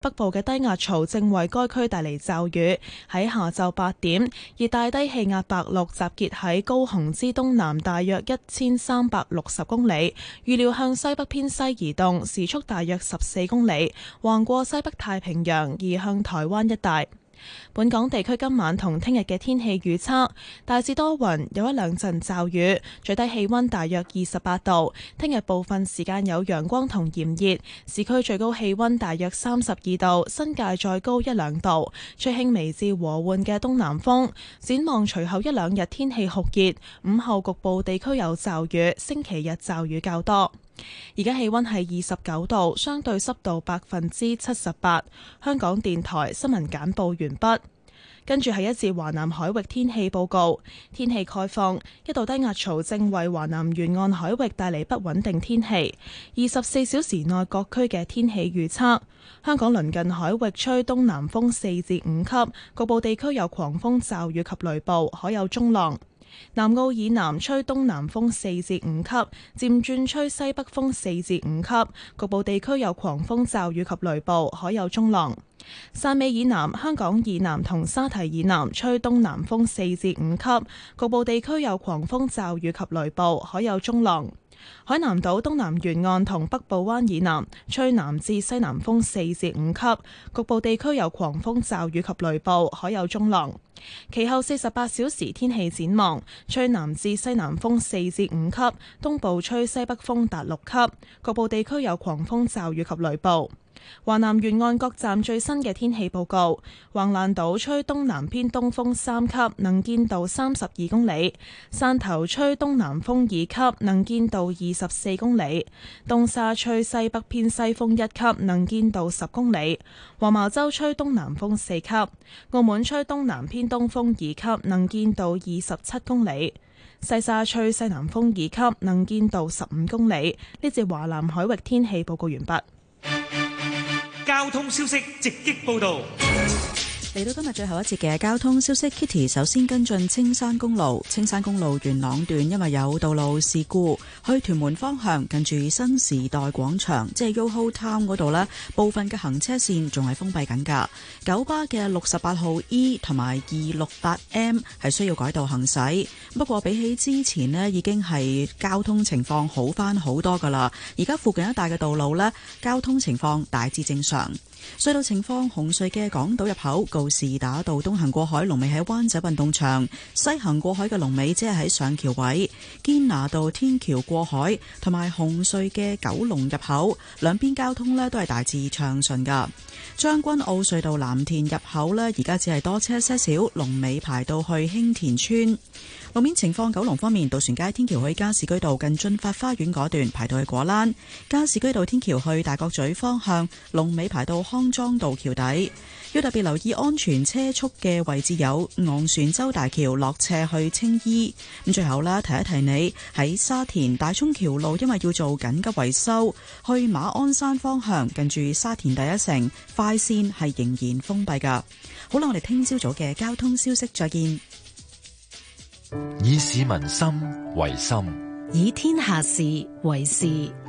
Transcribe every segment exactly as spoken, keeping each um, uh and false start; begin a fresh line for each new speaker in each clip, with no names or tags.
北部嘅低壓槽正為該區帶嚟驟雨。喺下晝八點，熱帶低氣壓白鹿集結喺高雄之東南大約一千三百六十公里，預料向西北偏西移動，時速大約十四公里，橫過西北太平洋，移向台灣一帶。本港地區今晚同聽日嘅天氣預測，大致多雲，有一兩陣驟雨，最低氣溫大約二十八度。聽日部分時間有陽光同炎熱，市區最高氣溫大約三十二度，新界再高一兩度，吹輕微至和緩嘅東南風。展望隨後一兩日天氣酷熱，午後局部地區有驟雨，星期日驟雨較多。而家氣溫係二十九度，相對濕度百分之七十八。香港電台新聞簡報完畢。跟住係一節華南海域天氣報告。天氣概況，一道低壓槽正為華南沿岸海域帶嚟不穩定天氣。二十四小時內各區嘅天氣預測：香港鄰近海域吹東南風四至五級，局部地區有狂風驟雨及雷暴，海有中浪。南澳以南吹東南風四至五級，漸轉吹西北風四至五級，局部地區有狂風驟雨及雷暴，海有中浪。汕尾以南、香港以南同沙堤以南吹東南風四至五級，局部地區有狂風驟雨及雷暴，海有中浪。海南島東南沿岸同北部灣以南吹南至西南風四至五級，局部地區有狂風驟雨及雷暴，海有中浪。其後四十八小時天氣展望，吹南至西南風四至五級，東部吹西北風達六級，局部地區有狂風驟雨及雷暴。華南沿岸各站最新嘅天氣報告：橫瀾島吹東南偏東風三級，能見度三十二公里；汕頭吹東南風二級，能見度二十四公里；東沙吹西北偏西風一級，能見度十公里；黃茅洲吹東南風四級；澳門吹東南偏東風二級，能見度二十七公里；西沙吹西南風二級，能見度十五公里。呢節華南海域天氣報告完畢。
交通消息直擊報道。
嚟到今日最後一節嘅交通消息 ，Kitty 首先跟進青山公路，青山公路元朗段因為有道路事故，去屯門方向近住新時代廣場，即係 Yoho Town 嗰度呢，部分嘅行車線仲係封閉緊㗎。九巴嘅六十八號 E 同埋二六八 M 係需要改道行駛，不過比起之前呢，已經係交通情況好返好多㗎啦。而家附近一帶嘅道路呢，交通情況大致正常。隧道情況：紅隧嘅港島入口告士打道東行過海龍尾喺灣仔運動場，西行過海嘅龍尾即係喺上橋位；堅拿道天橋過海同埋紅隧嘅九龍入口兩邊交通呢都係大致暢順噶。將軍澳隧道藍田入口呢，而家只係多車些少，龍尾排到去興田村。路面情況：九龍方面，渡船街天橋去加士居道近駿發花園嗰段排到去果欄；加士居道天橋去大角咀方向，龍尾排到康莊道橋底。要特別留意安全車速嘅位置有昂船洲大橋落斜去青衣。咁最後啦，提一提你喺沙田大涌橋路，因為要做緊急維修，去馬鞍山方向近住沙田第一城快線係仍然封閉噶。好啦，我哋聽朝早嘅交通消息再見。
以市民心為心，
以天下事為事。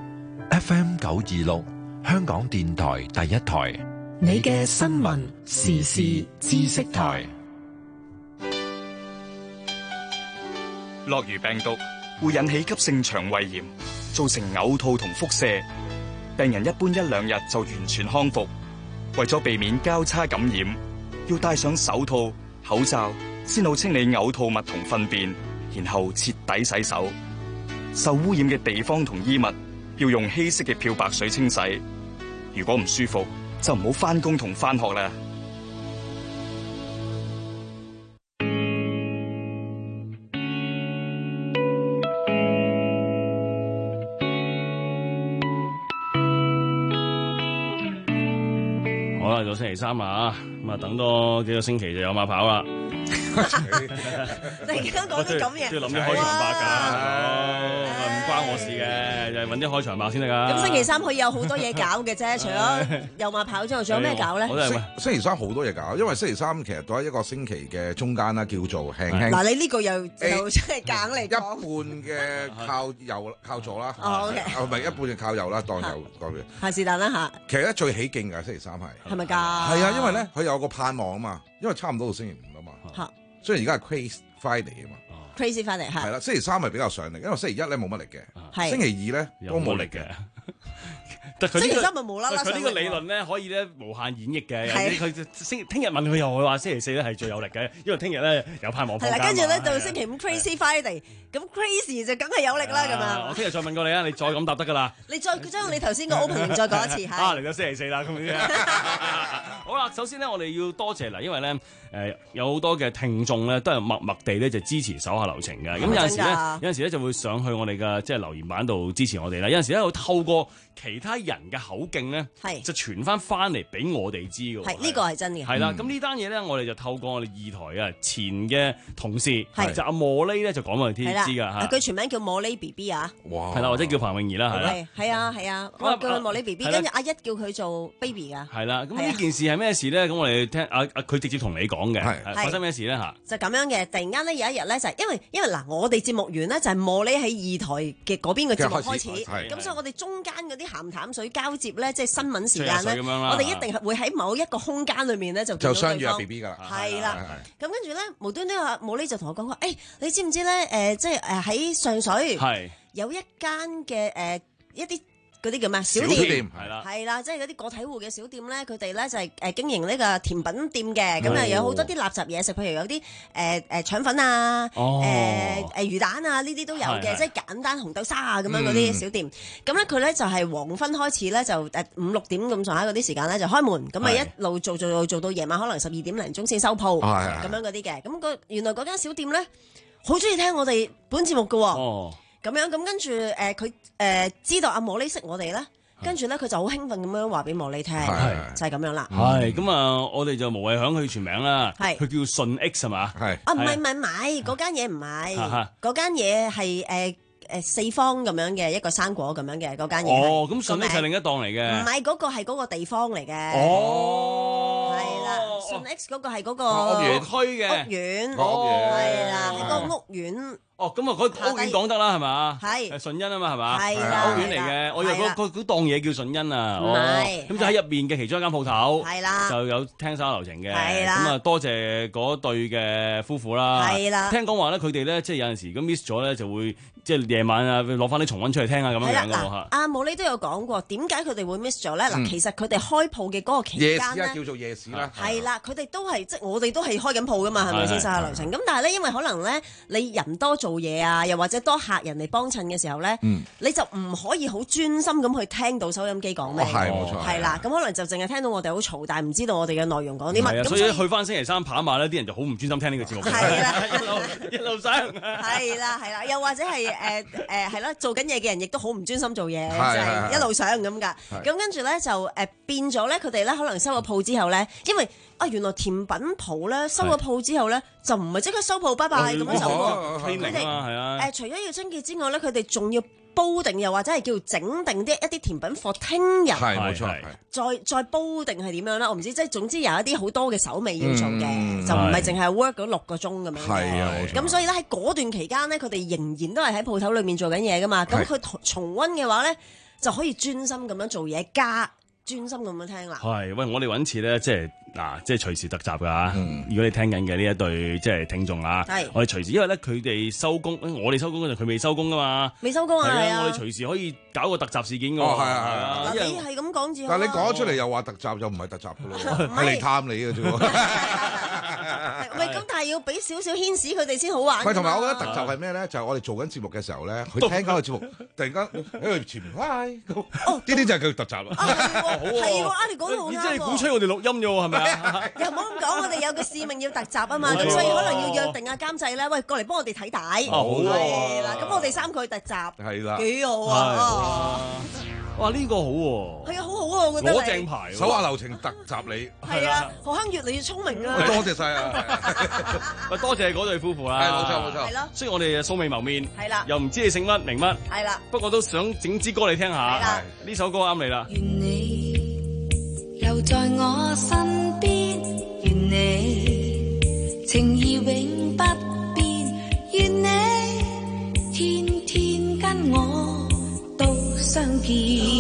F M 九二六，香港電台第一台，
你嘅新聞時事知識台。
諾如病毒會引起急性腸胃炎，造成嘔吐同腹瀉，病人一般一兩日就完全康復。為咗避免交叉感染，要戴上手套、口罩，先好清理嘔吐物同糞便，然後徹底洗手。受污染嘅地方同衣物要用稀釋嘅漂白水清洗。如果唔舒服，就唔好返工同返學啦。
好啦，到星期三啦，咁啊等多幾個星期就有馬跑啦。 突然間講啲咁嘢，
都要諗啲開場白㗎，唔關我事嘅，就係揾啲開場白先得㗎。
咁星期三可以有好多嘢搞嘅啫，除咗遊馬跑之外，仲有咩搞咧？
星星期三好多嘢搞，因為星期三其實都喺一個星期嘅中間啦，叫做輕輕。
嗱，你呢個又又即係揀嚟講，
一半嘅靠右靠左啦，
哦，OK，
唔係一半嘅靠右啦，當右當嘅。
係是但啦嚇。
其實咧最起勁㗎星期三係。
係咪㗎？係
啊，因為咧佢有個盼望啊嘛，因為差唔多到星期五啊嘛。
嚇。
雖然而家係 Crazy Friday 啊嘛。
Crazy Friday 係。
係啦，星期三係比較上力，因為星期一咧冇乜力嘅，星期二咧都冇力嘅。
星期三咪無啦啦
佢呢個理論咧可以咧無限演繹嘅。佢星聽日問佢又會話星期四咧係最有力嘅，因為聽日咧有盼望放假。
係啦，跟住咧到星期五 Crazy Friday，咁 Crazy 就梗係有力啦咁樣。
我聽日再問過你啊，你再咁答得㗎啦。
你再將你頭先個 opening 再講一次嚇。
啊，嚟到星期四啦咁樣。好啦，首先咧我哋要多謝嗱，因為咧誒有好多嘅聽眾咧都係默默地咧就支持手下留情嘅。咁有陣時咧有陣時咧就會上去我哋嘅即係留言板度支持我哋啦。有陣時咧會透過其他人嘅口徑咧，就傳翻翻嚟俾我哋知嘅。
係呢個係真嘅。
係啦，咁呢單嘢咧，我哋就透過我哋二台啊前嘅同事，就阿莫呢咧就講我哋知知㗎嚇。
佢全名叫莫呢 B B 啊。
哇！
係啦，或者叫彭詠儀啦，係啦。
係係啊係啊，我叫佢莫呢 B B，跟住阿一叫佢做 baby 㗎。
係啦，咁呢件事係咩事咧？咁我哋聽阿阿佢直接同你講嘅，係發生咩事咧嚇？
就咁樣嘅，突然間咧有一日咧就係因為因為嗱，我哋節目完咧就係莫呢喺二台嘅嗰邊嘅節目開始，咁所以我哋中間嗰啲鹹淡水交接咧，即係新聞時間咧，我哋一定係會喺某一個空間裏面咧就
就相遇阿 B B 㗎啦。
係啦，咁跟住咧無端端阿莫呢就同我講話，誒你知唔知咧？誒即係誒喺上水有一間嘅誒一啲。嗰啲叫咩？小店
係啦，
係啦，即係嗰啲個體戶嘅小店咧，佢哋咧就係誒經營呢個甜品店嘅，咁啊有好多啲垃圾嘢食，譬如有啲誒誒腸粉啊，誒誒魚蛋啊，呢啲都有嘅，即係簡單紅豆沙啊咁樣嗰啲小店。咁咧佢咧就係黃昏開始咧，就誒五六點咁上下嗰啲時間咧就開門，咁啊一路做做做做到夜晚可能十二點零鐘先收鋪，咁樣嗰啲嘅。咁個原來嗰間小店咧好中意聽我哋本節目㗎喎。咁樣咁跟住誒佢誒知道阿莫呢識我哋咧，跟住咧佢就好興奮咁樣話俾莫呢聽，就係咁樣啦。
係咁啊，我哋就無謂響佢全名啦。係佢叫順 X 係嘛？係
啊，唔係唔係唔係，嗰間嘢唔係，嗰間嘢係誒誒四方咁樣嘅一個生果咁樣嘅嗰間嘢。
哦，咁順 X 係另一檔嚟嘅。
唔係嗰個係嗰個地方嚟嘅。
哦，
係啦，順 X 嗰個係嗰個
屋苑區嘅
屋苑，係啦，係個屋苑。
哦，咁啊，佢屋苑講得啦，係嘛？
係
順恩啊嘛，係嘛？
係啦，
屋苑嚟嘅，我以為嗰嗰嗰檔嘢叫順恩啊。
唔係，
咁就喺入邊嘅其中一間鋪頭，
係啦，
就有聽手下留情嘅。
係啦，
咁啊，多謝嗰對嘅夫婦啦。
係啦，
聽講話咧，佢哋咧即係有陣時咁 miss 咗咧，就會即係夜晚啊攞翻啲重溫出嚟聽下咁樣樣嘅喎嚇。
阿莫呢都有講過，點解佢哋會 miss 咗咧？嗱，其實佢哋開鋪嘅嗰個期間咧，
夜市啊，叫做夜市啦。
係啦，佢哋都係即係我哋都係開緊鋪噶嘛，係咪先手下留情？咁但係咧，因為可能咧你人多做嘢啊，又或者多客人嚟幫襯嘅時候咧，你就唔可以好專心咁去聽到收音機講咩。
係冇錯。
係啦，咁可能就淨係聽到我哋好嘈，但係唔知道我哋嘅內容講啲乜。
所以去翻星期三跑馬咧，啲人就好唔專心聽呢個節目。
係啦，
一路一路上。
係啦係啦，又或者係誒誒係啦，做緊嘢嘅人亦都好唔專心做嘢，就係一路上咁㗎。咁跟住咧就誒變咗咧，佢哋咧可能收咗鋪之後咧，因為啊原來甜品鋪咧收咗鋪之後咧，就唔係即刻收鋪拜拜咁樣走喎。佢哋誒除咗要清潔之外咧，佢哋仲要煲定，又或者係叫整定啲一啲甜品貨聽日。
係冇錯。
再再煲定係點樣啦？我唔知，即係總之有一啲好多嘅手尾要做嘅，就唔係淨係 work 嗰六個鐘咁樣嘅。
係啊，冇錯。
咁所以咧喺嗰段期間咧，佢哋仍然都係喺鋪頭裏面做緊嘢噶嘛。咁佢重溫嘅話咧，就可以專心咁樣做嘢，加專心咁樣聽啦。
係，喂，我哋揾次咧，即係嗱，即係隨時特集㗎嚇。如果你聽緊嘅呢一對即係聽眾啊，我哋隨時，因為咧佢哋收工，我哋收工嗰陣佢未收工㗎嘛。
未收工啊！係啊，
我哋隨時可以搞個特集事件㗎喎。
係啊係啊。
嗱，你係咁講住。
但係你講咗出嚟又話特集，又唔係特集㗎咯，係嚟探你嘅啫喎。
喂，咁但係要俾少少牽使佢哋先好玩。
喂，同埋我覺得特集係咩咧？就係我哋做緊節目嘅時候咧，佢聽緊個節目，突然間喺佢前面，嗨，呢啲就係佢特集啦。
係喎，啊你講得好啱喎。
即係鼓吹我哋錄音啫喎，係咪啊？
又唔好咁講，我哋有個使命要特集啊嘛，咁所以可能要約定阿監製咧，喂，過嚟幫我哋睇帶。
好啊。
係啦，咁我哋三個去特集。
係啦。
幾好啊！
哇！呢個好喎，
係啊，好好啊，我覺得
攞正牌喎，
手下留情特集你。
係啊，何坑越嚟越聰明啊！
多謝晒啊！
喂，多謝嗰對夫婦啦。
係冇錯冇錯。
係咯。
雖然我哋素未謀面，
係啦，
又唔知你姓乜名乜，
係啦，
不過都想整支歌你聽下。
係啦，
呢首歌啱你啦。
願你又在我身邊，願你情意永不變，願你天天跟我都相見。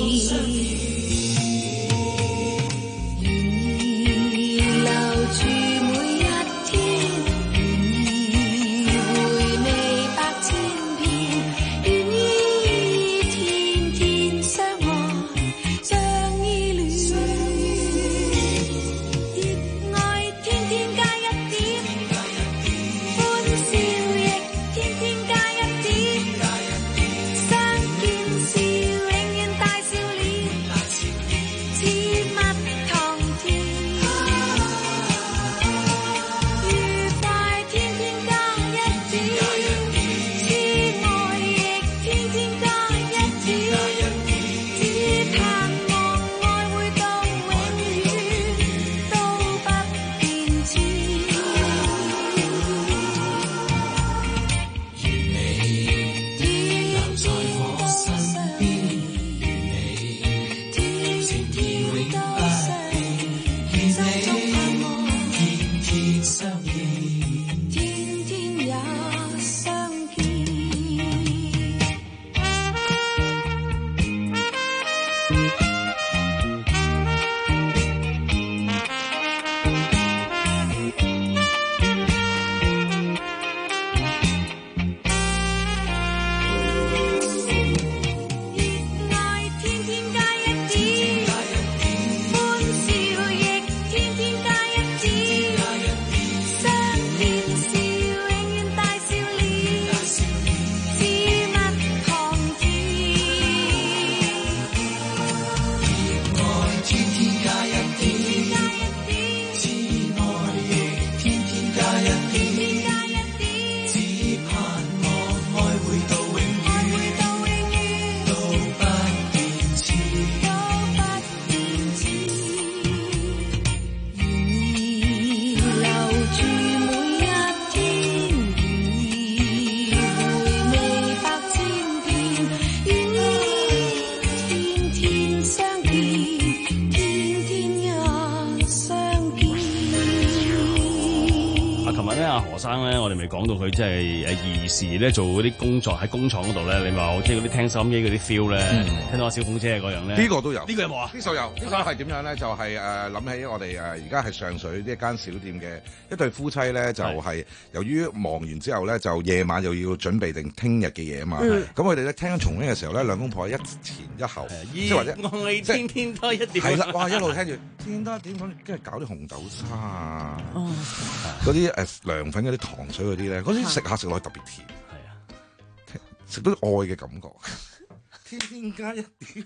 講到佢即係誒兒時咧做嗰啲工作喺工廠嗰度咧，你話即係嗰啲聽收音機嗰啲 feel 咧，嗯、聽到阿小鳳姐嗰樣咧，
呢個都有，
呢個有冇啊？
呢首有，呢首係點樣咧？就係誒諗起我哋誒而家係上水呢一間小店嘅一對夫妻咧，就係、是、由於忙完之後咧，就夜晚又要準備定聽日嘅嘢啊嘛。咁佢哋咧聽緊重溫嘅時候咧，兩公婆一前一後，即係或者
我哋天天多一點，
係啦，哇一路聽住天多一點咁，跟住搞啲紅豆沙啊，嗰啲誒涼粉嗰啲糖水嗰啲咧，嗰啲食下食落去特別甜，係啊，食到愛嘅感覺。天天加一點，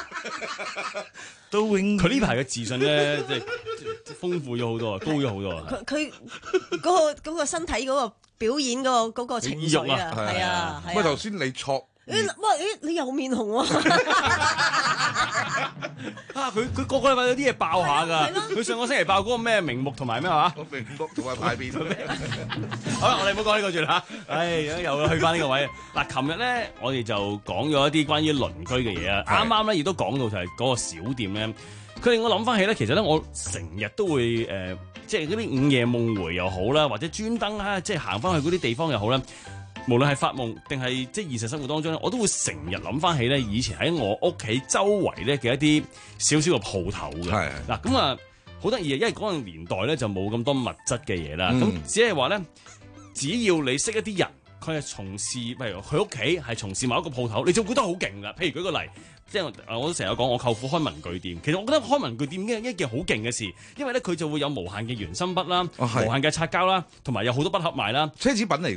都永
佢呢排嘅自信咧，即係豐富咗好多啊，高咗好多啊。
佢佢嗰個嗰個身體嗰個表演嗰個嗰個情緒啊，係啊，
喂，頭先你錯。
誒，哇！誒，你又面紅喎！
啊，佢佢個個禮拜有啲嘢爆下㗎。佢上個星期爆嗰個咩名目同埋咩話？
名目同埋派邊？
好啦，我哋唔好講呢個住啦。唉，又去翻呢個位。嗱，琴日咧，我哋就講咗一啲關於鄰居嘅嘢啊。啱啱咧，亦都講到就係嗰個小店咧。佢令我諗翻起咧，其實咧，我成日都會誒、呃，即係嗰啲午夜夢迴又好啦，或者專登啊，即係行翻去嗰啲地方又好啦。無論係發夢定係即係現實生活當中咧，我都會成日諗翻起咧以前喺我屋企周圍咧嘅一啲少少嘅鋪頭嘅。係嗱咁啊，好得意啊！因為嗰個年代咧就冇咁多物質嘅嘢啦，咁、嗯、只係話咧，只要你識一啲人，佢係從事，譬如佢屋企係從事某一個鋪頭，你就覺得好勁噶。譬如舉個例，即係我都成日講我舅父開文具店，其實我覺得開文具店嘅一件好勁嘅事，因為咧佢就會有無限嘅原芯筆啦，哦、無限嘅擦膠啦，同埋有好多筆盒賣啦，
奢侈品嚟嘅喎。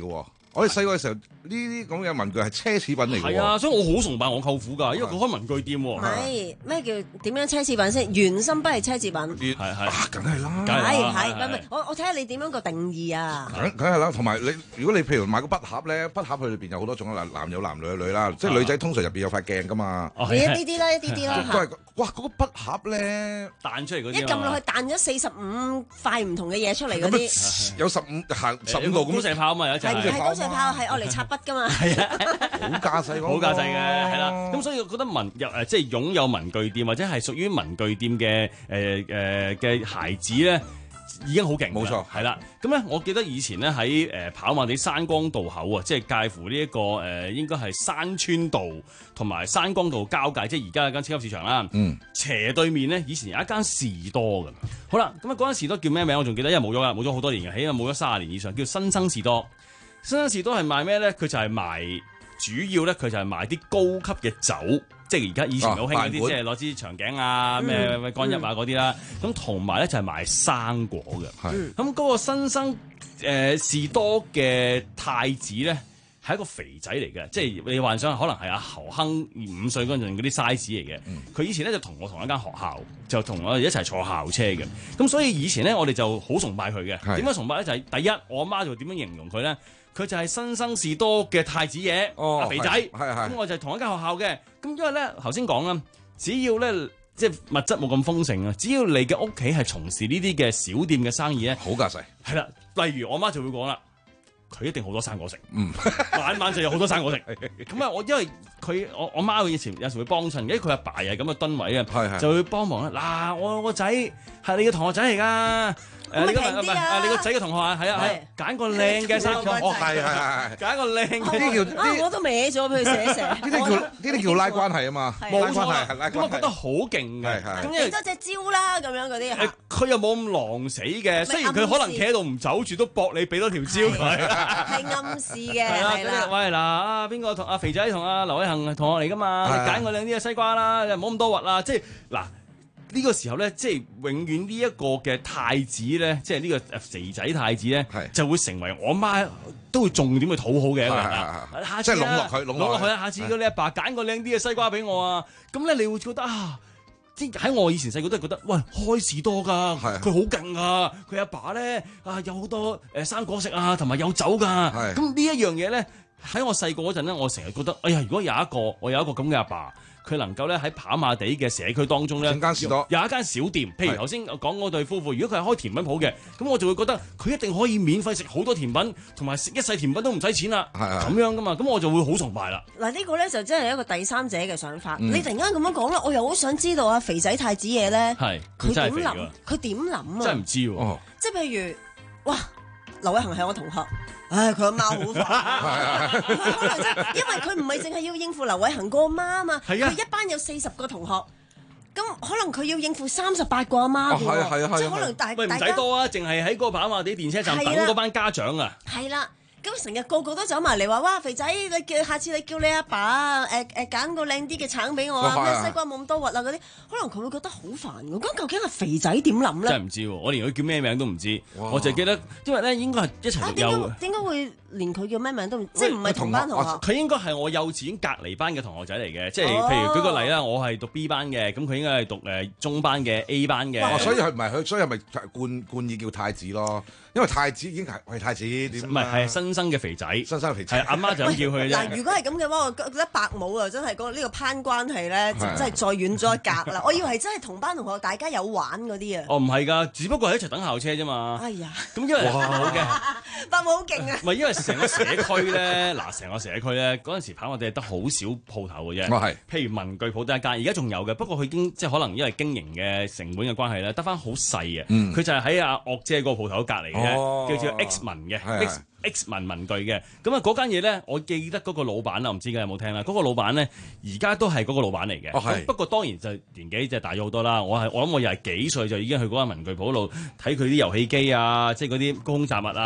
我哋細個嘅時候，呢啲咁嘅文具係奢侈品嚟嘅。
係啊，所以我好崇拜我舅父㗎，因為佢開文具店喎。
唔係咩叫點樣奢侈品先？原心不係奢侈品。
係係，
梗係啦。
係係，唔係我我睇下你點樣個定義啊？
梗梗係啦，同埋你如果你譬如買個筆盒咧，筆盒佢裏邊有好多種啦，男有男，女有女啦，即係女仔通常入邊有塊鏡㗎嘛。
你一啲啲啦，一啲啲啦。
都係哇！嗰個筆盒咧
彈出嚟嗰啲，
一撳落去彈咗四十五塊唔同嘅嘢出嚟嗰啲，
有十五行十五個
咁射炮啊嘛，有一隻
係係高射炮係愛嚟插筆㗎嘛。
係啊，
好架勢，
好架勢嘅係啦。咁所以我覺得文又誒即係擁有文具店或者係屬於文具店嘅誒誒嘅孩子咧，已經好勁。
冇錯，
係啦。咁咧，我記得以前咧喺誒跑馬地山光道口啊，即係介乎呢、這、一個誒、呃、應該係山村道同埋山光道交界，即係而家有間超級市場啦。嗯，斜對面咧，以前有一間士多嘅。好啦，咁啊嗰間士多叫咩名？我仲記得，因為冇咗啦，冇咗好多年嘅，起碼冇咗三十年以上，叫新生士多。新生士多係賣咩咧？佢就係賣主要咧，佢就係賣啲高級嘅酒，即係而家以前好興嗰啲，即係攞支長頸啊、咩咩干邑啊嗰啲啦。咁同埋咧就係賣生果嘅。係咁嗰個新生誒、呃、士多嘅太子咧，係一個肥仔嚟嘅，即係你幻想可能係阿侯亨五歲嗰陣嗰啲 size 嚟嘅。佢、嗯、以前咧就同我同一間學校，就同我哋一齊坐校車嘅。咁所以以前咧我哋就好崇拜佢嘅。點解崇拜咧？就係、是、第一，我阿媽就點樣形容佢咧？佢就係新生士多嘅太子爺，阿、哦、肥仔。咁我就係同一間學校嘅。咁因為咧頭先講啦，只要咧即係物質冇咁豐盛啊，只要你嘅屋企係從事呢啲嘅小店嘅生意咧，
好架勢。
係啦，例如我媽就會講啦。佢一定好多生果食，嗯，晚晚就有好多生果食。咁啊，我因為佢我我媽以前有時會幫襯，因為佢阿爸又係咁嘅噸位嘅，就會幫忙啦。嗱，我個仔係你嘅同學仔嚟㗎。誒，你個唔係誒，你個仔嘅同學啊，係啊係，揀個靚嘅生果，
哦係係係，
揀個靚嘅。
呢啲叫
啊，我都歪咗俾佢寫成。
呢啲叫呢啲叫拉關係啊嘛，
冇錯啦。咁我覺得好勁嘅，
咁俾多隻蕉啦，咁樣嗰啲嚇。
佢又冇咁狼死嘅，雖然佢可能企喺度唔走住，都搏你俾多條蕉佢。
係暗示嘅，係啦。
喂嗱，啊邊個同阿肥仔同阿劉偉恒同學嚟㗎嘛？你揀個靚啲嘅西瓜啦，唔好咁多核啦。即係嗱。呢個時候咧，即係永遠呢一個嘅太子咧，即係呢個肥仔太子咧，就會成為我媽都會重點去討好嘅一個人啦。下次
即係籠絡佢，籠絡佢
啊！下次叫你阿爸揀個靚啲嘅西瓜俾我啊！咁咧，你會覺得啊，即係喺我以前細個都係覺得，喂，開士多㗎，佢好勁啊！佢阿爸咧啊，有好多誒生果食啊，同埋有酒㗎。咁呢一樣嘢咧，喺我細個嗰陣咧，我成日覺得，哎呀，如果有一個我有一個咁嘅阿爸。佢能夠咧喺跑馬地嘅社區當中咧，有一間小店，譬如頭先講嗰對夫婦，如果佢係開甜品鋪嘅，咁我就會覺得佢一定可以免費食好多甜品，同埋食一世甜品都唔使錢啦，咁樣噶嘛，咁我就會好崇拜啦。
嗱呢個咧就真係一個第三者嘅想法。嗯、你突然間咁樣講啦，我又好想知道啊肥仔太子爺咧，佢點諗？佢點諗啊？
真係唔知喎、哦。
即係譬如，哇，劉偉恒係我同學。唉，佢阿媽好煩，可能因為佢唔係淨係要應付劉偉恒個媽啊嘛，佢一班有四十個同學，咁可能佢要應付三十八個阿媽嘅喎，即係可能大
喂唔使多啊，淨係喺個跑馬地電車站等嗰班家長啊，
係啦。咁成日個個都走埋嚟話，哇肥仔，你叫下次你叫你阿爸啊，誒誒揀個靚啲嘅橙俾我啊，咩西瓜冇咁多核啊嗰啲，可能佢會覺得好煩嘅。咁究竟係肥仔點諗咧？
真係唔知喎，我連佢叫咩名都唔知，我就記得，因為咧應該係一齊讀幼。
點解會連佢叫咩名都唔知？即係唔係同班同學？
佢應該係我幼稚園隔離班嘅同學仔嚟嘅，即係譬如舉個例啦，我係讀 B 班嘅，咁佢應該係讀誒中班嘅 A 班嘅。
所以佢唔係佢，所以係咪冠冠以叫太子咯？因為太子已經係喂太子點？
唔係係新生嘅肥仔。新生肥仔，阿媽就咁叫佢啫。
嗱，如果係咁嘅話，我覺得伯母啊，真係講呢個攀關係咧，真係再遠咗一格啦。我以為真係同班同學大家有玩嗰啲啊。
哦，唔係㗎，只不過係一齊等校車啫嘛。
哎呀，
咁因為哇好嘅，
伯母好勁啊。
唔係因為成個社區咧，嗱成個社區咧嗰陣時跑我哋得好少鋪頭嘅啫。
哦係，譬
如文具鋪得一間，而家仲有嘅，不過佢已經即係可能因為經營嘅成本嘅關係咧，得翻好細嘅。嗯，佢就係喺阿岳姐個鋪頭隔離嘅，叫做 X 文嘅。X 文文具嘅，咁啊嗰間嘢咧，我記得嗰個老闆啦，唔知大家有冇聽啦？嗰、嗰個老闆咧，而家都係嗰個老闆嚟嘅。哦，不過當然就年紀就大咗好多啦。我係我諗我又係幾歲就已經去嗰間文具鋪度睇佢啲遊戲機啊，即係嗰啲高空雜物啊，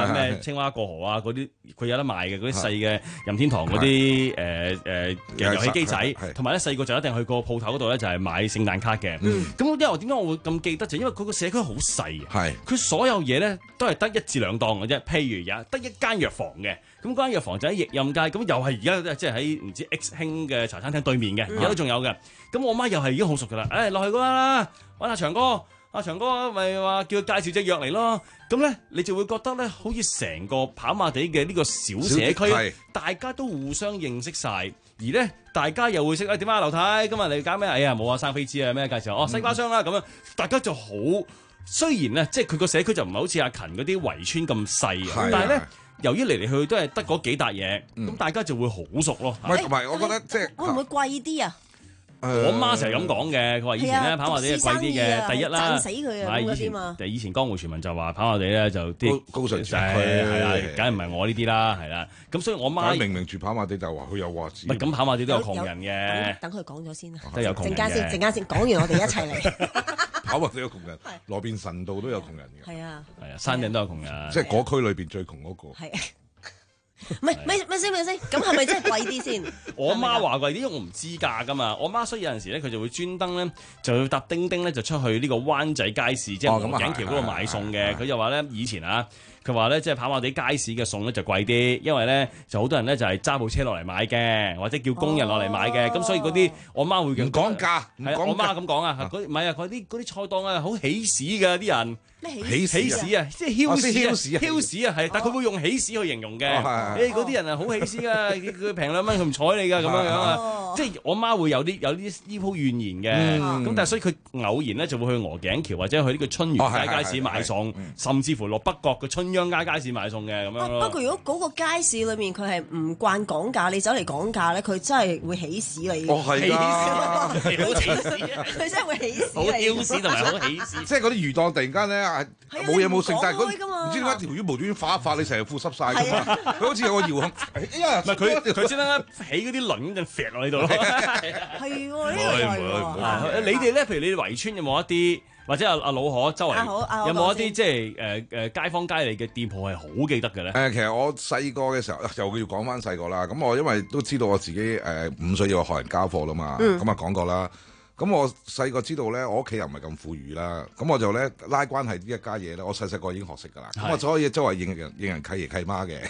啊咩青蛙過河啊嗰啲，佢有得賣嘅嗰啲細嘅任天堂嗰啲誒誒嘅遊戲機仔，同埋咧細個就一定去個鋪頭嗰度咧就係買聖誕卡嘅。咁因為點解我會咁記得就因為佢個社區好細啊，佢所有嘢咧都係得一至兩檔嘅啫。譬如有得一間藥房嘅，咁嗰間藥房就喺益蔭街，咁又係而家即係喺唔知 X 興嘅茶餐廳對面嘅，而家都仲有嘅。咁我媽又係已經好熟噶啦，誒落去嗰間啦，揾阿長哥。阿長哥咪話叫佢介紹隻藥嚟咯，咁咧你就會覺得咧，好似成個跑馬地嘅呢個小社區，大家都互相認識晒，而咧大家又會識啊點啊劉太，今日你揀咩？哎呀冇啊生飛枝啊咩介紹？哦西瓜霜啦咁樣，大家就好。雖然咧即係佢個社區就唔係好似阿勤嗰啲圍村咁細啊，但係咧由於嚟嚟去去都係得嗰幾笪嘢，咁、嗯、大家就會好熟咯。
唔係同埋我覺得即係
會唔會貴啲啊？
我媽成日咁講嘅，佢話以前咧跑馬地係貴啲嘅，第一啦，
死佢啊！
以前以前江湖傳聞就話跑馬地咧就啲
高尚社區
係啦，梗係唔係我呢啲啦，係啦。咁所以我媽
明明住跑馬地就話佢有話事。
唔係咁跑馬地都有窮人嘅，
等佢講咗先啦。
都有窮人嘅。陣
間先，陣間先講完，我哋一齊嚟。
跑馬地有窮人，羅便臣道都有窮人嘅。
係啊，
係啊，山頂都有窮人。
即係嗰區裏邊最窮嗰個。
係。唔係，咪咪先咪先，咁係咪真係貴啲先？
我媽話貴啲，因為我唔知價噶嘛。我媽所以有陣時咧，佢就會專登咧，就要搭叮叮咧，就出去呢個灣仔街市，即係鵝頸橋嗰度買餸嘅。佢就話咧，以前啊，佢話咧，即係跑馬地街市嘅餸咧就貴啲，因為咧就好多人咧就係揸部車落嚟買嘅，或者叫工人落嚟買嘅。咁、哦、所以嗰啲我媽會
唔講價，
係我媽咁講啊。嗰唔係啊，嗰啲嗰啲菜檔啊，好起市㗎啲人。
咩
喜喜事啊，即係囂市啊，囂市啊，係，但佢會用喜市去形容嘅。誒，嗰啲人啊，好喜事噶，佢平兩蚊佢唔睬你噶，咁樣樣啊。即係我媽會有啲有啲呢鋪怨言嘅。咁但係所以佢偶然咧就會去鵝頸橋或者去呢個春園街街市買餸，甚至乎落北角嘅春秧街街市買餸嘅咁樣咯。
不過如果嗰個街市裏面佢係唔慣講價，你走嚟講價咧，佢真係會起市你。
哦，係啊，
好起市，
佢真係會起市。
好囂市同埋好起市。
即係嗰啲魚檔突然間咧。冇嘢冇剩，但係佢唔知點解條魚無端端發一發，你成日褲濕晒㗎嘛？佢好似有個遙控，哎呀！
唔係佢佢先啦，起嗰啲輪就揈落喺度咯。
係喎，呢個係。
你哋咧，譬如你哋圍村有冇一啲，或者阿阿老可周圍有冇一啲即係誒誒街坊街里嘅店鋪係好記得嘅咧？
誒，其實我細個嘅時候又要講翻細個啦。咁我因為都知道我自己誒五歲要學人交貨啦嘛，咁啊講過啦。咁我細個知道咧，我屋企又唔係咁富裕啦，咁我就咧拉關係呢一家嘢咧，我細細個已經學識㗎啦。咁是我就可以周圍認人認人契爺契媽嘅。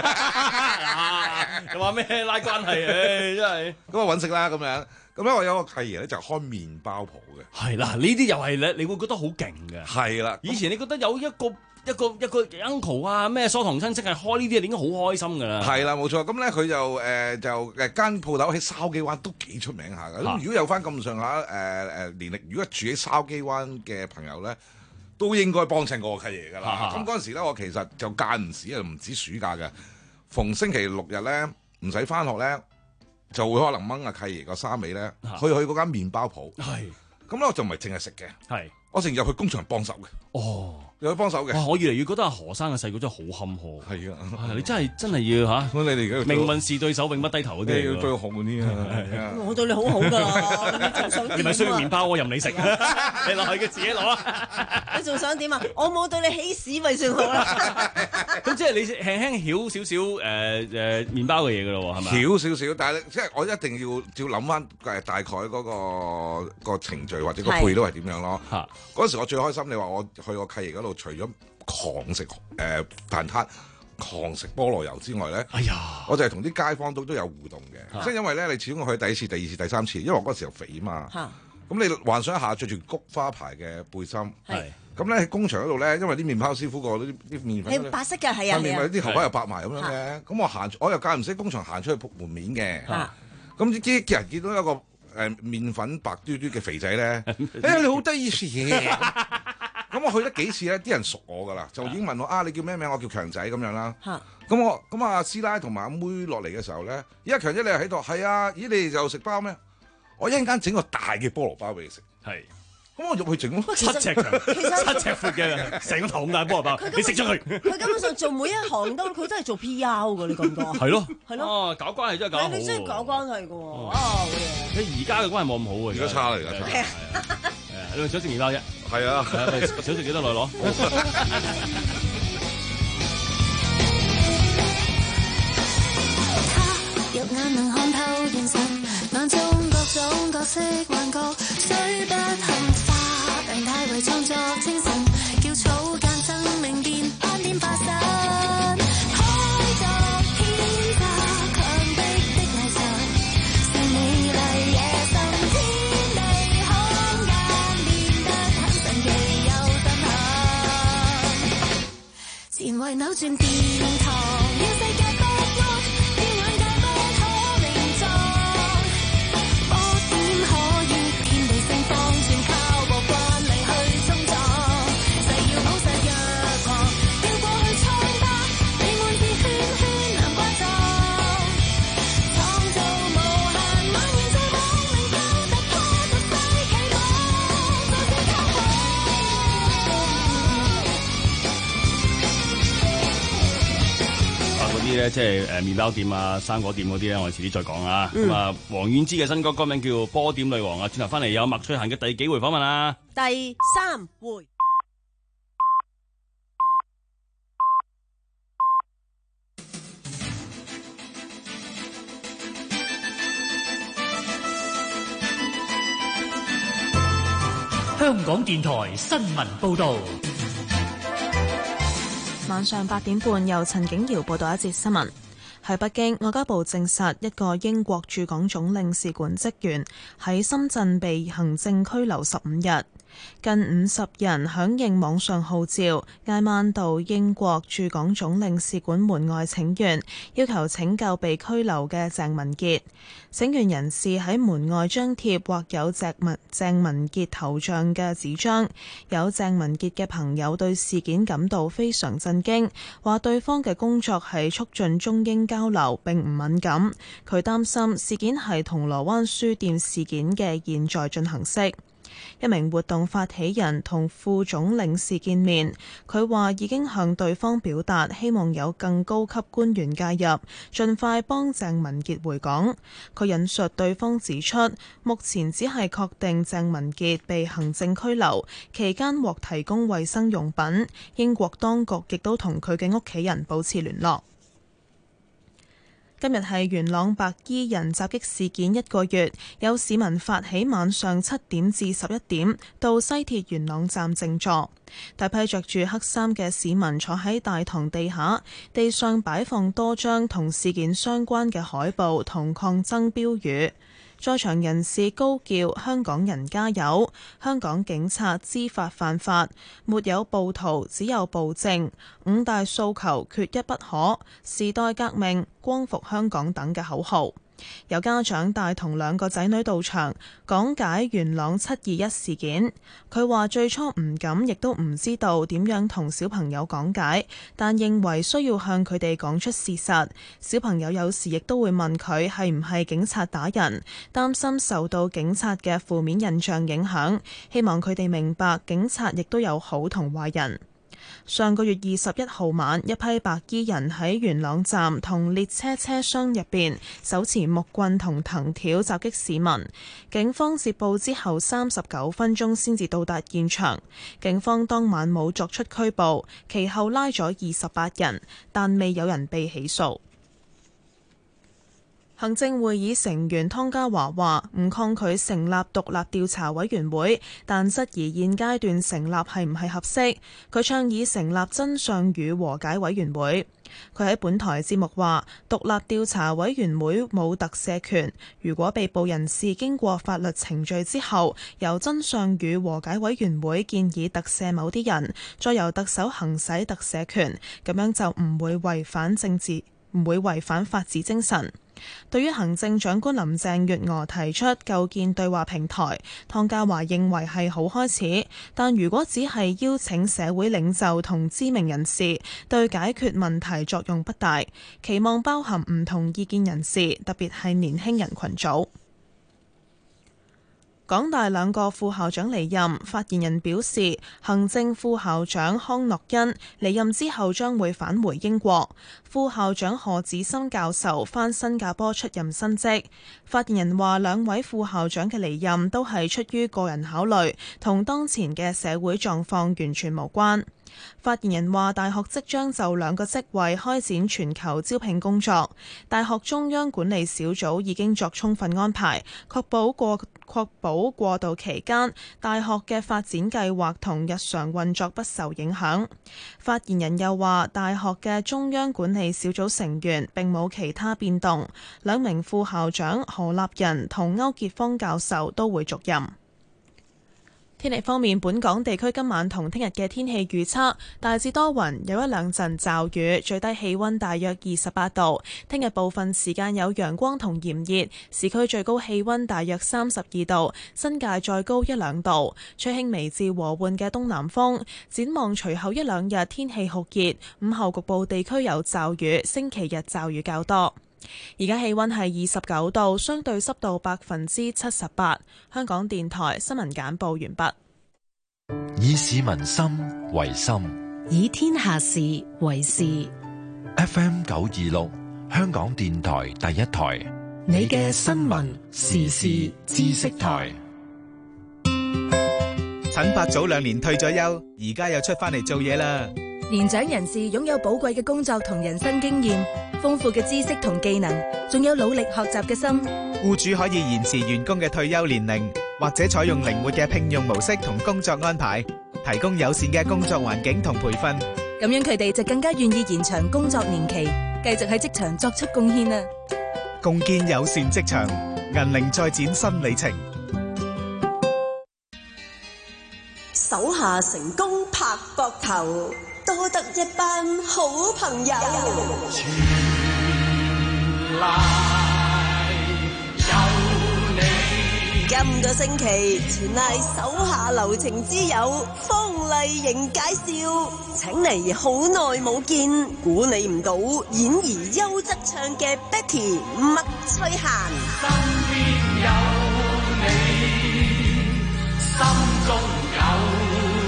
又話咩拉關係？誒真係。咁
我揾食啦咁樣。咁咧我有個契爺咧就開麵包鋪嘅。
係啦，呢啲又係咧，你會覺得好勁嘅。係啦，以前你覺得有一個。一個一個 uncle 啊，咩疏堂親戚係開呢啲，你已經好開心㗎啦。係
啦，冇錯。咁咧佢就誒、呃、就誒間鋪頭喺筲箕灣都幾出名下㗎。咁、啊、如果有翻咁上下誒誒年齡，如果住喺筲箕灣嘅朋友咧，都應該幫襯過個契爺㗎啦。咁嗰陣時咧，我其實就間唔時啊，唔止暑假嘅，逢星期六日咧唔使翻學咧，就會可能掹阿契爺個衫尾咧，啊、去去嗰間麵包鋪。係。咁咧我就唔係淨係食嘅。係。我成日去工場幫手嘅。哦。有去幫手嘅，
我越嚟越覺得阿何生嘅細個真係好坎坷。係啊，你真係真係要嚇，
你哋而家
命運是對手，永不低頭嗰啲，
要最好嗰啲啊！
我對你好好㗎啦，
你咪需要麵包，我任你食，你落去嘅自己攞啦。
你仲想點啊？我冇對你起屎咪算好啦。
咁即係你輕輕曉少少誒誒麵包嘅嘢㗎咯喎，係咪？
曉少少，但係即係我一定要要諗翻誒大概嗰個個程序或者個配都係點樣咯。嚇！嗰陣時我最開心，你話我去個契爺嗰度。除咗狂食誒蛋撻、狂食菠蘿油之外咧，哎呀，我就係同啲街坊都都有互動嘅，即係因為咧，你始終去第一次、第二次、第三次，因為我嗰時候肥嘛，咁你幻想一下着住菊花牌嘅背心，係咁咧喺工場嗰度咧，因為啲麵包師傅個啲啲麵粉
係白色嘅，係啊，
係啊，啲頭髮又白埋咁樣嘅，咁我行，我又間唔時工場行出去撲門面嘅，咁啲啲人見到一個誒麵粉白嘟嘟嘅肥仔咧，誒你好得意嘢。咁我去得幾次咧，啲人熟我噶啦，就已經問我啊，你叫咩名？我叫強仔咁樣啦。咁、啊、我咁啊師奶同埋阿妹落嚟嘅時候咧，依家強仔你又喺度，係啊？咦，你哋就食包咩？我一陣間整個大嘅菠蘿包俾你食。係。咁我入去整咯，
七尺長，七尺闊嘅，成個頭咁大菠蘿包，你食咗佢。
佢根本上做每一行都，佢都係做 P R 㗎，你覺唔覺？係
咯，
係咯。
哦，搞關係真係搞好。
你真係搞關係㗎喎。啊，
你而家嘅關係冇咁好喎，
而家差啦，而家差。
係啊，你想食麵包啫？
係啊，
想食幾多來攞？
獨眼能看透現實，眼中各種角色幻覺，雖不幸化，病態為創作精神，叫草間生命變斑點化身。前為扭轉殿堂，要世界不安，要眼界不可名狀。波點可以天地盛放，全靠和慣例去衝撞。誓要好世若狂，要過去瘡疤，你滿是圈圈難掛撞。創造無限，蔓延在網齡夠突破俗世期望，就是靠譜。
嗰啲咧，即係誒麵包店啊、生果店嗰啲咧，我哋遲啲再講啊。咁啊、嗯，王菀之嘅新歌歌名叫《波點女王》啊。轉頭翻嚟有麥翠嫻嘅第幾回訪問啊？
第三回。
香港電台新聞報導。
晚上八點半，由陳景堯報道一節新聞。喺北京，外交部證實一個英國駐港總領事館職員喺深圳被行政拘留十五日。近五十人響應網上號召，挨晚到英國駐港總領事館門外請願，要求拯救被拘留嘅鄭文傑。請願人士喺門外張貼或有鄭文鄭文傑頭像嘅紙張。有鄭文傑嘅朋友對事件感到非常震驚，話對方嘅工作係促進中英交流，並唔敏感。佢擔心事件係銅鑼灣書店事件嘅現在進行式。一名活動發起人同副總領事見面，佢話已經向對方表達希望有更高級官員介入，盡快幫鄭文傑回港。佢引述對方指出，目前只係確定鄭文傑被行政拘留，期間獲提供衛生用品。英國當局亦都同佢嘅屋企人保持聯絡。今日係元朗白衣人襲擊事件一個月，有市民發起晚上七點至十一點到西鐵元朗站靜坐，大批着住黑衫嘅市民坐喺大堂地下，地上擺放多張同事件相關嘅海報同抗爭標語。在場人士高叫香港人加油，香港警察知法犯法，沒有暴徒只有暴政，五大訴求缺一不可，時代革命光復香港等嘅口號。有家長帶同兩個仔女到場講解元朗七二一事件。佢話最初唔敢亦都唔知道點樣同小朋友講解，但認為需要向佢哋講出事實。小朋友有時亦都會問佢係唔係警察打人，擔心受到警察嘅負面印象影響，希望佢哋明白警察亦都有好同壞人。上個月二十一號晚，一批白衣人喺元朗站同列車車廂入邊手持木棍同藤條襲擊市民。警方接報之後三十九分鐘先至到達現場。警方當晚冇作出拘捕，其後拉咗二十八人，但未有人被起訴。行政會議成員湯家驊話唔抗拒成立獨立調查委員會，但質疑現階段成立係唔係合適。佢倡議成立真相與和解委員會。佢喺本台節目話，獨立調查委員會冇特赦權，如果被捕人士經過法律程序之後，由真相與和解委員會建議特赦某啲人，再由特首行使特赦權，咁樣就唔會違反政治，唔會違反法治精神。對於行政長官林鄭月娥提出構建對話平台，湯家驊認為係好開始，但如果只係邀請社會領袖同知名人士，對解決問題作用不大，期望包含唔同意見人士，特別係年輕人群組。港大兩個副校長離任，發言人表示，行政副校長康諾恩離任之後將會返回英國，副校長何子森教授返新加坡出任新職。發言人話，兩位副校長嘅離任都係出於個人考慮，同當前嘅社會狀況完全無關。 發言人話：大學即將就兩個職位開展全球招聘工作，大學中央管理小組已經作充分安排，確保過確保過渡期間大學嘅發展計劃同日常運作不受影響。發言人又話：大學嘅中央管理小組成員並冇其他變動，兩名副校長何立仁同歐傑峰教授都會續任。天氣方面，本港地區今晚同聽日嘅天氣預測大致多雲，有一兩陣驟雨，最低氣溫大約二十八度。聽日部分時間有陽光同炎熱，市區最高氣溫大約三十二度，新界再高一兩度，吹輕微至和緩嘅東南風。展望隨後一兩日天氣酷熱，午後局部地區有驟雨，星期日驟雨較多。而家氣溫係二十九度，相對濕度百分之七十八。香港電台新聞簡報完畢。
以市民心為心，
以天下事為事。
F M 九二六，香港電台第一台，
你嘅新聞時事知識台。
陳伯早兩年退咗休，而家又出翻嚟做嘢啦。
年長人士擁有寶貴嘅工作同人生經驗，豐富嘅知識同技能，仲有努力學習嘅心。
僱主可以延遲員工嘅退休年齡，或者採用靈活嘅聘用模式同工作安排，提供友善嘅工作環境同培訓。
咁樣佢哋就更加願意延長工作年期，繼續喺職場作出貢獻啊！
共建友善職場，銀齡再展新里程。
手下成功拍膊頭，多得一班好朋友。
全賴有你。
今個星期全賴手下留情之友方麗瑩介紹，請嚟好耐冇見，估你唔到演而優則唱嘅 Betty 麥翠嫻。
身邊有你，心中有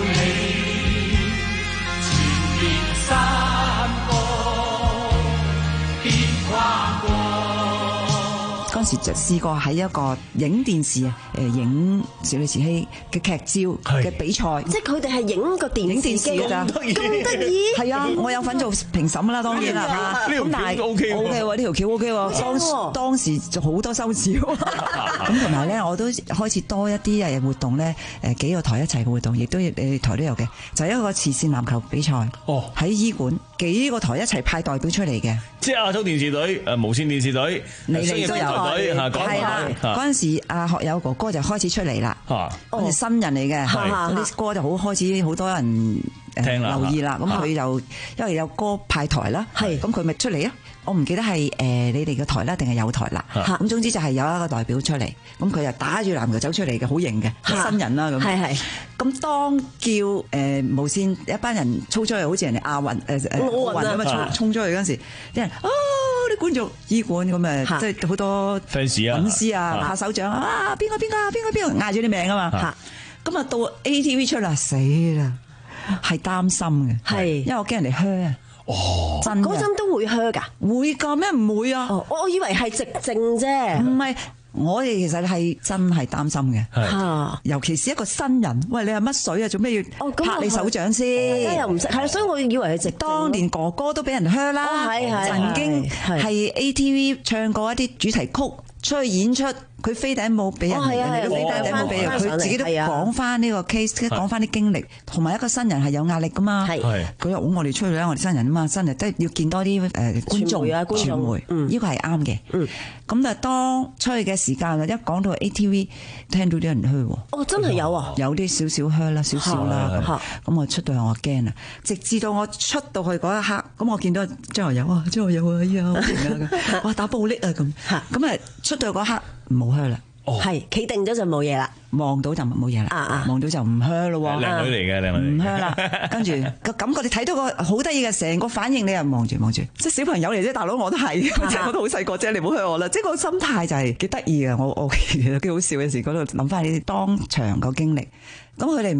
嗰陣時就試過喺一個影電視啊，誒影小李慈禧嘅劇照嘅比賽，
即係佢哋係影個電視機㗎咋，咁得意？
係啊，我有份做評審啦，當然啦嚇。咁但係 O K 喎，呢條橋 O K 喎，當當時就好多收視。咁同埋咧，我都開始多一啲誒活動咧，誒幾個台一齊嘅活動，亦都誒台都有嘅，就係一個慈善籃球比賽。哦，喺醫館幾個台一齊派代表出嚟嘅，
即係亞洲電視隊、誒無線電視隊、商業電視隊嚇，
係啦。嗰陣時阿學友哥哥就開始出嚟啦，嗰陣新人嚟嘅，嗰啲歌就好開始好多人誒留意啦。咁佢又因為有歌派台啦，咁佢咪出嚟啊？我唔記得係誒你哋嘅台啦，定係有台啦。咁總之就係有一個代表出嚟，咁佢又打住籃球走出嚟嘅，好型嘅新人啦。咁係係。咁當叫誒無線一班人衝出去，好似人哋亞運誒誒奧運咁啊，衝衝出去嗰陣時，啲人啊啲觀眾醫館咁誒，即係好多
fans 啊
粉絲啊拍手掌啊，邊個邊個邊個邊個嗌住啲名啊嘛。咁啊到 A T V 出啦，死啦，係擔心嘅，係因為我驚人哋靴啊。
哦，真嗰陣都會靴㗎？
會㗎咩？唔會啊！
哦，我以為係直症啫。
唔係，我哋其實係真係擔心嘅。係，尤其是一個新人，喂，你係乜水啊？做咩要拍你手掌先？
大家又唔識，係，所以我以為係直。
當年哥哥都俾人靴啦，
係係
曾經係 A T V 唱過一啲主題曲，出去演出。佢飛頂帽俾人，人哋都飛頂帽俾佢，自己都講翻呢個 case，講翻啲經歷，同埋一個新人係有壓力噶嘛。佢話：我哋出去咧，我哋新人啊嘛，新人都要見多啲誒觀眾、傳媒，呢個係啱嘅。咁但係當出去嘅時間啊，一講到 A T V， 聽到啲人噓喎。
哦，真係有啊，
有啲少少噓啦，少少啦。咁我出到去我驚啊，直至到我出到去嗰一刻，咁我見到張學友啊，張學友啊，哎呀好型啊，哇打暴力啊咁。咁啊出到嗰刻。冇靴啦，
係企定咗就冇嘢啦，
望到就冇嘢啦，望到就唔靴咯喎，
靚女嚟嘅靚女，
唔靴啦，跟住個感覺你睇到個好得意嘅成個反應，你又望住望住，即係小朋友嚟啫，大佬我都係，即係我都好細個啫，你唔好靴我啦，即係個心態就係幾得意嘅，我我其實幾好笑嘅時，嗰度諗翻你當場個經歷，咁佢哋唔靴，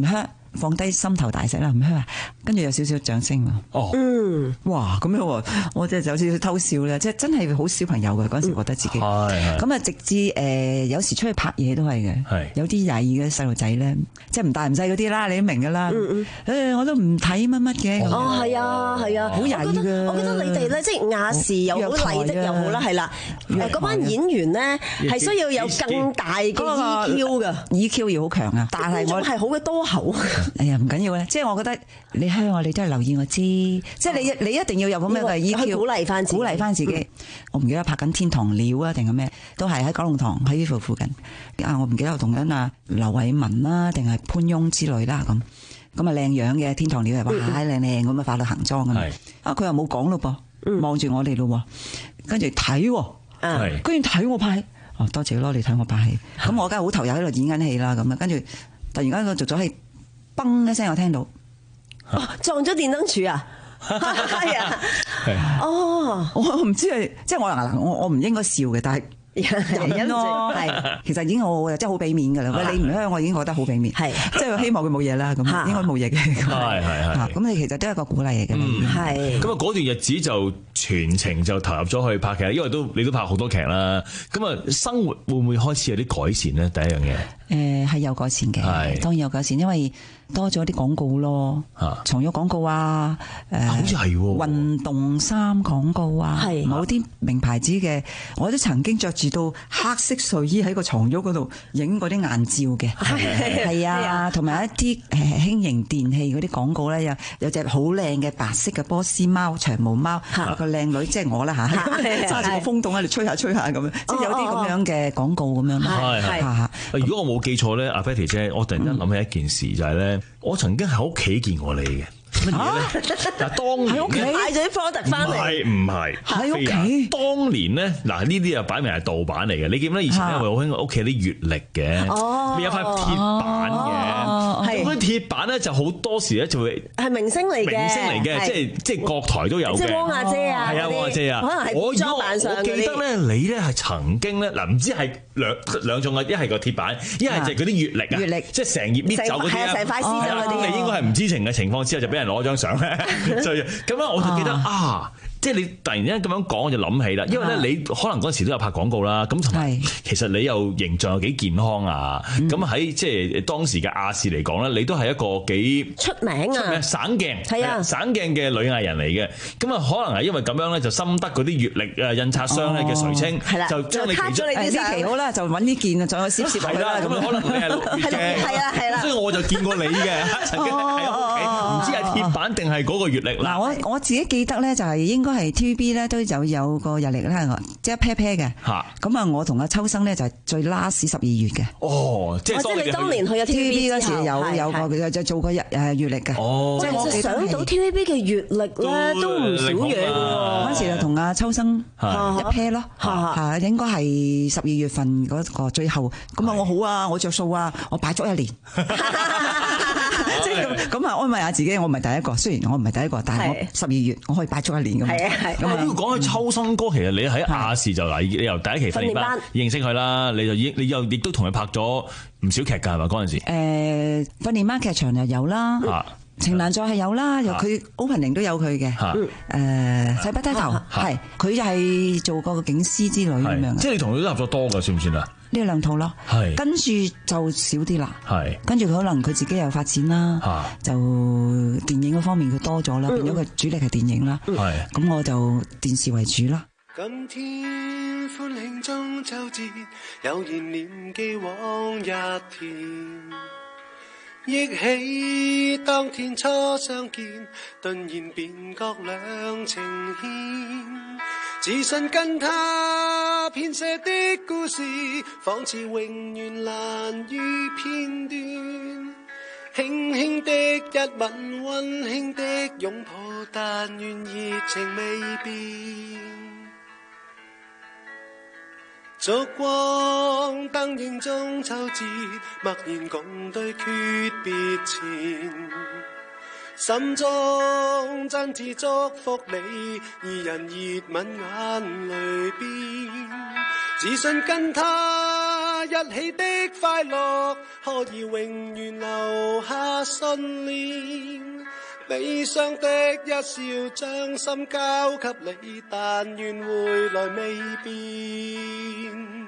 放低心頭大石啦，咁樣，跟住有少少掌聲喎。
哦，
嗯，
哇，咁樣喎，我真係有少少偷笑咧，即係真係好小朋友嘅嗰陣時覺得自己。
係
咁啊，直至誒有時出去拍嘢都係嘅。係。有啲曳嘅細路仔咧，即係唔大唔細嗰啲啦，你都明㗎啦。嗯嗯。誒，我都唔睇乜乜嘅。
哦，係啊，係啊，
好曳㗎。
我記得你哋咧，即係亞視又好，麗的又好啦，係啦。誒，嗰班演員咧係需要有更大嘅 E Q 㗎。
E Q 要好強啊！但係我
係好嘅多口。
哎呀，唔緊要咧，即係我覺得你香我，你都係留意我知，即係你你一定要有咁樣嘅 E Q，
鼓勵翻自己，
鼓勵翻自己。我唔記得拍緊《天堂鳥》啊，定係咩？都係喺九龍塘喺呢度附近。啊，我唔記得我同緊啊劉偉文啦，定係潘翁之類啦咁。咁啊靚樣嘅《天堂鳥》係話唉靚靚咁啊化到行裝咁啊。啊佢又冇講咯噃，望住我哋咯，跟住睇，係，居然睇我拍。哦，多謝咯，你睇我拍戲，咁我梗係好投入喺度演緊戲啦，咁啊，跟住突然間我做咗戲，嘣一聲我聽到，
哦，撞咗電燈柱啊，係啊，哦，
我唔知係，即係我嗱我我唔應該笑嘅，但係。忍咯，係，其實已經好，即係好俾面㗎啦。喂，你唔香，我已經覺得好俾面，係，即係希望佢冇嘢啦，咁應該冇嘢嘅。
係係係。
咁你其實都係一個鼓勵嚟嘅。
係。
咁啊，嗰段日子就全程就投入咗去拍劇，因為都你都拍好多劇啦。咁啊，生活會唔會開始有啲改善咧？第一樣嘢。誒係有改善嘅，係當然有改善，因為多咗啲廣告咯，藏咗廣告啊，誒，好似係運動衫廣告啊，某啲名牌子嘅，我都曾經着住到黑色睡衣喺個床褥嗰度影嗰啲硬照嘅，係啊，同埋一啲誒輕型電器嗰啲廣告咧，有有隻好靚嘅白色嘅波斯貓長毛貓，個靚女即係我啦嚇，揸住個風筒喺度吹下吹下咁樣，即係有啲咁樣嘅廣告咁樣，係係。如果我冇記錯咧，阿 Betty 姐，我突然間諗起一件事，就係咧，我曾經喺屋企見過你嘅。乜嘢咧？嗱，當年喺屋企
買咗啲 product 翻嚟，
係唔係喺屋企？當年咧，嗱呢啲啊擺明係盜版嚟嘅。你記唔記得以前咧，我好興屋企啲月曆嘅，哦，有塊鐵板嘅，咁嗰啲鐵板咧就好多時咧就會係明星嚟嘅，明星嚟嘅，即係即係各台都有嘅，即係汪阿姐啊，係啊，汪阿姐啊，可能係我如果我記得咧，你咧係曾經咧，嗱唔知係兩兩種啊，一係個鐵板，一係就係嗰啲月曆啊，月曆即係成頁搣走嗰啲啊，成塊撕咗嗰啲，你應該係唔知情嘅情況之下就俾人攞張相咧，就咁樣我就記得啊，即係你突然間咁樣講，我就諗起啦，因為咧你可能嗰陣時都有拍廣告啦，咁同埋其實你又形象又幾健康啊，咁喺即係當時嘅亞視嚟講咧，你都係一個幾
出名啊，
省鏡
係啊，
省鏡嘅女藝人嚟嘅，咁啊可能係因為咁樣咧，就深得嗰啲月曆啊印刷商咧嘅垂青，就將你其中
呢期好啦，就揾呢件啊，再攝攝落去啦，咁啊可能你係六月嘅，
係啦係啦，
所以我就見過你嘅，曾經喺屋企，唔知係鐵板定係嗰個月曆啦。
嗱，我我自己記得咧，就係應該係 T V B 咧都有有個日曆啦，即係一 pair pair 嘅。嚇！咁啊，我同阿秋生咧就係最 last 十二月嘅。
哦，即係
你當年去咗 T V B
嗰時有有個就做過日誒月曆嘅。
哦，
即係我上到 T V B 嘅月曆咧都唔少嘢嘅喎。
嗰時就同阿秋生一 pair 咯，係應該係十二月份嗰個最後。咁啊，我好啊，我着數啊，我擺足一年。即係咁咁啊，安慰下自己，我唔係第一個。雖然我唔係第一個，但係我十二月我可以擺足一年咁。
係啊係。
咁啊，講起秋生哥，其實你喺亞視就嗱，你由第一期訓練班認識佢啦，你就已你又亦都同佢拍咗唔少劇㗎係嘛？嗰陣時。誒
訓練班劇場又有啦，情難再係有啦，又佢 opening 都有佢嘅。誒誓不低頭係，佢就係做過個警司之類咁樣。
即係你同佢都合作多㗎，算唔算啊？
呢兩套咯，跟住就少啲啦。跟住佢可能佢自己有發展啦，就電影嗰方面佢多咗啦，變咗佢主力係電影啦。咁我就電視為主啦。
今天歡慶中秋節，有言念記往日甜，憶起當天初相見，頓然便覺兩情牽。自信跟他編寫的故事，仿似永遠難於片段。輕輕的一吻，溫馨的擁抱，但願熱情未變。燭光燈映中秋節，默然共對訣別前。心中真摯祝福你，二人熱吻眼淚邊，自信跟他一一起的快樂，可以永遠留下信念。悲傷的一笑，將心交給你，但願回來未變。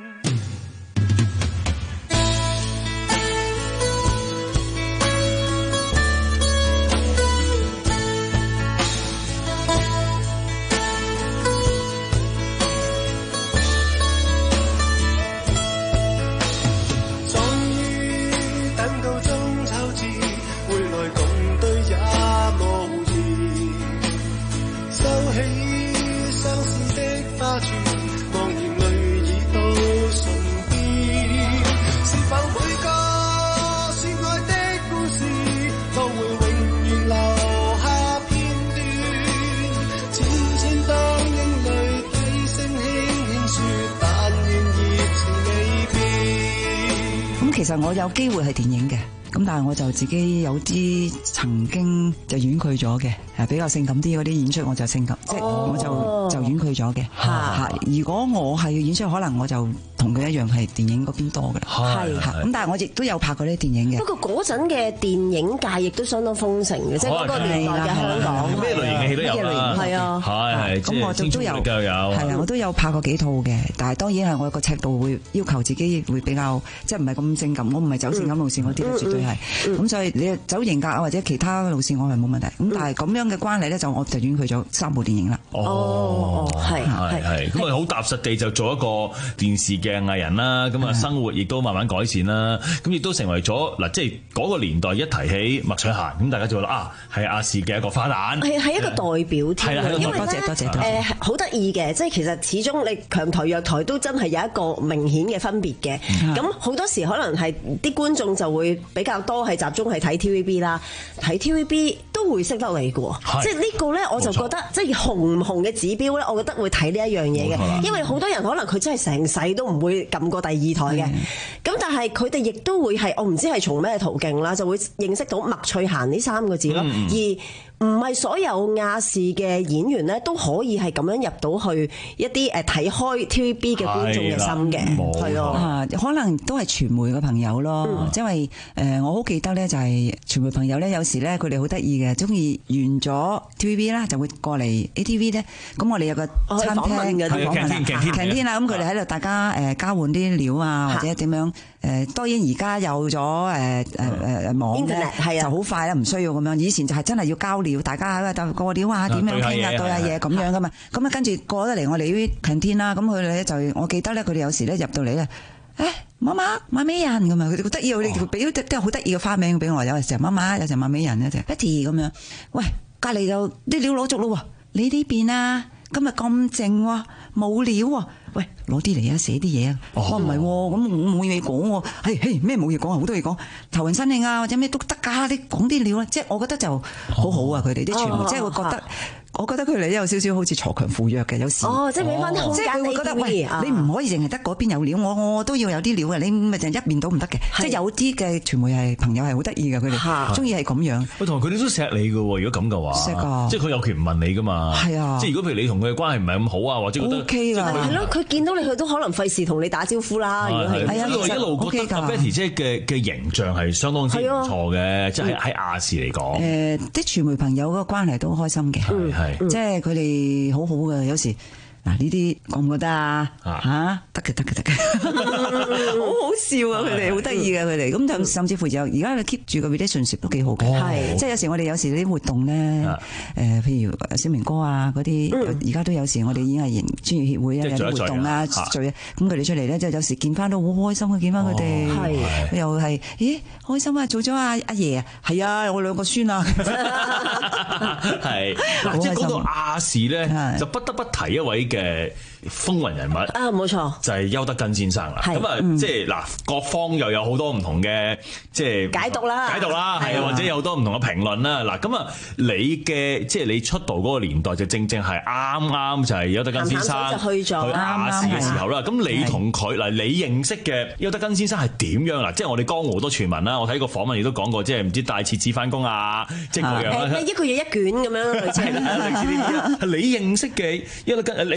其實我有機會係電影嘅，咁但係我就自己有啲曾經就婉拒咗嘅，係比較性感啲嗰啲演出我就性感，即係我就就婉拒咗嘅。嚇，如果我係要演出，可能我就同佢一樣係電影嗰邊多㗎啦。係嚇，咁但係我亦都有拍過啲電影嘅。
不過嗰陣嘅電影界亦都相當豐盛嘅，即係嗰個年代嘅香港。
咩類型嘅戲都有啦。
係啊，
係
咁我就都有，
係
啊，我都有拍過幾套嘅，但係當然係我個尺度會要求自己會比較即係唔係咁性感，我唔係走性感路線嗰啲，絕對係。咁所以你走型格啊或者其他路線我係冇問題。咁但係咁樣嘅關係咧，就我就婉拒咗三部電影啦。
哦，係係係，咁啊好踏實地就做一個電視嘅藝人啦。咁啊生活亦都慢慢改善啦。咁亦都成為咗嗱，即係嗰個年代一提起麥翠嫻，咁大家就覺得啊係亞視嘅一個花旦，係係一個代表添。係啦，因為多謝多謝誒好得意嘅，即係其實始終你強台弱台都真係有一個明顯嘅分別嘅。咁好多時可能係啲觀眾就會比較多係集中係睇 T V B 啦，睇 T V B 都會識得你嘅喎。即係呢個咧，我就覺得即係紅唔紅嘅指標咧，我覺得會睇呢一樣嘢嘅，因為好多人可能佢真係成世都唔會撳過第二台嘅。咁但係佢哋亦都會係我唔知係從咩途徑啦，就會認識到麥翠嫻呢三個字咯。嗯嗯而唔係所有亞視嘅演員咧都可以係咁樣入到去一啲誒睇開 T V B 嘅觀眾嘅心嘅，係啊，可能都係傳媒嘅朋友咯。嗯、因為誒我好記得咧，就係傳媒朋友咧，有時咧佢哋好得意嘅，中意完咗 T V B 啦，就會過嚟 A T V 咧。咁我哋有個餐廳嘅訪問啦，晴天啦，咁佢哋喺度大家誒交換啲料啊，或者點樣誒？當然而家有咗誒誒誒網咧，就好快啦，唔需要咁樣。以前就係真係要交料。大家喺度過料啊，點樣傾啊，對下嘢咁樣噶嘛。咁啊，跟住過得嚟我哋呢啲 canteen 啦，咁佢哋咧就，我記得咧，佢哋有時咧入到嚟咧，誒媽媽馬美人咁啊，佢哋好得意，佢哋俾啲都係好得意嘅花名俾我，有時候媽媽，有時候馬美人咧就 Betty 咁樣。喂，隔離就啲料攞足咯喎，你呢邊啊，今日咁靜喎，冇料喎。喂，攞啲嚟啊，寫啲嘢啊！我唔係喎，咁我冇嘢講喎。嘿嘿，咩冇嘢講啊？好多嘢講，頭暈身㷫啊，或者咩都得㗎。你講啲料啊，即係我覺得就好好啊！佢哋啲傳媒，即係會覺得，我覺得佢哋有少少好似鋤強扶弱嘅，有時。哦，即係俾翻空間，即係佢會覺得喂，你唔可以淨係得嗰邊有料，我我都要有啲料嘅，你咪就一面倒唔得嘅。即係有啲嘅傳媒係朋友係好得意嘅，佢哋中意係咁樣。喂，同埋佢哋都錫你嘅喎，如果咁嘅話。錫㗎。即係佢有權唔問你㗎嘛。係啊。即係如果譬如你同佢嘅關係唔係咁好啊，或者覺得 OK 啦。係咯，佢見到你佢都可能費事同你打招呼啦。如果係。係啊，其實一路覺得阿 Betty 姐嘅嘅形象係相當之唔錯嘅，即係喺亞視嚟講。誒，啲傳媒朋友嗰個關係都開心嘅。係係。即係佢哋好好嘅，有時。嗱，呢啲覺唔覺得啊？嚇，得嘅得嘅得嘅，好好笑啊！佢哋好得意嘅佢哋，咁就甚至乎有而家 keep 住個 relationship 都幾好嘅，係即係有時我哋有時啲活動咧，誒譬如小明哥啊嗰啲，而家都有時我哋已經係營專業協會啊有啲活動啊聚啊，咁佢哋出嚟咧，即係有時見翻都好開心嘅，見翻佢哋，係又係咦開心啊！做咗阿阿爺啊，係啊，我兩個孫啊，係嗱，即係講到亞視咧，就不得不提一位嘅風雲人物啊，冇錯，就係邱德根先生啦。咁啊，即係嗱，各方又有好多唔同嘅即係解讀啦，解讀啦，係啊，或者有好多唔同嘅評論啦。嗱，咁啊，你嘅即係你出道嗰個年代就正正係啱啱就係邱德根先生去咗亞視嘅時候啦。咁你同佢嗱，你認識嘅邱德根先生係點樣嗱？即係我哋江湖好多傳聞啦，我睇個訪問亦都講過，即係唔知帶廁紙翻工啊，即係嗰樣啦。一個月一卷咁樣類似。係啦，類似呢啲。你認識嘅邱德根，你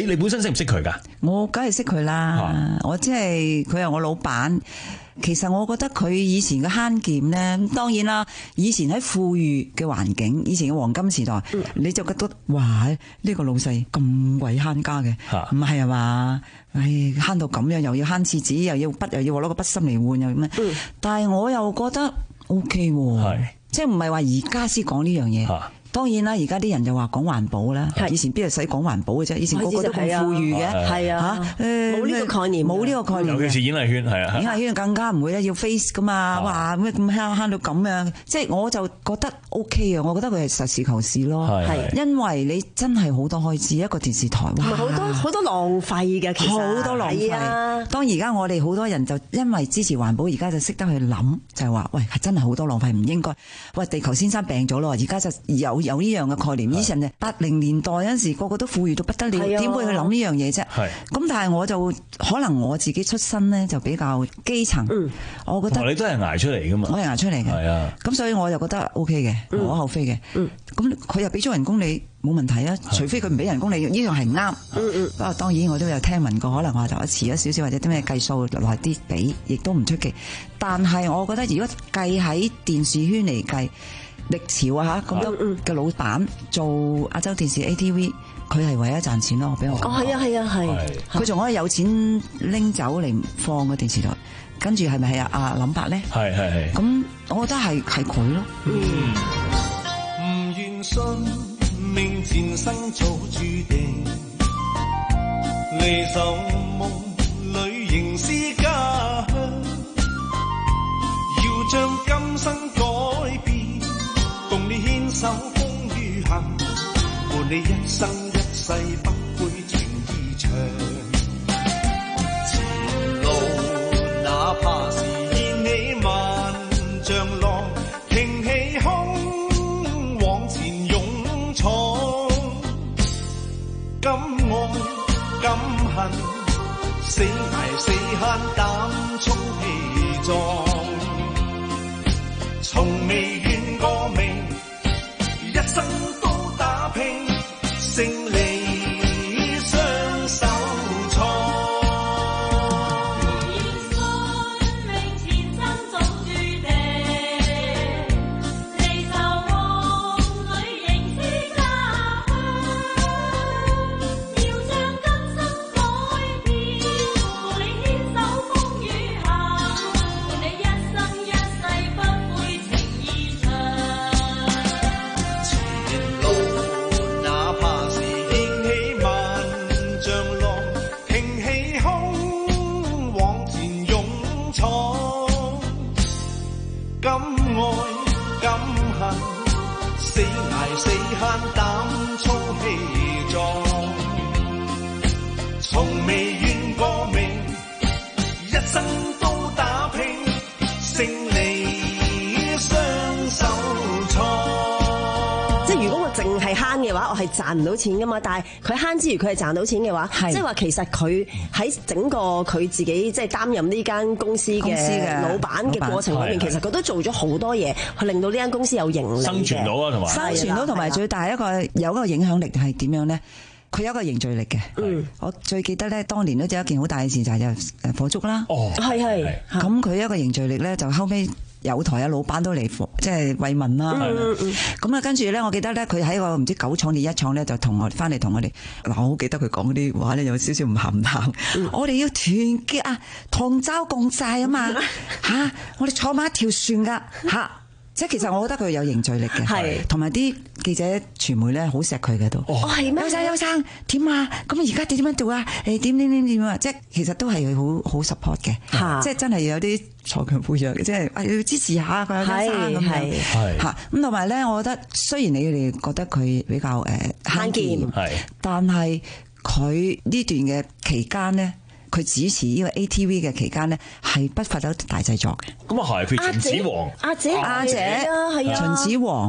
你你本身識唔識佢㗎？
我梗係識佢啦，啊、我即係佢係我老闆。其實我覺得佢以前嘅慳儉咧，當然啦，以前喺富裕嘅環境，以前嘅黃金時代，嗯、你就覺得哇，呢、呢個老細咁鬼慳家嘅，唔係啊嘛？唉，慳到咁樣，又要慳廁紙，又要筆，又要攞個筆芯嚟換，又咁樣。嗯、但係我又覺得 O K 喎，即係唔係話而家先講呢樣嘢。啊當然啦，而家啲人就話講環保啦，以前邊度使講環保嘅啫？以前個個都咁富裕嘅，係啊，
冇呢個概念，
冇呢個概念。
尤其是演藝圈係啊，
演藝圈更加唔會咧，要 face 噶嘛，哇咩咁慳慳到咁樣，即係我就覺得 OK 啊，我覺得佢係實事求是咯，係因為你真係好多開支一個電視台，
好多好多浪費嘅，其實
好多浪費。當而家我哋好多人就因為支持環保，而家就識得去諗，就係話喂係真係好多浪費，唔應該。喂，地球先生病咗咯，而家就有。有呢樣嘅概念，以前嘅八零年代嗰陣時，個個都富裕到不得了，點會去諗呢樣嘢啫？咁但係我就可能我自己出身咧就比較基層，嗯、我覺得
你都係捱出嚟噶嘛，
我係捱出嚟嘅，係啊，咁所以我就覺得 O K 嘅，無可厚非嘅。咁佢又俾咗人工你冇問題啊，除非佢唔俾人工你，呢樣係唔啱。不過當然我都有聽聞過，可能話就遲咗少少或者啲咩計數來啲俾，亦都唔出奇。但係我覺得如果計喺電視圈嚟計。歷朝啊嚇咁多嘅老闆做亞洲電視 A T V， 佢係為咗賺錢咯，俾我講。
哦，係啊，係啊，係。佢
仲可以有錢拎走嚟放個電視台，跟住係咪係阿阿林伯咧？係係係。咁我覺得係係佢咯。
唔願信命前生早注定，離愁夢裏仍是家鄉，要將今生改變。共你牽手風雨行，伴你一生一世不悔情意長。前路哪怕是掀起萬丈浪，挺起胸往前勇闖。敢愛敢恨，死捱死慳膽充氣壯，從未怨過命。一生都打拼，勝利雙手創。願信命前生早注定，離愁夢裏仍是家鄉。要將今生改變，伴你牽手風雨行，伴你一生一世不悔情意長。敢愛敢恨，死捱死慳膽粗氣壯，從未怨過命，一生都打拼，勝利雙手創。
即係如果我淨係慳嘅話，我係賺唔到錢噶嘛。但係佢慳之餘，佢係賺到錢嘅話，即係話其實佢喺整個佢自己即係擔任呢間公司嘅老闆嘅過程裏面，其實佢都做咗好多嘢，去令到呢間公司有盈利，
生存到啊，同埋
生存到，同埋最大一個有一個影響力係點樣咧？佢有一個凝聚力嘅。嗯，我最記得咧，當年都有一件好大嘅事就係就誒火燭啦。哦，係係。咁佢一個凝聚力咧，就後尾。有台啊，老闆都嚟即係慰問啦。咁啊，跟住咧，我記得咧，佢喺個唔知九廠定一廠咧，就同我翻嚟同我哋嗱，我好記得佢講嗰啲話咧，有少少唔鹹淡。嗯、我哋要團結啊，同舟共濟啊嘛嚇、啊！我哋坐埋一條船噶嚇。啊即係其實我覺得佢有凝聚力嘅，係同埋啲記者傳媒咧好錫佢嘅都。哦，係咩？邱生邱生點啊？咁而家點點樣做啊？誒點點點點啊？即係其實都係好好 support 嘅，即係真係有啲鋤強扶弱嘅，即係要支持下佢邱生咁樣。嚇咁同埋咧，我覺得雖然你哋覺得佢比較誒慳儉，係，但係佢呢段嘅期間咧。佢主持呢個 A T V 嘅期間呢，係不乏有大製作嘅。
咁啊係，譬如秦始皇、
阿姐、阿姐啊，係啊，
秦始皇。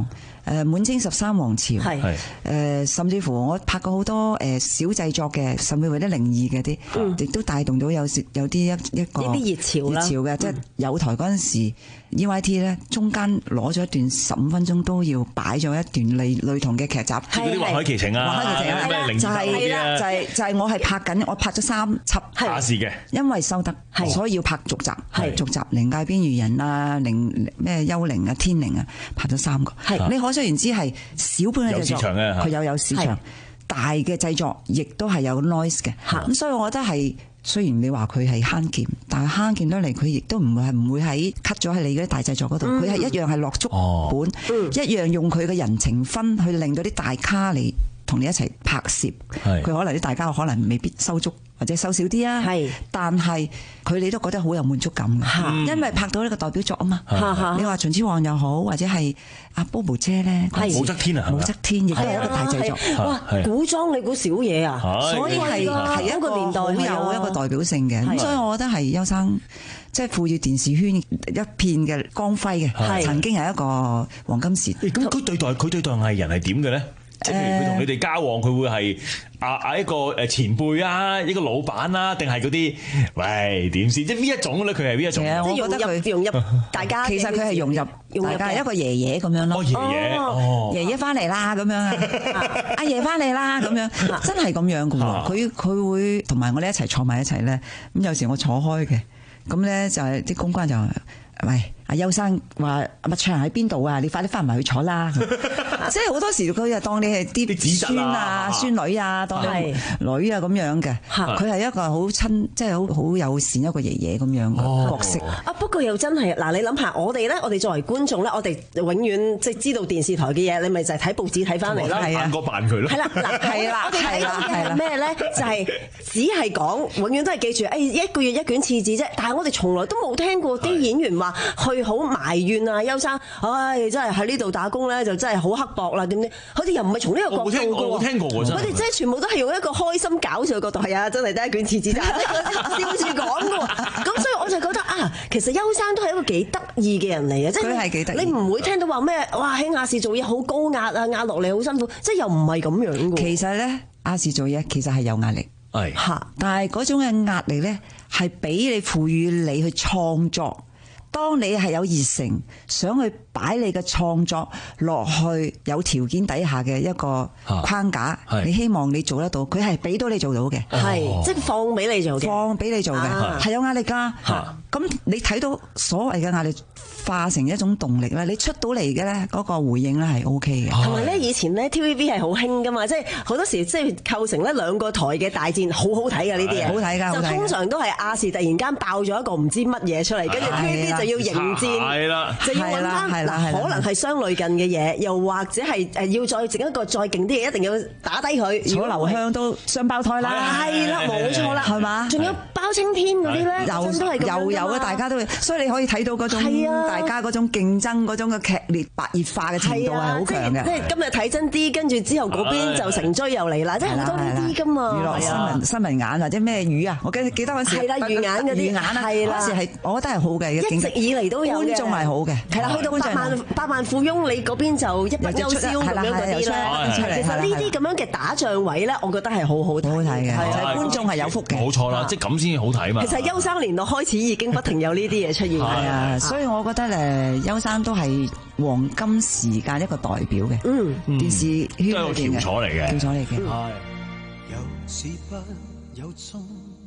誒滿清十三皇朝，係誒、呃、甚至乎我拍過好多誒小製作嘅，甚至乎啲靈異嘅啲，亦、嗯、都帶動到有時有啲一一個
呢啲熱潮啦，熱潮嘅，
即係有台嗰陣時 E Y T 咧，中間攞咗一段十五分鐘都要擺咗一段類類同嘅劇集，
即係嗰啲華海奇情啊，
華海奇情啊，
咩靈異
就係就係就係我係拍緊，我拍咗三輯
亞視嘅，因
為收得，所以要拍續集，續集靈界邊緣人啊，靈咩幽靈啊，天靈啊，拍咗三個，你可想而知係小本嘅製作，佢有有市場，大嘅製作亦都係有 noise 嘅，咁所以我覺得係。雖然你話佢係慳儉，但係慳儉得嚟，佢亦都唔會係唔會喺 cut 咗喺你嗰啲大製作嗰度，佢係、嗯、一樣係落足本，哦嗯、一樣用佢嘅人情分去令到啲大咖嚟同你一齊拍攝。佢可能啲大咖可能未必收足或者收少啲啊，但係佢哋都覺得好有滿足感嘅，嗯、因為拍到呢個代表作啊嘛。你話秦始皇又好，或者係阿 Bobo 姐咧，
武則天啊，
武則天亦都係一個大製作。
哇，古裝你估少嘢啊？
所以係係一個年代好有一個代表性嘅。咁所以我覺得係邱生即係賦予電視圈一片嘅光輝嘅，曾經係一個黃金時代。
咁佢對待佢對待藝人係點嘅咧？即係譬如佢同你哋交往，佢會係啊啊一個誒前輩啊，一個老闆啊，定係嗰啲喂點先？即係邊一種咧？佢係邊一種？
我覺得佢融入大家。其實佢係融入大家一個爺爺咁樣咯。
爺爺，哦，
爺爺翻嚟啦咁樣啊，阿爺翻嚟啦咁樣，真係咁樣噶喎。佢佢會同埋我哋一齊坐埋一齊咧。咁有時我坐開嘅，咁咧就係啲公關就喂。阿邱生話阿麥卓喺邊度啊？你快啲翻埋去坐啦！即係好多時佢就當你係啲孫啊、孫女啊，當你女啊咁樣嘅。佢係一個好親，即係好好友善一個爺爺咁樣嘅角色。
啊，不過又真係嗱，你諗下，我哋咧，我哋作為觀眾咧，我哋永遠即係知道電視台嘅嘢，你咪就係睇報紙睇翻嚟咯。
扮個扮佢咯。係
啦，嗱，係啦，我哋睇到嘅係咩咧？就係只係講，永遠都係記住，誒一個月一卷廁紙啫。但係我哋從來都冇聽過啲演員話去好埋怨啊，邱生，唉，真係喺呢度打工咧，就真係好刻薄啦，點點？佢哋又唔係從呢個角度嘅喎，
我冇聽過喎，真係。
佢哋真係全部都係用一個開心搞笑嘅角度，係啊，真係得一卷廁紙咋，笑住講嘅喎。咁所以我就覺得啊，其實邱生都係一個幾得意嘅人嚟嘅，即係佢係幾得意。你唔會聽到話咩？哇，喺亞視做嘢好高壓啊，壓落嚟好辛苦，即係又唔係咁樣嘅。
其實咧，亞視做嘢其實係有壓力，係嚇，但係嗰種嘅壓力咧，係俾你賦予你去創作。當你係有熱誠，想去擺你嘅創作落去有條件底下嘅一個框架，你希望你做得到，佢係俾到你做到嘅，
係即係放俾你做嘅，
放俾你做嘅，係有壓力㗎。咁你睇到所謂嘅壓力化成一種動力咧，你出到嚟嘅咧嗰個回應咧係 O K 嘅。
同埋咧，以前咧 T V B 係好興㗎嘛，即係好多時即係構成咧兩個台嘅大戰，好好睇㗎呢啲嘢，
好睇㗎，
就通常都係亞視突然間爆咗一個唔知乜嘢出嚟，跟住 T V B 就要迎戰，
係啦，
就要揾翻嗱，可能係相類近嘅嘢，又或者係誒要再整一個再勁啲嘢，一定要打低佢。
楚留香都雙胞胎啦，
係啦，冇錯啦，係嘛？仲有包青天嗰啲咧，又
又有啊！大家都會，所以你可以睇到嗰種大家嗰種競爭嗰種嘅劇烈白熱化嘅程度係好強嘅。
即係今日睇真啲，跟住之後嗰邊就成追又嚟啦，即係好多呢啲㗎嘛。
娛樂新聞新聞眼或者咩魚啊？我記記得嗰時
係啦，魚眼嗰啲，
魚眼啊，嗰時係我覺得係好嘅，
一直以嚟都有嘅。
觀眾係好嘅，
係啦，去到百萬百萬富翁，你嗰邊就一筆勾銷咁樣嗰啲啦。其實呢啲咁樣嘅打仗位咧，我覺得係好好睇，
好睇嘅，係觀眾係有福嘅。
冇錯啦，即係咁先至好睇嘛。
其實邱生年代開始已經不停有呢啲嘢出現。
係啊，所以我覺得誒，邱生都係黃金時間一個代表嘅。嗯，電視圈裏邊嘅
翹楚嚟嘅，
翹楚嚟嘅。
係。有始不有終，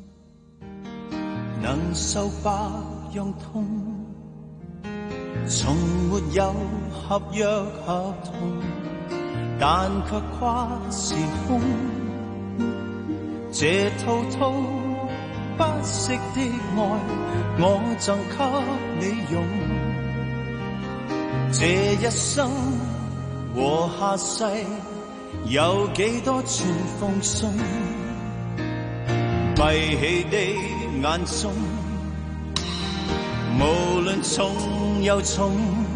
能受百樣痛，從沒有合約合同，但卻跨時空。這套套不息的愛，我贈給你用。這一生和下世，有幾多串奉送？閉起的眼中，無論重又重，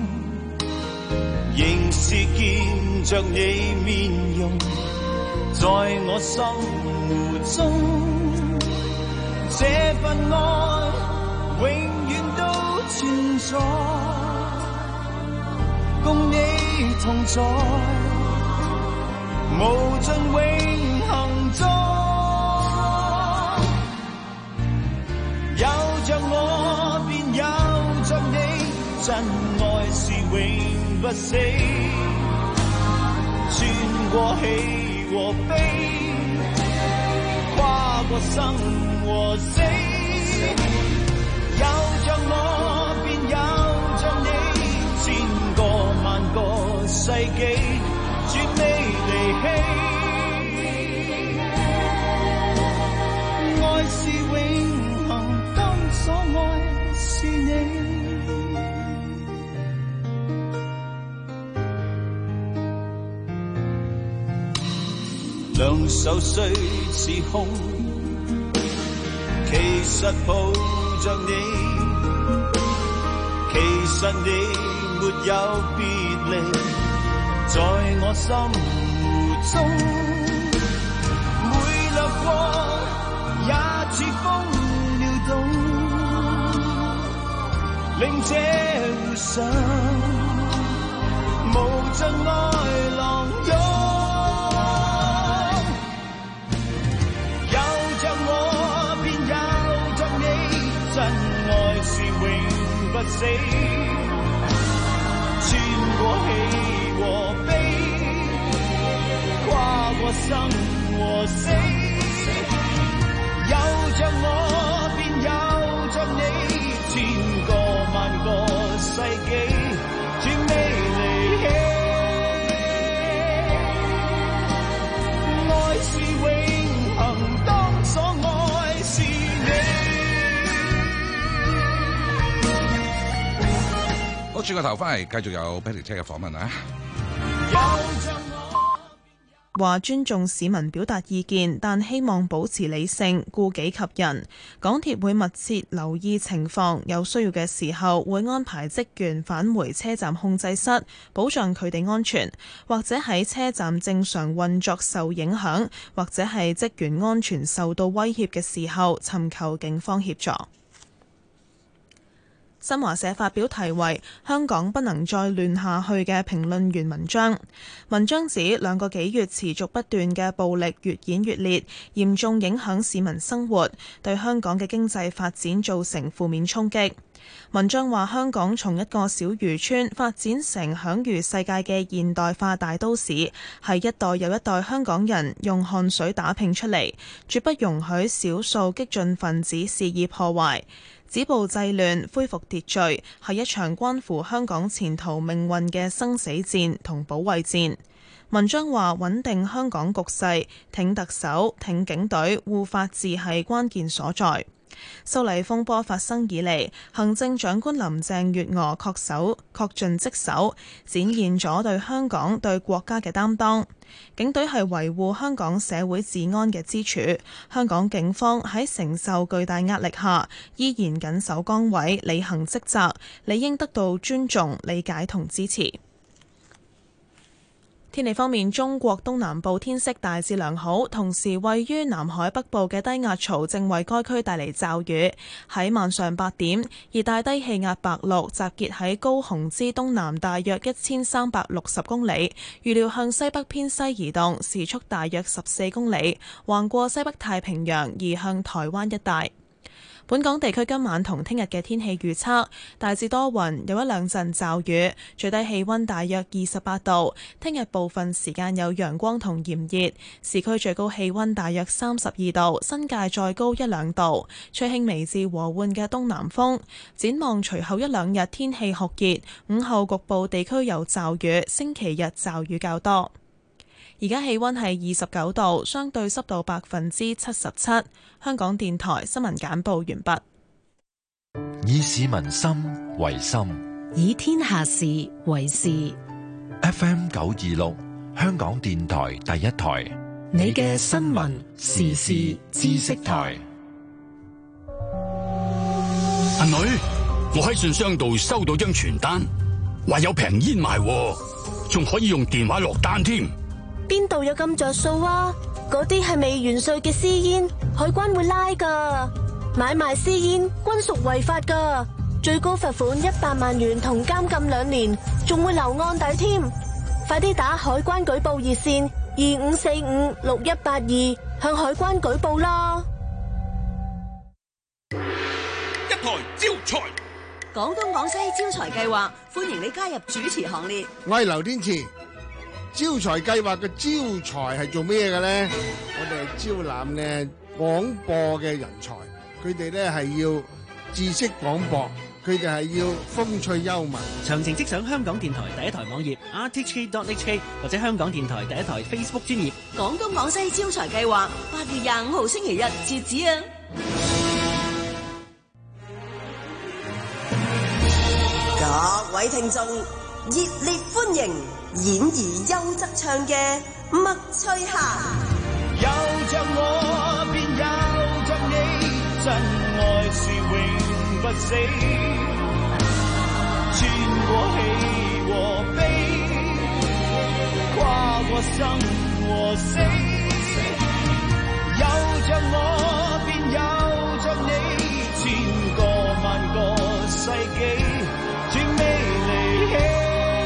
仍是見着你面容，在我心湖中，這份愛永遠都存在，共你同在，無盡永恆中，有着我便有着你，真愛是永不死，穿過喜和悲，跨過生和死，有着我便有着你，千個萬個世紀絕未離棄，愛是永恆，當所愛是你。兩手雖是空，其實抱着你，其實你沒有別離，在我心湖中，每掠過也似風撩動，令這湖上無盡愛浪湧。死，穿過喜和悲，跨過生和死，有着我便有着你，千個萬個世紀絕未離棄，愛是永恆，當所愛是你。
轉個頭翻嚟，繼續有 Betty 姐嘅訪問啊！
話尊重市民表達意見，但希望保持理性，顧己及人。港鐵會密切留意情況，有需要嘅時候會安排職員返回車站控制室，保障佢哋安全，或者喺車站正常運作受影響，或者係職員安全受到威脅嘅時候，尋求警方協助。新華社發表題為《香港不能再亂下去》嘅評論員文章。文章指兩個幾月持續不斷嘅暴力越演越烈，嚴重影響市民生活，對香港嘅經濟發展造成負面衝擊。文章話香港從一個小漁村發展成享譽世界嘅現代化大都市，係一代又一代香港人用汗水打拼出嚟，絕不容許少數激進分子肆意破壞。止暴制亂、恢復秩序係一場關乎香港前途命運嘅生死戰同保衛戰。文章話穩定香港局勢，挺特首、挺警隊、護法治係關鍵所在。修例風波發生以嚟，行政長官林鄭月娥恪守恪盡職守，展現咗對香港、對國家嘅擔當。警隊係維護香港社會治安嘅支柱，香港警方喺承受巨大壓力下，依然緊守崗位，履行職責，理應得到尊重、理解同支持。天氣方面，中國東南部天色大致良好，同時位於南海北部嘅低壓槽正為該區帶嚟驟雨。喺晚上八點，熱帶低氣壓白鹿集結喺高雄之東南大約一千三百六十公里，預料向西北偏西移動，時速大約十四公里，橫過西北太平洋，移向台灣一帶。本港地區今晚同聽日嘅天氣預測，大致多雲，有一兩陣驟雨，最低氣溫大約二十八度。聽日部分時間有陽光同炎熱，市區最高氣溫大約三十二度，新界再高一兩度，吹輕微至和緩嘅東南風。展望隨後一兩日天氣酷熱，午後局部地區有驟雨，星期日驟雨較多。而家氣溫係二十九度，相對濕度百分之七十七。香港電台新聞簡報完畢。
以市民心為心，
以天下事為事。
F M 九二六，香港電台第一台，
你嘅新聞時事知識台。
阿女，我喺信箱度收到張傳單，話有平煙賣，仲可以用電話落單添。
邊度有咁着數啊？嗰啲係未完稅嘅私煙，海關會拉噶。買賣私煙均屬違法噶，最高罰款一百萬元同監禁兩年，仲會留案底添。 快啲打海關舉報熱線二五四五六一八二向海關舉報啦！
一台招財，
廣東廣西招財計劃歡迎你加入主持行列。
我係劉天賜。招財計劃嘅招財係做咩嘅咧？我哋係招攬咧廣播嘅人才，佢哋咧係要知識廣博，佢哋係要風趣幽默。
詳情即上香港電台第一台網頁 r t h k dot h k 或者香港電台第一台 Facebook 專頁。
廣東廣西招財計劃八月廿五號星期日截止啊！
各位聽眾，熱烈歡迎演而優則唱嘅麥翠霞。
有着我便有着你，真愛是永不死，穿過喜和悲，跨過生和死。有着我便有着你，千個萬個世紀，絕未離棄。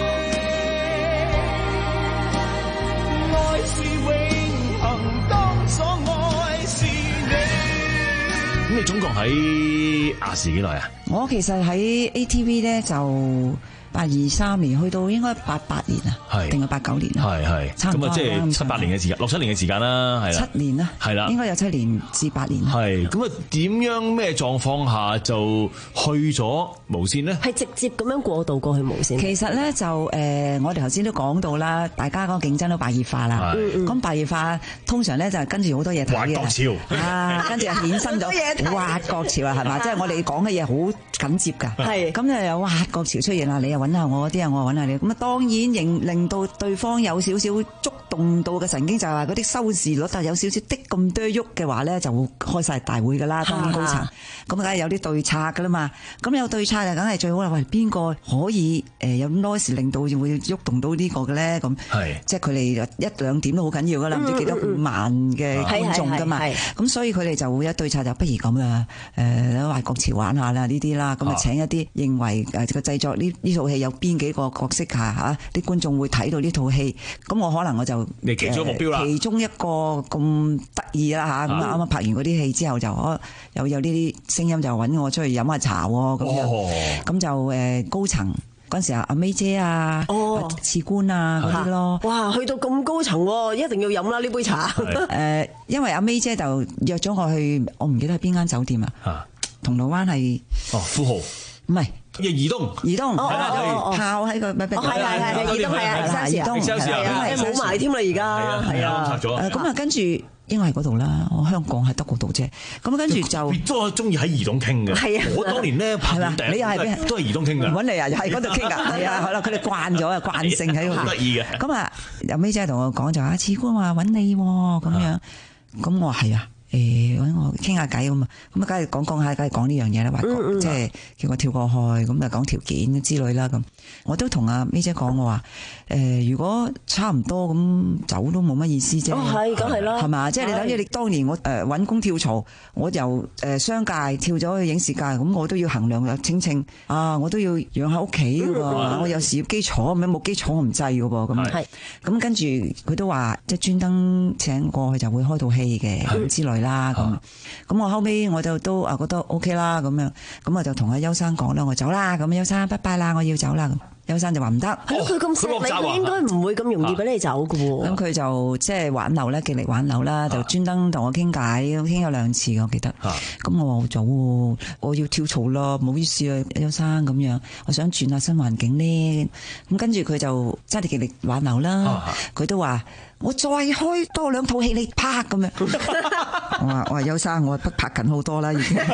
愛是永恆，當所愛是你。
咁你總共喺亞視幾耐啊？
我其實喺 A T V 咧就八二三年去到應該八八年啊，定係八九年啊？
係係，咁啊即係七八年嘅時間，六七年嘅時間啦，係啦。
七年啦，
係啦，
應該有七年至八年。
係咁啊？點樣咩狀況下就去咗無線呢？
係直接咁樣過渡過去無線。
其實咧就誒、呃，我哋頭先都講到啦，大家嗰個競爭都白熱化啦。咁白熱化通常咧就係跟住好多嘢睇嘅。
挖角潮
啊，跟住又衍生咗挖角潮啊，係嘛？即係我哋講嘅嘢好緊接㗎。係咁就有挖角潮出現啦，你又揾下我嗰啲啊，我又揾下你。咁啊當然令令到對方有少少觸動到嘅神經，就係話嗰啲收視率啊有少少的咁多喐嘅話咧，就會開晒大會㗎啦。當然高層咁梗係有啲對策㗎啦嘛。咁有對策就梗係最好啦。喂，邊個可以誒有 noise 令到會喐動到呢個嘅咧？咁即係佢哋一兩點都好緊要㗎啦，唔知幾多萬嘅觀眾㗎嘛。咁所以佢哋就會有對策，就不如咁啦，誒挖角潮玩下啦呢啲啦。咁啊請一啲認為誒個製作呢呢套戲有邊幾個角色下嚇啲觀眾會睇到呢套戲。咁我可能我就
你其中目標啦，
其中一個咁得意啦嚇。咁啊啱啱拍完嗰啲戲之後就可有有呢啲聲音就揾我出去飲下茶喎咁樣。咁就誒高層嗰陣時啊，阿 May 姐啊，哦，次官啊嗰啲咯。
哇，去到咁高層喎，一定要飲啦呢杯茶。
誒，因為阿 May 姐就約咗我去，我唔記得係邊間酒店啊。銅鑼灣係
哦富豪，
唔係
怡東，
怡東係啦，炮喺個咩咩？
係係係怡東係啊，怡東係啊，冇埋添啦而家。係啊，
誒咁啊，跟住。應該係嗰度啦，我香港係德國度啫。咁跟住就
都中意喺怡東傾嘅。係啊，我當年咧拍第一，你又係邊？都係怡東傾嘅。
揾你啊，又係嗰度傾㗎。係啊，係啦，佢哋慣咗啊，慣性喺度。
好得意嘅。
咁啊，有尾姐同我講就話，次官話揾你喎，咁樣。咁我話係啊。誒揾我傾下偈咁啊，咁啊梗係講講下，梗係講呢樣嘢啦，話即係叫我跳過去，咁啊講條件之類啦咁。我都同阿 May 姐講，我話誒如果差唔多咁走都冇乜意思啫。
哦，係，梗係啦，
係嘛？即係你等於你當年我誒揾工跳槽，我由誒商界跳咗去影視界，咁我都要衡量清清啊，我都要養下屋企㗎喎，我有事業基礎，咁樣冇基礎我唔制㗎噃，咁係。咁跟住佢都話即係專登請過去就會開套戲嘅咁之類啦，咁咁我後尾我就都啊覺得 OK 啦，咁樣咁我就同阿邱生講啦，我走啦，咁邱生拜拜啦，我要走啦。邱生就話唔得，
係咯，佢咁錫你，佢應該唔會咁容易俾你走㗎喎。
咁佢就即係挽留啦，極力挽留啦，就專登同我傾偈，傾咗兩次我記得。咁我話好早喎，我要跳槽啦，唔好意思啊，邱生咁樣，我想轉下新環境呢。咁跟住佢就真係極力挽留啦，佢都話我再開多兩套戲你拍咁樣。我話我話邱生，我拍緊好多啦已經。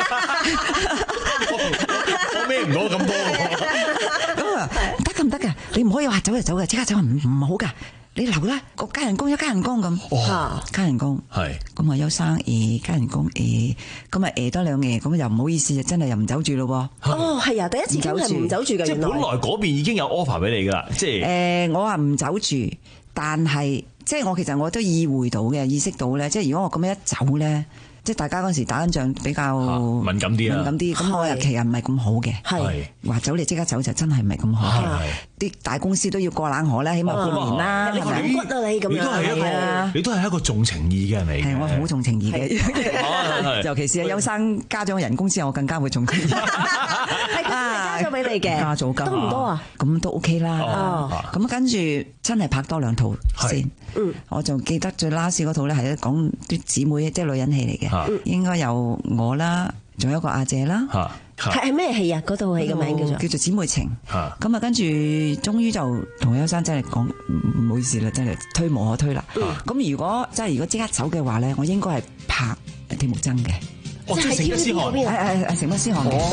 我孭唔到咁多。
咁啊，唔得噶唔得噶，你唔可以話走就走嘅，即刻走唔唔好噶，你留啦，個加人工一加人工咁，哦，加人工係，咁啊邱生誒加人工誒，咁啊誒多兩嘢，咁又唔好意思，真係又唔走住咯喎。
哦，係啊，第一次真係唔走住嘅，
即係本來嗰邊已經有 offer 俾你噶啦，即係
誒我話唔走住，但係即係我其實我都意會到嘅，意識到咧，即係如果我咁樣一走咧。 即係大家嗰陣時打緊仗比較
敏感啲啊，
敏感啲，咁我又其實唔係咁好嘅，
係
話走你即刻走就真係唔係咁好嘅，啲大公司都要過冷河咧，起碼半年啦，
你反骨啊你咁樣，
你都係一個，你都係一個重情義嘅人嚟嘅，
係我好重情義嘅，尤其是邱生加咗人工之後，我更加會重情義。
係加咗俾你嘅，
加咗金
多唔多啊？
咁都 OK 啦。咁跟住真係拍多兩套先。嗯，我仲記得最 last 嗰套咧係講啲姊妹，即係女人戲嚟嘅，應該有我啦，仲有一個阿姐啦。
係係咩戲啊？嗰套戲嘅名叫做
叫做姊妹情。咁啊，跟住終於就同邱生真係講唔好意思啦，真係推無可推啦。咁如果真係如果即刻走嘅話咧，我應該係拍鐵木真嘅。
哦，即係成吉思汗，
係係係成吉思汗嘅。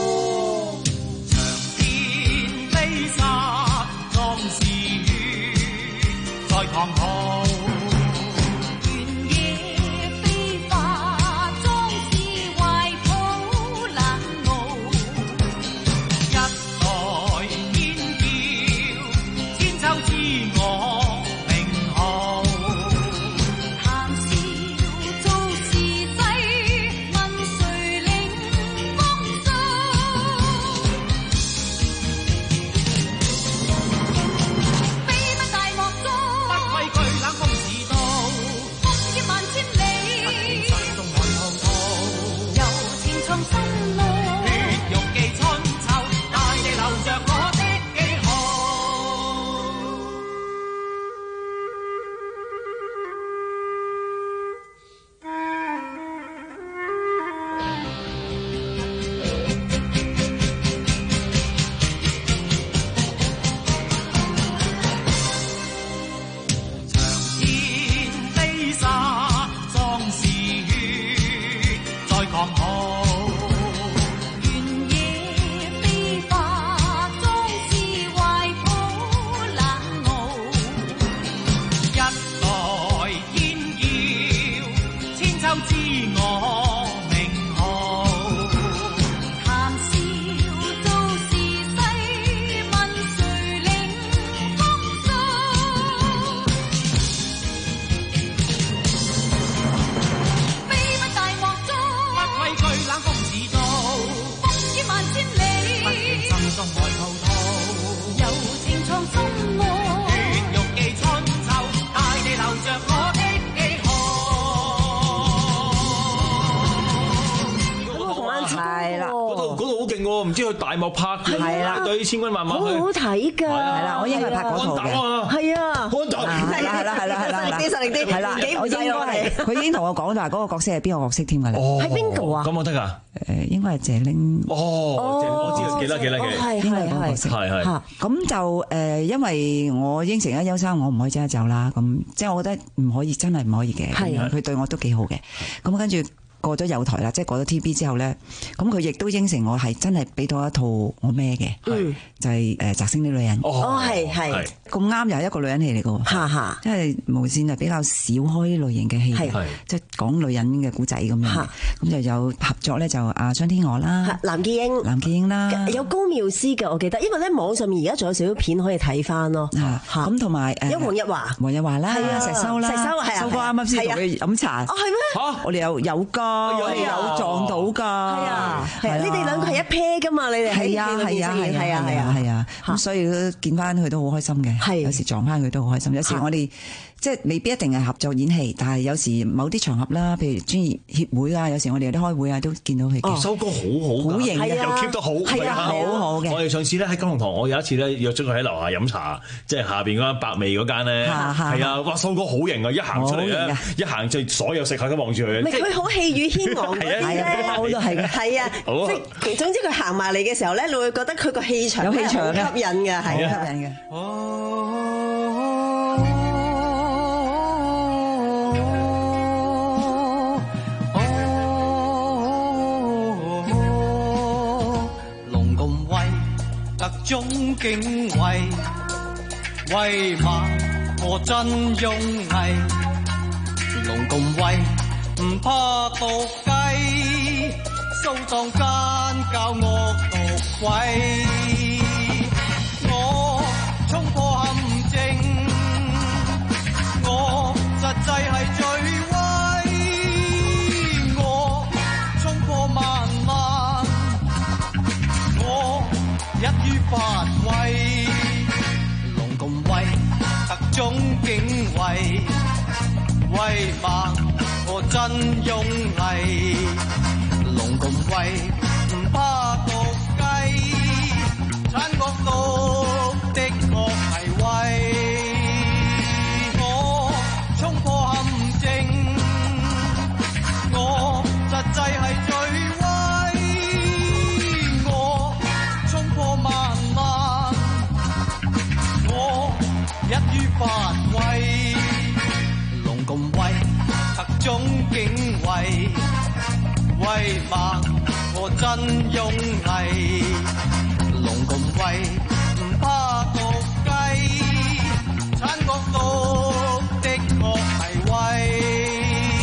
在唐豪，原野飛花，裝置懷抱冷傲，一代天驕，千秋知我名號。談笑做時勢，問誰領風騷？飛不大漠中。畏懼冷風時到，風劍萬千里，不見心中愛滔滔，柔情藏心內，血肉記春秋，大地留着我的記號。飛沙壯士血，在狂豪。原野飛花，裝置懷抱冷傲。一代天驕，千秋知我名號。談笑做時勢，問誰領風騷？飛不大漠中，不畏懼冷風時到，風劍萬千里，不見心中愛滔滔，柔情藏心內，血肉記春秋，大地留着我的記號。
紅眼前
係啦，
嗰度嗰度好勁喎，唔知去大漠拍嘅，
係啦
對千軍萬馬去，
好好睇㗎，
係啦，我應該係拍嗰套嘅。
係啊，
安達
係啦係啦係啦係啦，
實力啲實力啲，
係啦，
年紀唔
我應該
細喎
係佢已經同我講咗話嗰個角色係邊個角色添㗎啦。
哦，
係邊個啊？
咁我得㗎。
誒，應該係謝玲。
哦，我知道，記得記得記得，
係
應該係嗰個角
係
色。
係係。
嚇，咁就誒，因為我應承咗邱生，我唔可以即刻走啦。咁即係我覺得唔可以，真係唔可以嘅。
係
咁樣佢對我都幾好嘅。咁跟住過咗友台啦，即係過咗 T V B 之後咧，咁佢亦都應承我係真係俾到一套我孭嘅，就係誒《摘星的女人》。
哦，係係。
咁啱又係一個女人戲嚟嘅喎。
嚇嚇。
因為無線係比較少開呢類型嘅戲嘅，即係講女人嘅故仔咁樣。咁就有合作咧，就阿張天娥啦，
藍潔瑛，
藍潔瑛啦，
有高妙思嘅，我記得，因為咧網上面而家仲有少少片可以睇翻咯。
咁同埋誒，
有黃日華，
黃日華啦，石修啦，
石修係啊，
修哥啱啱先同佢飲茶。
哦，係咩？
嚇，我哋有有㗎，我哋有撞到㗎。係
啊，係啊，你哋兩個係一 pair 㗎嘛？你哋喺
係啊係啊係啊係啊係啊，咁所以見翻佢都好開心嘅。有時撞翻佢都好開心。有時我哋即係未必一定係合作演戲，但係有時某啲場合啦，譬如專業協會啊，有時我哋有啲開會啊，都見到佢嘅。
修哥好好，
好型嘅，
又 keep 得好，
係啊，好好嘅。
我哋上次咧喺九龍塘，我有一次咧約咗佢喺樓下飲茶，即係下邊嗰間百味嗰間咧，係啊，哇，修哥好型啊！一行出嚟咧，一行就所有食客都望住佢。
唔係佢好氣宇軒昂嗰啲咧，
我都係嘅。
係啊，即係總之佢行埋嚟嘅時候咧，你會覺得佢個氣場
有氣場
吸引嘅，係
吸引嘅。
特種敬畏，威猛我真勇毅，龍咁威唔怕毒雞，掃蕩奸教惡毒鬼，我衝破陷阱，我實際係最威，我威猛我真勇毅，龍咁威唔怕毒雞，產國毒的確係威，我衝破陷阱，我實際係最威，我衝破萬難，我一於發威，龍咁威，特種警衛，威猛我真勇毅，龍咁威，唔怕毒雞，產國毒的確係威。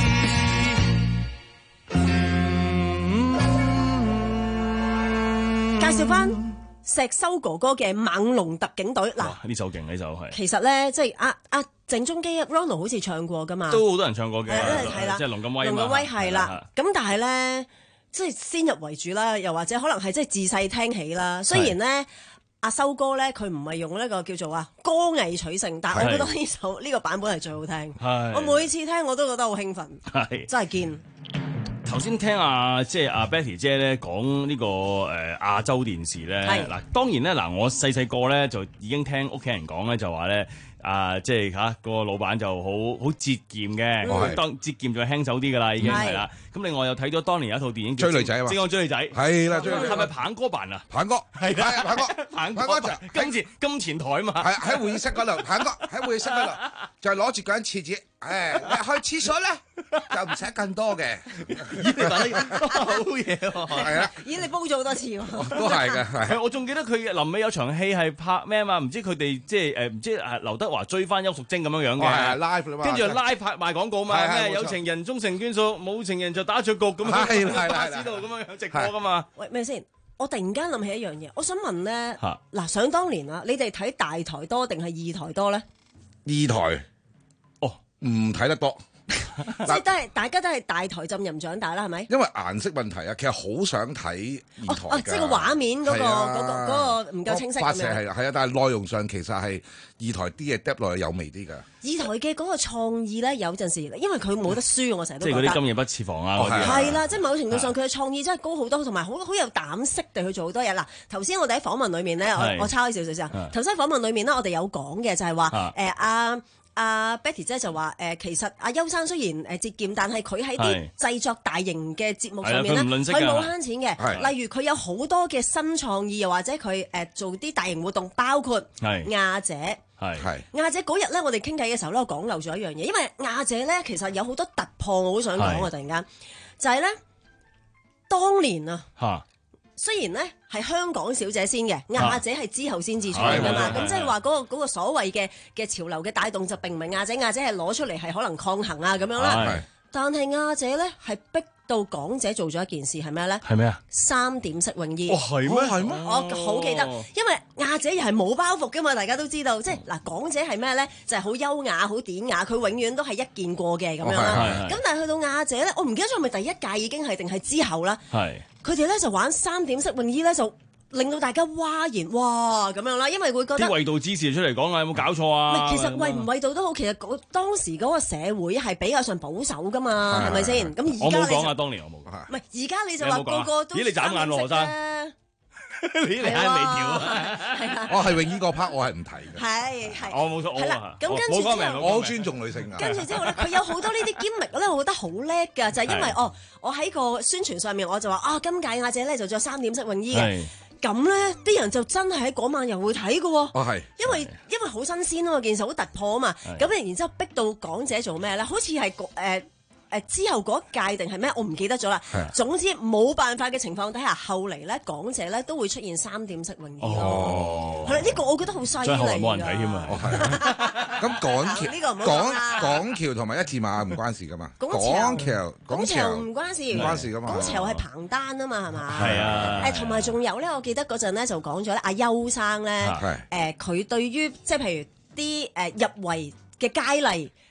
介紹翻石修哥哥嘅猛龍特警隊嗱，
呢首勁呢首係。
其實咧，即係阿阿鄭中基 Ronald 好似唱過噶嘛，
都好多人唱過嘅，
係啦，
即係龍咁威
龍咁威係啦。咁但係咧，即係先入為主啦，又或者可能係即係自細聽起啦。雖然咧，阿修哥咧佢唔係用呢個叫做啊歌藝取勝，但係我覺得呢首呢個版本係最好聽。我每次聽我都覺得好興奮，
係
真係堅。
頭先聽阿即係阿 Betty 姐咧講呢個誒亞洲電視咧，嗱當然咧嗱，我細細個咧就已經聽屋企人講咧，就話咧啊，即係嚇個老闆就好好節儉嘅，當節儉就輕手啲噶啦，已經係啦。咁另外又睇咗當年有一套電影
追女仔啊嘛，
即係追女仔
係啦，追女仔
係咪棒哥扮啊？
棒哥
係啊，
棒哥
棒
棒哥就
跟住金錢台嘛，
係喺會議室嗰度，棒哥喺會議室嗰度就攞住嗰張廁紙，誒去廁所咧就唔使更多嘅。
咦，你講得好嘢喎！
係啊，
咦，你煲咗好多次喎，
都係嘅。係
我仲記得佢臨尾有場戲係拍咩啊嘛？唔知佢哋即係誒唔知係劉德華追翻邱淑貞咁樣樣嘅
，live
跟住拉拍賣廣告嘛，咩有情人終成眷屬，冇情人就打雀局咁樣，喺巴士度咁樣樣直播噶嘛。
喂，咩先？我突然間諗起一樣嘢，我想問咧，嗱，想當年啊，你哋睇大台多定係二台多咧？
二台哦，唔睇得多。
即係都係大家都係大台浸淫長大啦，係咪？
因為顏色問題啊，其實好想睇二台㗎。
即係個畫面嗰個嗰個嗰個唔夠清晰咁樣。發射
係係啊，但係內容上其實係二台啲嘢嗒落去有味啲㗎。
二台嘅嗰個創意咧，有陣時因為佢冇得輸，我成日都
即係嗰啲今夜不設防啊嗰啲。
係啦，即係某程度上佢嘅創意真係高好多，同埋好好有膽識地去做好多嘢。嗱，頭先我哋喺訪問裡面咧，我我抄少少先。頭先訪問裡面咧，我哋有講嘅就係話誒阿。阿 Betty 姐就話誒，其實阿邱生雖然誒節儉，但係佢喺啲製作大型嘅節目上面咧，佢冇慳錢嘅。例如佢有好多嘅新創意，又或者佢誒做啲大型活動，包括亞姐。
係係
亞姐嗰日咧，我哋傾偈嘅時候咧，我講漏咗一樣嘢，因為亞姐咧其實有好多突破，我好想講啊！突然間就係咧，當年啊。嚇。雖然咧係香港小姐先嘅，亞姐係之後先至出嚟噶嘛，咁即係話嗰個嗰個所謂嘅嘅潮流嘅帶動就並唔係亞姐，亞姐係攞出嚟係可能抗衡啊咁樣啦。但係亞姐咧係逼到港姐做咗一件事係咩咧？
係咩啊？
三點式泳衣。
哇係咩？係咩？
我好記得，因為亞姐又係冇包袱噶嘛，大家都知道，即係嗱港姐係咩咧？就係好優雅、好典雅，佢永遠都係一件過嘅咁樣啦。咁但係去到亞姐咧，我唔記得咗係咪第一屆已經係定係之後啦？係。佢哋咧就玩三點式泳衣咧，就令到大家嘩然哇咁樣啦，因為會覺得
啲衛道之士出嚟講啊，有冇搞錯啊？
其實衛唔衛道都好，其實嗰當時嗰個社會係比較上保守噶嘛，係咪先？咁而家
我冇講啊，當年我冇講。
唔係而家你就話個個都
咦？你眨眼喎，何生？你眼微調啊！
我係泳衣個 part，我係唔提嘅。
係係。
我冇錯，我
係啦。咁跟住之後，
我好尊重女性㗎。
跟住之後咧，佢有好多呢啲 gimmick 咧，我覺得好叻㗎，就係因為哦，我喺個宣傳上面我就話啊，今屆亞姐咧就着三點式泳衣嘅。咁咧，啲人就真係喺嗰晚又會睇㗎喎。
哦，係。
因為因為好新鮮啊嘛，件事好突破啊嘛。咁然之後逼到港姐做咩咧？好似係誒。誒之後嗰一屆定係咩？我唔記得咗啦。總之冇辦法嘅情況底下，後嚟咧港姐咧都會出現三點式泳衣咯。係啦，呢個我覺得好犀利。
所以後來冇人睇添啊！
咁港橋、港港橋同埋一字馬唔關事噶嘛？港橋、港橋
唔關事，
唔關事噶嘛？
港橋係彭丹啊嘛，係嘛？
係啊。
誒同埋仲有咧，我記得嗰陣咧就講咗咧，阿邱生咧誒佢對於即係譬如啲誒入圍嘅佳麗。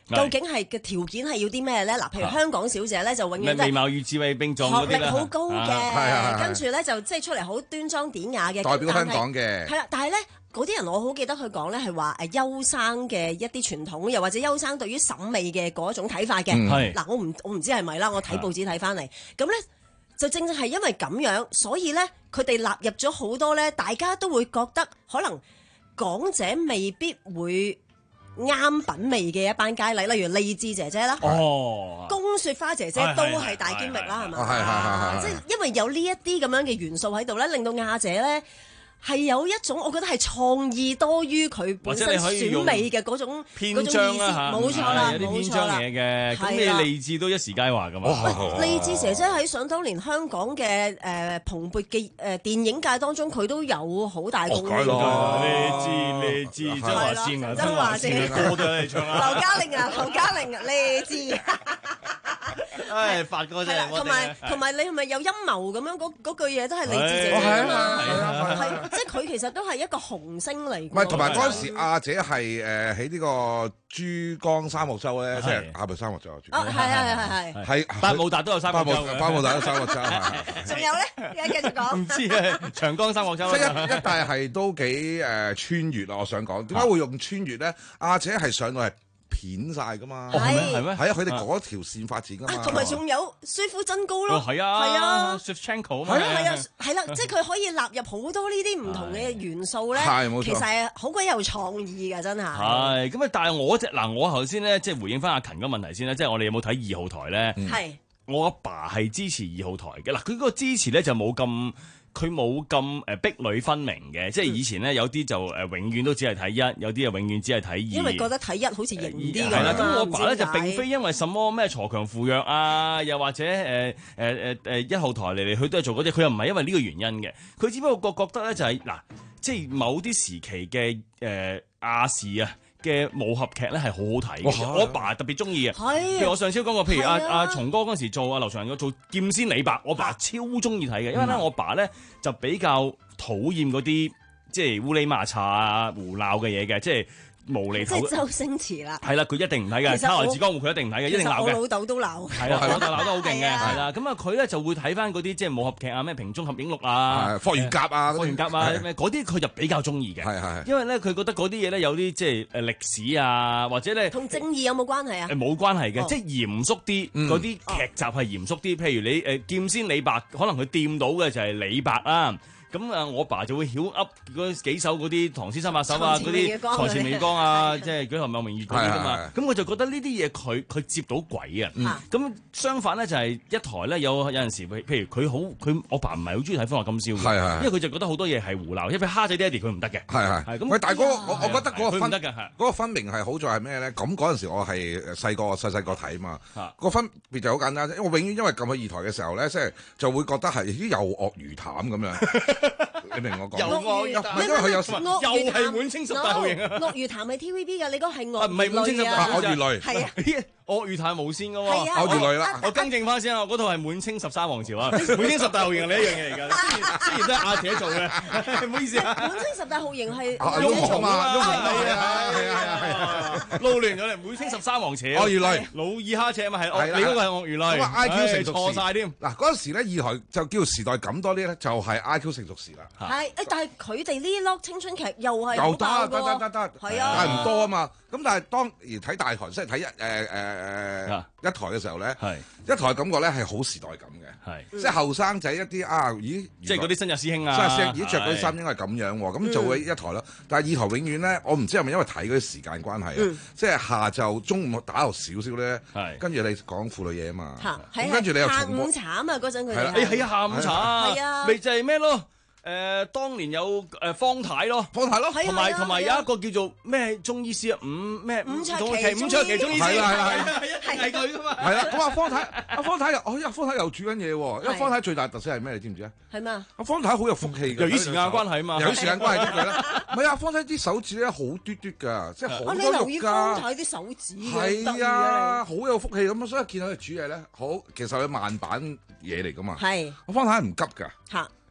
究竟係嘅條件係要啲咩咧？嗱，譬如香港小姐咧就永遠都係
眉貌與智慧並重嗰啲
學歷好高嘅，跟住咧就即係出嚟好端莊典雅嘅，
代表香港嘅。
係啦，但係咧。嗰啲人我好記得佢講咧係話誒優生嘅一啲傳統，又或者優生對於審美嘅嗰種睇法嘅。嗱、嗯，我唔我唔知係咪啦，我睇報紙睇翻嚟，咁咧就正正係因為咁樣，所以咧佢哋納入咗好多咧，大家都會覺得可能港姐未必會啱品味嘅一班佳麗，例如利智姐姐啦，
哦，
宮雪花姐姐都係大肩域啦，係咪？係係係，即係因為有呢一啲咁樣嘅元素喺度咧，令到亞姐咧。係有一種，我覺得係創意多於佢本身選美嘅嗰種
篇章啦嚇，
冇錯啦，
有啲篇章嘢嘅。咁你利智都一時佳話㗎嘛？
利智姐姐喺想當年香港嘅誒蓬勃嘅誒電影界當中，佢都有好大貢獻㗎。
利智利智，曾華倩啊，曾華倩嘅歌都嚟唱啊。
劉嘉玲啊，劉嘉玲啊，利智。
唉，發哥真係，
同埋同埋你係咪有陰謀咁樣？嗰嗰句嘢都係利智姐姐啊嘛，係即係佢其實都係一個紅星嚟。
唔係，同埋嗰陣時亞姐係誒喺呢個珠江三角洲咧，即係係咪三角洲啊？
哦，係係係係
係
百慕達都有三角洲，
百慕達都三角洲。
仲有咧，而家繼續講。
唔知啊，長江三角洲。
即係一一帶係都幾誒穿越啊！我想講點解會用穿越咧？亞姐係上到係。片晒噶嘛？
係咩？係咩？
係啊！佢哋嗰條線發展噶嘛。
同埋仲有舒夫真高咯。
係啊，
係啊
，Shevchenko
係啊，係啊，係啦，即係佢可以納入好多呢啲唔同嘅元素咧。
係冇錯。
其實係好鬼有創意㗎，真係。
係咁啊！但係我即嗱，我頭先咧即係回應翻阿勤嘅問題先啦，即係我哋有冇睇二號台咧？
係。我
阿爸係支持二號台嘅嗱，佢嗰個支持咧就冇咁。佢冇咁誒壁壘分明嘅，即係以前咧有啲就誒永遠都只係睇一，有啲啊永遠只係睇二。因
為覺得睇一好似型啲㗎。
係啦，咁我爸咧就並非因為什麼咩鋤強扶弱啊，又或者誒誒誒誒一號台嚟嚟去都係做嗰啲，佢又唔係因為呢個原因嘅，佢只不過覺得咧就係嗱，即係某啲時期嘅誒亞視啊。嘅武俠劇咧係好好睇嘅，我阿爸特別中意嘅。譬如我上次講過，譬如阿阿松哥嗰陣時做阿劉翔做劍仙李白，我爸超中意睇嘅，因為咧我爸咧就比較討厭嗰啲即係烏哩麻茶啊胡鬧嘅嘢嘅，即係。無厘頭，
即係周星馳啦，
係啦，佢一定唔睇嘅。他來自江湖，佢一定唔睇嘅，一定鬧嘅。
我老豆都鬧，
係啦，老豆鬧得好勁嘅，係啦。咁啊，佢咧就會睇翻嗰啲即係武俠劇啊，咩瓶中俠影錄啊，
霍元甲啊，
霍元甲啊，咩嗰啲佢就比較中意嘅。
係係，
因為咧佢覺得嗰啲嘢咧有啲即係誒歷史啊，或者咧
同正義有冇關係啊？
誒冇關係嘅，即係嚴肅啲嗰啲劇集係嚴肅啲。譬如你誒劍仙李白，可能佢掂到嘅就係李白啦。咁啊，我爸就會曉噏嗰幾首嗰啲唐詩三百首啊，嗰啲床前明月光啊，即係舉頭望明月嗰啲噶嘛。咁我就覺得呢啲嘢佢佢接到鬼啊。咁相反咧就係一台咧有有陣時，譬如佢好佢我爸唔係好中意睇《歡樂今宵》嘅，因為佢就覺得好多嘢係胡鬧，因為蝦仔爹哋佢唔得嘅。
係係。咁喂，但係嗰個我我覺得嗰個分
得㗎，
嗰個分明係好在係咩咧？咁嗰陣時我係細個細細個睇嘛，個分別就好簡單啫。因為我永遠因為撳去二台嘅時候咧，即係就會覺得係啲又惡如淡咁樣。你明我講？
又惡又
因為佢有
又係滿清十大酷刑啊！
鱷魚潭係 T V B 嘅，你嗰個係鱷
唔係滿清十大
鱷魚類
係啊，
鱷魚潭無線嘅喎，
鱷魚類啦。
我更正翻先啊，我嗰套係滿清十三王朝啊，滿清十大酷刑係另一樣嘢嚟㗎。雖然都係阿姐做嘅，唔好意思啊。
滿清十大酷刑係
雍紅啊，雍紅
係啊係啊係啊，撈亂咗嚟。滿清十三王朝
鱷魚類，
努爾哈赤啊嘛係，你嗰個係鱷魚類。
咁啊 I Q 成熟
錯曬添。
嗱嗰陣時咧，二台就叫時代感多啲咧，就係 I Q 成熟時啦。
係誒，但係佢哋呢粒青春劇又係
又得得得得得，
係啊，
但係唔多啊嘛。咁但係當而睇大台，即係睇一誒誒誒一台嘅時候咧，一台感覺咧係好時代感嘅，即係後生仔一啲啊，咦，
即係嗰啲新日師兄啊，
新日師兄咦著嗰啲衫應該係咁樣喎，咁做咗一台咯。但係二台永遠咧，我唔知係咪因為睇嗰啲時間關係啊，即係下晝中午打落少少咧，跟住你講婦女嘢啊嘛，咁跟住你又重播
下午茶啊嘛，嗰陣佢哋
係係啊下午茶，
係啊，
咪就係咩咯？誒，當年有誒方太咯，
方太咯，
同埋同埋有一個叫做咩中醫師啊，五咩
五卓
奇五卓奇中醫師，
係啦係啦
係係佢噶嘛，
係啦。咁阿方太阿方太又，哦，阿方太又煮緊嘢喎。因為方太最大特色係咩？你知唔知啊？
係咩？
阿方太好有福氣嘅，
由於時間關係啊嘛，
由於時間關係啲佢啦。唔係啊，方太啲手指咧好嘟嘟㗎，即係好多肉㗎。
你留意方太啲手指嘅，
係啊，好有福氣咁，所以見到佢煮嘢咧，好其實佢慢板嘢嚟㗎嘛。
係，
阿方太唔急㗎。
嚇。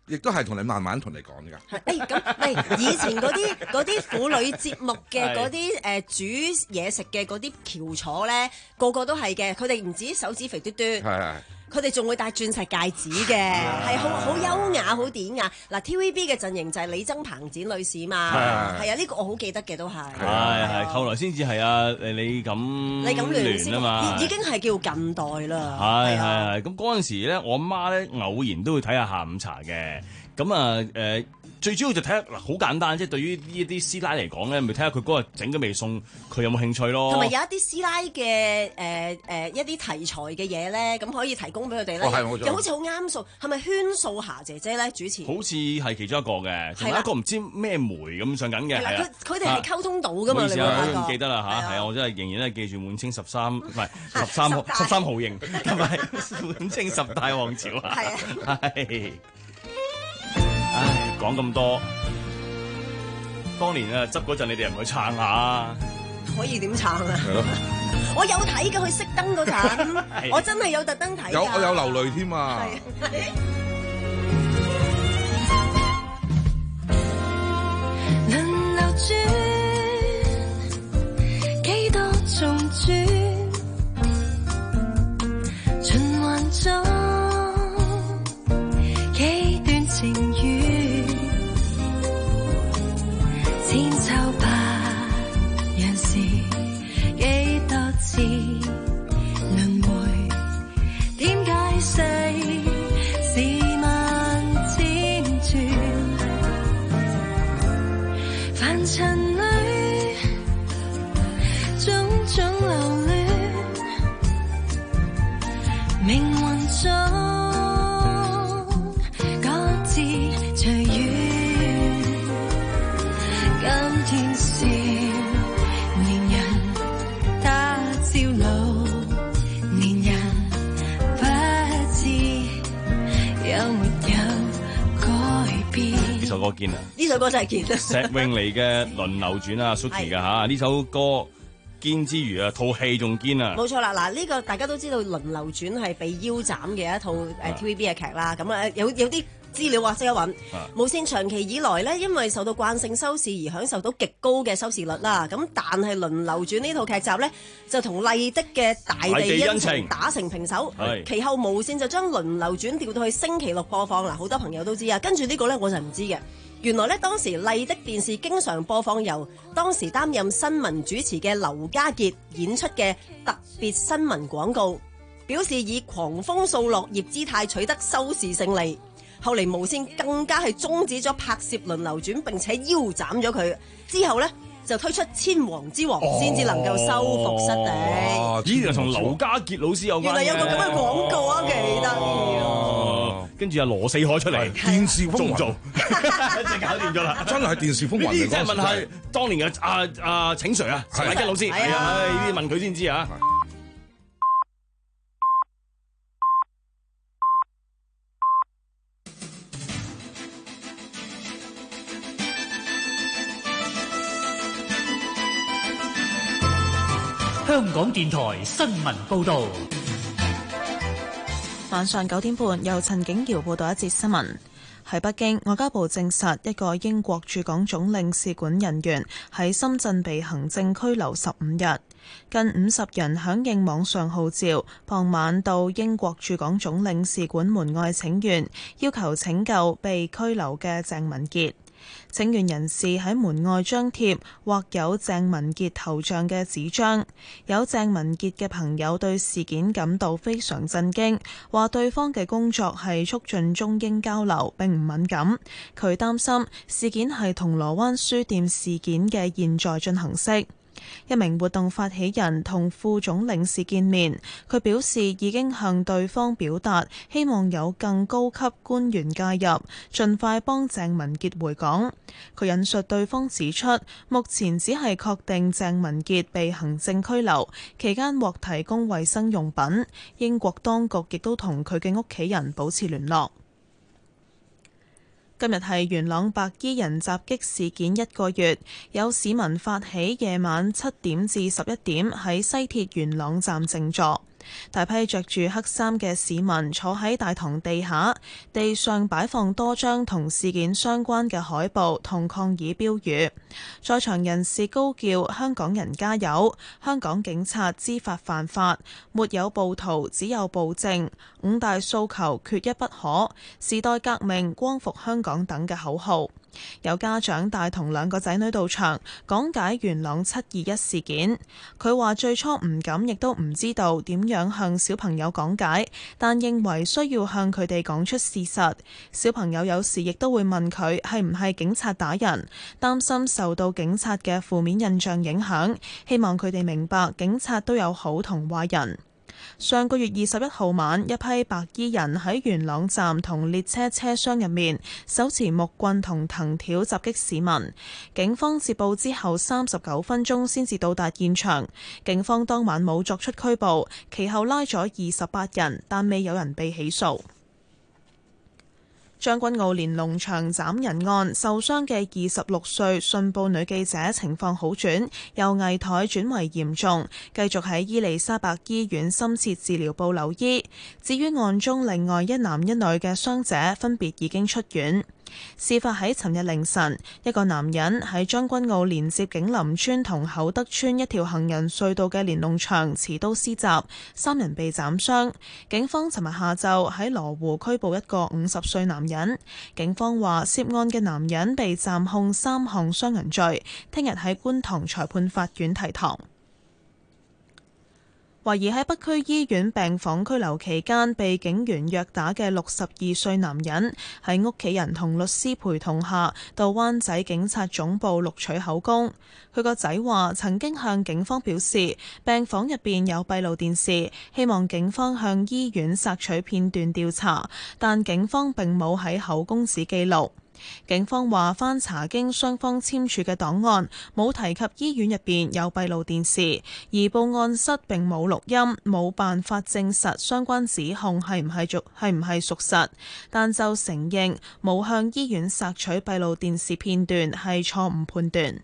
亦都係同你慢慢同你講㗎。
誒咁，誒以前嗰啲嗰啲婦女節目嘅嗰啲誒煮嘢食嘅嗰啲翹楚咧，個個都係嘅。佢哋唔止手指肥嘟嘟，
係係。
佢哋仲會戴鑽石戒指嘅，係好好優雅、好典雅。嗱 T V B 嘅陣營就係李曾彭展女士嘛，係啊，呢個我好記得嘅都係。係
係，後來先至係啊誒李錦
李錦聯先
啊嘛，
已經係叫近代啦。
係係係，咁嗰陣時咧，我媽咧偶然都會睇下下午茶嘅，咁啊誒。最主要就睇下嗱，好簡單，即係對於呢一啲師奶嚟講咧，咪睇下佢嗰日整嘅味餸，佢有冇興趣咯。
同埋有一啲師奶嘅誒誒一啲題材嘅嘢咧，咁可以提供俾佢哋咧。
哦，係冇錯。
又好似好啱數，係咪禤素霞姐姐咧主持？
好似係其中一個嘅，仲有一個唔知咩梅咁上緊嘅。係啦，
佢佢哋係溝通到㗎嘛？你
唔唔記得啦嚇，係啊，我真係仍然咧記住滿清十三唔係十三十三號營同埋滿清十大王朝啊。係啊。係。唉，講咁多。當年啊，執嗰陣你哋又唔去撐下？
可以點撐啊？我有睇嘅，佢熄燈嗰陣，我真係有特登睇。
有我有流淚添啊！
輪流轉，幾多重轉，循環中幾段情緣。千秋百樣事，幾多次輪迴，點解世事萬千轉，凡塵裏種種流亂，命運中各自隨緣。今天少年人，他朝老年人，不知有沒有改變。
呢首歌堅啊！
呢首歌真係堅啊！
石詠妮嘅《輪流轉》啊 ，Suki 嘅嚇呢首歌堅之餘啊，套戲仲堅啊！
冇錯啦，嗱、這、呢個大家都知道《輪流轉》係被腰斬嘅一套誒 T V B 嘅劇啦，咁啊有有啲資料話即刻揾，無線長期以來咧，因為受到慣性收視而享受到極高嘅收視率啦。咁但係《輪流轉》呢套劇集咧，就同麗的嘅《大地恩情》打成平手。其後無線就將《輪流轉》調到去星期六播放啦。好多朋友都知啊。跟住呢個咧，我就唔知嘅。原來咧，當時麗的電視經常播放由當時擔任新聞主持嘅劉家傑演出嘅特別新聞廣告，表示以狂風掃落葉姿態取得收視勝利。後嚟無線更加係終止咗拍攝輪流轉，並且腰斬咗佢。之後咧就推出千王之王，先至、哦、能夠收復失地。
咦，同劉家傑老師有關。
原來有個咁嘅廣告啊，幾得意啊！
跟住阿羅四海出嚟，
電視風雲，
一直搞掂咗啦。
真係電視風雲嚟。呢啲
真係問下當年嘅阿阿請 Sir 啊，陳乃根老師。係啊，呢啲問佢先知啊。
香港電台新聞報導。
晚上九點半，由陳景瑤報道一節新聞。喺北京，外交部證實一個英國駐港總領事館人員喺深圳被行政拘留十五日。近五十人響應網上號召，傍晚到英國駐港總領事館門外請願，要求拯救被拘留嘅鄭文傑。請願人士喺門外張貼或有鄭文傑頭像嘅紙張，有鄭文傑嘅朋友對事件感到非常震驚，話對方嘅工作係促進中英交流並唔敏感，佢擔心事件係銅鑼灣書店事件嘅現在進行式。一名活動發起人同副總領事見面，佢表示已經向對方表達希望有更高級官員介入，盡快幫鄭文傑回港。佢引述對方指出，目前只係確定鄭文傑被行政拘留，期間獲提供衛生用品。英國當局亦都同佢嘅屋企人保持聯絡。今日係元朗白衣人襲擊事件一個月，有市民發起夜晚七點至十一點喺西鐵元朗站靜坐。 大批着住黑衫嘅市民坐喺大堂地下，地上擺放多張同事件相關嘅海報同抗議標語。在場人士高叫香港人加油，香港警察知法犯法，沒有暴徒只有暴政，五大訴求缺一不可，時代革命光復香港等嘅口號。有家長帶同兩個仔女到場講解元朗七二一事件。佢話最初唔敢亦都唔知道點樣向小朋友講解，但認為需要向佢哋講出事實。小朋友有時亦都會問佢係唔係警察打人，擔心受到警察嘅負面印象影響，希望佢哋明白警察都有好同壞人。上個月二十一號晚，一批白衣人喺元朗站同列車車廂入面手持木棍同藤條襲擊市民。警方接報之後三十九分鐘先至到達現場。警方當晚冇作出拘捕，其後拉咗二十八人，但未有人被起訴。將軍澳連儂牆斬人案受傷嘅二十六歲信報女記者情況好轉，由危殆轉為嚴重，繼續喺伊利沙伯醫院深切治療部留醫。至於案中另外一男一女嘅傷者分別已經出院。事發喺尋日凌晨，一個男人喺將軍澳連接景林村同厚德村一條行人隧道嘅連儂牆持刀施襲，三人被斬傷。警方尋日下晝喺羅湖拘捕一個五十歲男人。警方話涉案嘅男人被暫控三項傷人罪，聽日喺觀塘裁判法院提堂。懷疑喺北區醫院病房拘留期間被警員虐打嘅六十二歲男人，喺屋企人同律師陪同下到灣仔警察總部錄取口供。佢個仔話曾經向警方表示病房入邊有閉路電視，希望警方向醫院索取片段調查，但警方並冇喺口供紙記錄。警方話翻查經雙方簽署嘅檔案，冇提及醫院入邊有閉路電視，而報案室並冇錄音，冇辦法證實相關指控係唔係屬係唔係屬實，但就承認冇向醫院索取閉路電視片段係錯誤判斷。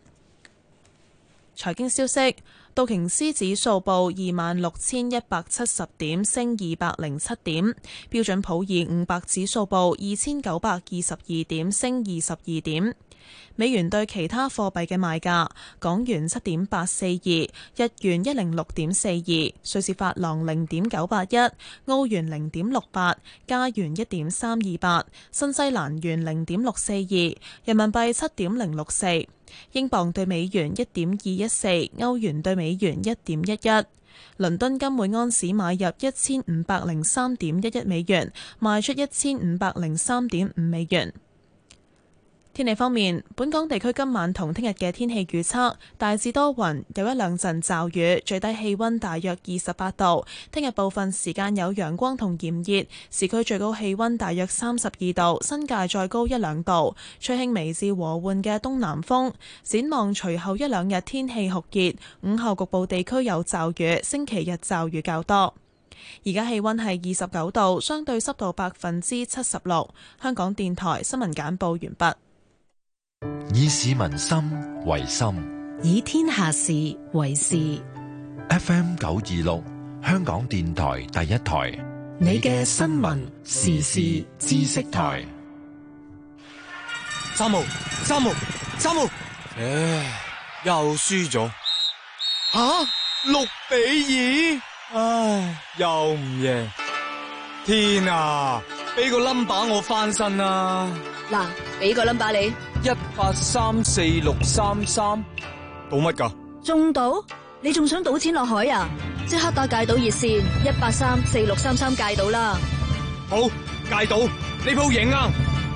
財經消息。道瓊斯指數報二萬六千一百七十點，升二百零七點。標準普爾五百指數報二千九百二十二點，升二十二點。美元對其他貨幣嘅賣價：港元七點八四二，日元一零六點四二，瑞士法郎零點九八一，澳元零點六八，加元一點三二八，新西蘭元零點六四二，人民幣七點零六四。英鎊對美元一點二一四，歐元對美元一點一一。倫敦金每安士買入一千五百零三點一一美元，賣出一千五百零三點五美元。天氣方面，本港地區今晚同聽日嘅天氣預測大致多雲，有一兩陣驟雨，最低氣溫大約二十八度。聽日部分時間有陽光同炎熱，市區最高氣溫大約三十二度，新界再高一兩度，吹輕微至和緩嘅東南風。展望隨後一兩日天氣酷熱，午後局部地區有驟雨，星期日驟雨較多。而家氣溫係二十九度，相對濕度百分之七十六。香港電台新聞簡報完畢。
以市民心為心，
以天下事為事。
F M 九二六，香港電台第一台，
你嘅新聞時事知識台。
三號，三號，三號，唉，又輸咗。吓，六比二，唉，又唔贏。天啊，俾個 number 我翻身啊！
嗱，俾個 number 你。
一八三四六三三，賭乜噶？
中賭？你仲想賭錢落海啊？即刻打戒賭熱線一八三四六三三戒賭啦！
好，戒賭，呢鋪贏啊！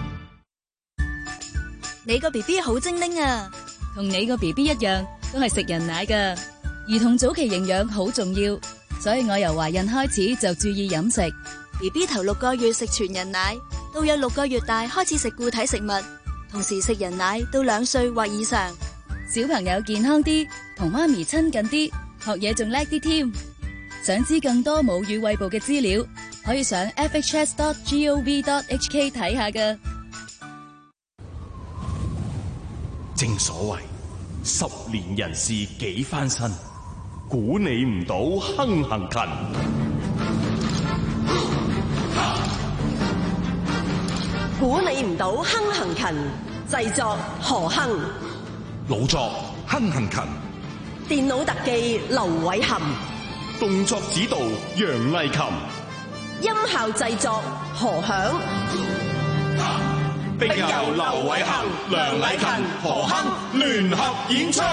你個 B B 好精靈啊，同你個 B B 一樣，都係食人奶噶。兒童早期營養好重要，所以我由懷孕開始就注意飲食。B B 頭六個月食全人奶，到有六個月大開始食固體食物。同時食人奶到兩歲或以上，小朋友健康啲，同媽咪親近啲，學嘢仲叻啲添。想知更多母乳餵哺嘅資料，可以上 f h s dot gov dot h k 睇下㗎。
正所謂十年人事幾番新， 估你唔到亨行勤。
估你唔到亨行勤，製作何亨，
老作亨行勤，
電腦特技劉偉涵，
動作指導楊麗琴，
音效製作何響，
並由劉偉涵、梁禮勤、何亨聯合演出。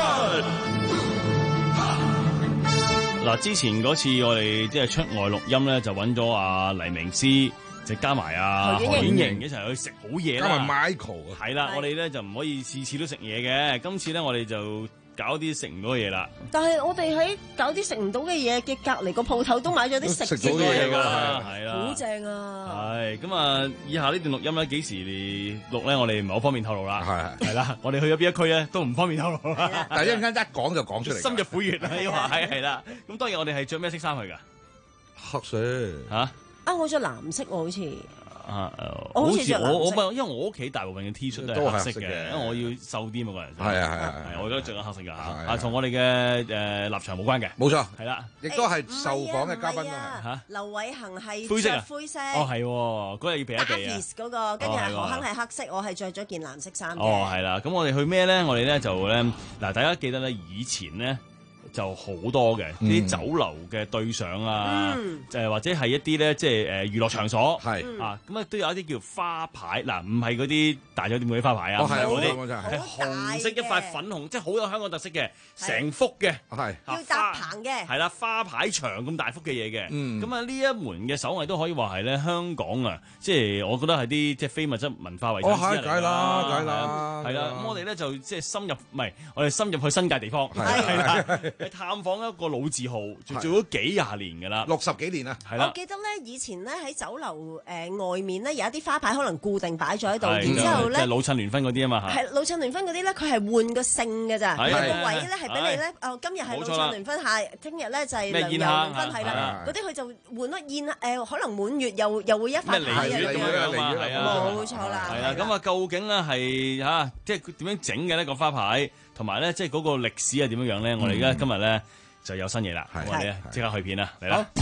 嗱，之前嗰次我哋即係出外錄音咧，就揾咗阿黎明詩。就加埋啊何婉瑩一齊去食好嘢啦，
加埋 Michael 啊，
係啦，我哋咧就唔可以次次都食嘢嘅，今次咧我哋就搞啲食唔到嘅嘢啦。
但係我哋喺搞啲食唔到嘅嘢嘅隔離個鋪頭都買咗啲食到嘅嘢㗎，
係啦，
好正啊！
係咁啊，以下呢段錄音咧幾時錄咧？我哋唔係好方便透露啦，係係啦，我哋去咗邊一區咧都唔方便透露啦。
但係一陣間一講就講出嚟，
深入虎穴啊！要話係係啦，咁當然我哋係着咩色衫去㗎？
黑色
嚇。
啊！我着藍色喎，好似
啊，
我好似
我我因為我屋企大部分嘅 T 恤都係黑色嘅，因為我要瘦啲嘛個人。
係啊係啊係，
我而家着緊黑色㗎嚇，啊同我哋嘅誒立場冇關嘅。
冇錯，
係啦，
亦都係受訪嘅嘉賓啊
嚇。劉偉恒係
灰色啊，
灰色。
哦係，嗰日要避一避啊。
嗰個跟住係何亨係黑色，我係着咗件藍色衫嘅。
哦係啦，咁我哋去咩咧？我哋咧就咧嗱，大家記得咧以前咧。就好多嘅啲酒樓嘅對上啊，就係或者係一啲咧，即係誒娛樂場所係啊，咁啊都有一啲叫花牌嗱，唔係嗰啲大酒店嗰啲花牌啊，係嗰啲係紅色一塊粉紅，即係好有香港特色嘅，成幅嘅
係
要搭棚嘅，
係啦，花牌牆咁大幅嘅嘢嘅，咁啊呢一門嘅手藝都可以話係咧香港啊，即係我覺得係啲即係非物質文化遺產之一嚟㗎，
梗係啦，梗係啦，
係啦，咁我哋咧就即係深入，唔係我哋深入去新界地方，係啦。探訪一個老字號，做做咗幾廿年㗎啦，
六十幾年啦，
係啦。
我記得咧，以前咧喺酒樓誒外面咧有一啲花牌，可能固定擺咗喺度，然之後咧，
即係老襯聯婚嗰啲啊嘛嚇。
係老襯聯婚嗰啲咧，佢係換個姓㗎咋，個位咧係俾你咧，哦今日係老襯聯婚，下聽日咧就係梁游聯婚，係啦，嗰啲佢就換咗宴誒，可能滿月又又會一塊牌
咁樣嘛，係啊，
冇錯啦。
係啦，咁啊究竟咧係嚇，即係點樣整嘅呢個花牌？同埋咧，即係嗰個歷史係點樣樣咧？我哋而家今日咧就有新嘢啦，我哋咧即刻去片啦，嚟啦！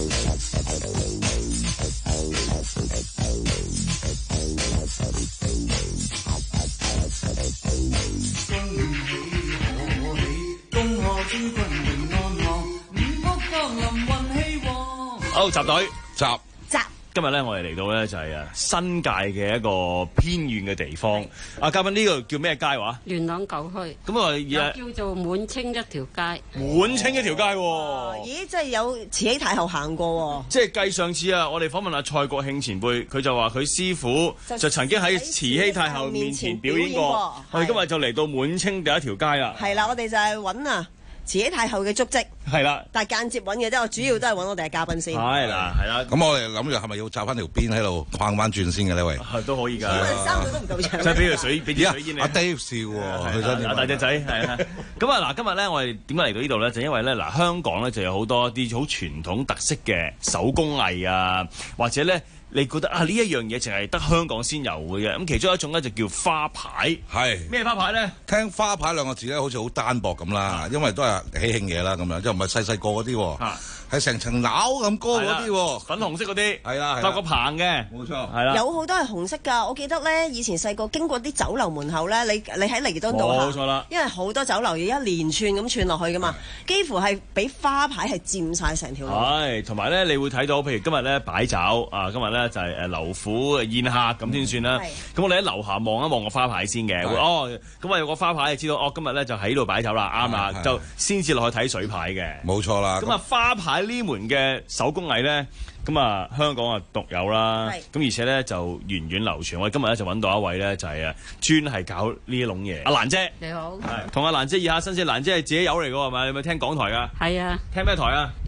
好，集隊集
集。
今日咧，我哋嚟到咧就係啊新界嘅一個偏遠嘅地方。啊，嘉賓呢個叫咩街話？
元朗舊區。
咁啊，而
叫做滿清一條街。
滿清一條街喎、
哦。咦，真係有慈禧太后行過喎、哦。
即係計上次啊，我哋訪問阿蔡國慶前輩，佢就話佢師傅就曾經喺慈禧太后面前表演過。我哋今日就嚟到滿清第一條街啦。
係啦，我哋就係揾啊慈禧太后嘅足跡。係啦，但係間接揾嘅啫，我主要都係揾我哋嘅嘉賓先。
係啦，係啦。
咁我哋諗住係咪要紮翻條辮喺度框翻轉先嘅呢位？
係都可以㗎。
三個都唔夠長。
即係俾條水，俾啲水煙你。
阿 Dave 笑喎，佢真係。
阿大隻仔係啊。咁啊嗱，今日咧我哋點解嚟到呢度咧？就因為咧嗱，香港咧就有好多啲好傳統特色嘅手工藝啊，或者咧。你覺得啊呢一樣嘢淨係得香港先有嘅啫，咁其中一種咧就叫花牌，
係
咩花牌咧？
聽花牌兩個字咧，好似好單薄咁啦，因為都係喜慶嘢啦咁樣，即係唔係細細個嗰啲喎，係成層樓咁高嗰啲喎，
粉紅色嗰啲，
係啦，
搭個棚嘅，
冇錯，
係啦，
有好多係紅色㗎。我記得咧，以前細個經過啲酒樓門口咧，你你喺彌敦道行，
冇錯啦，
因為好多酒樓要一連串咁串落去㗎嘛，幾乎係俾花牌係佔晒成條路。
係，同埋咧，你會睇到，譬如今日咧擺酒啊，今日咧就係誒樓府宴客咁先算啦。咁我哋喺樓下望一望個花牌先嘅，哦，咁啊有個花牌就知道，哦今日咧就喺度擺酒啦，啱啦，就先至落去睇水牌嘅，
冇錯啦。
咁啊花牌呢門嘅手工藝咧，咁啊香港啊獨有啦，咁而且咧就源遠流傳。我哋今日咧就揾到一位咧就係啊專係搞呢一籠嘢，阿蘭姐。
你好。
係同阿蘭姐以下新鮮，蘭姐係自己友嚟㗎係咪？你有冇聽港台㗎？
係啊。
聽咩台啊？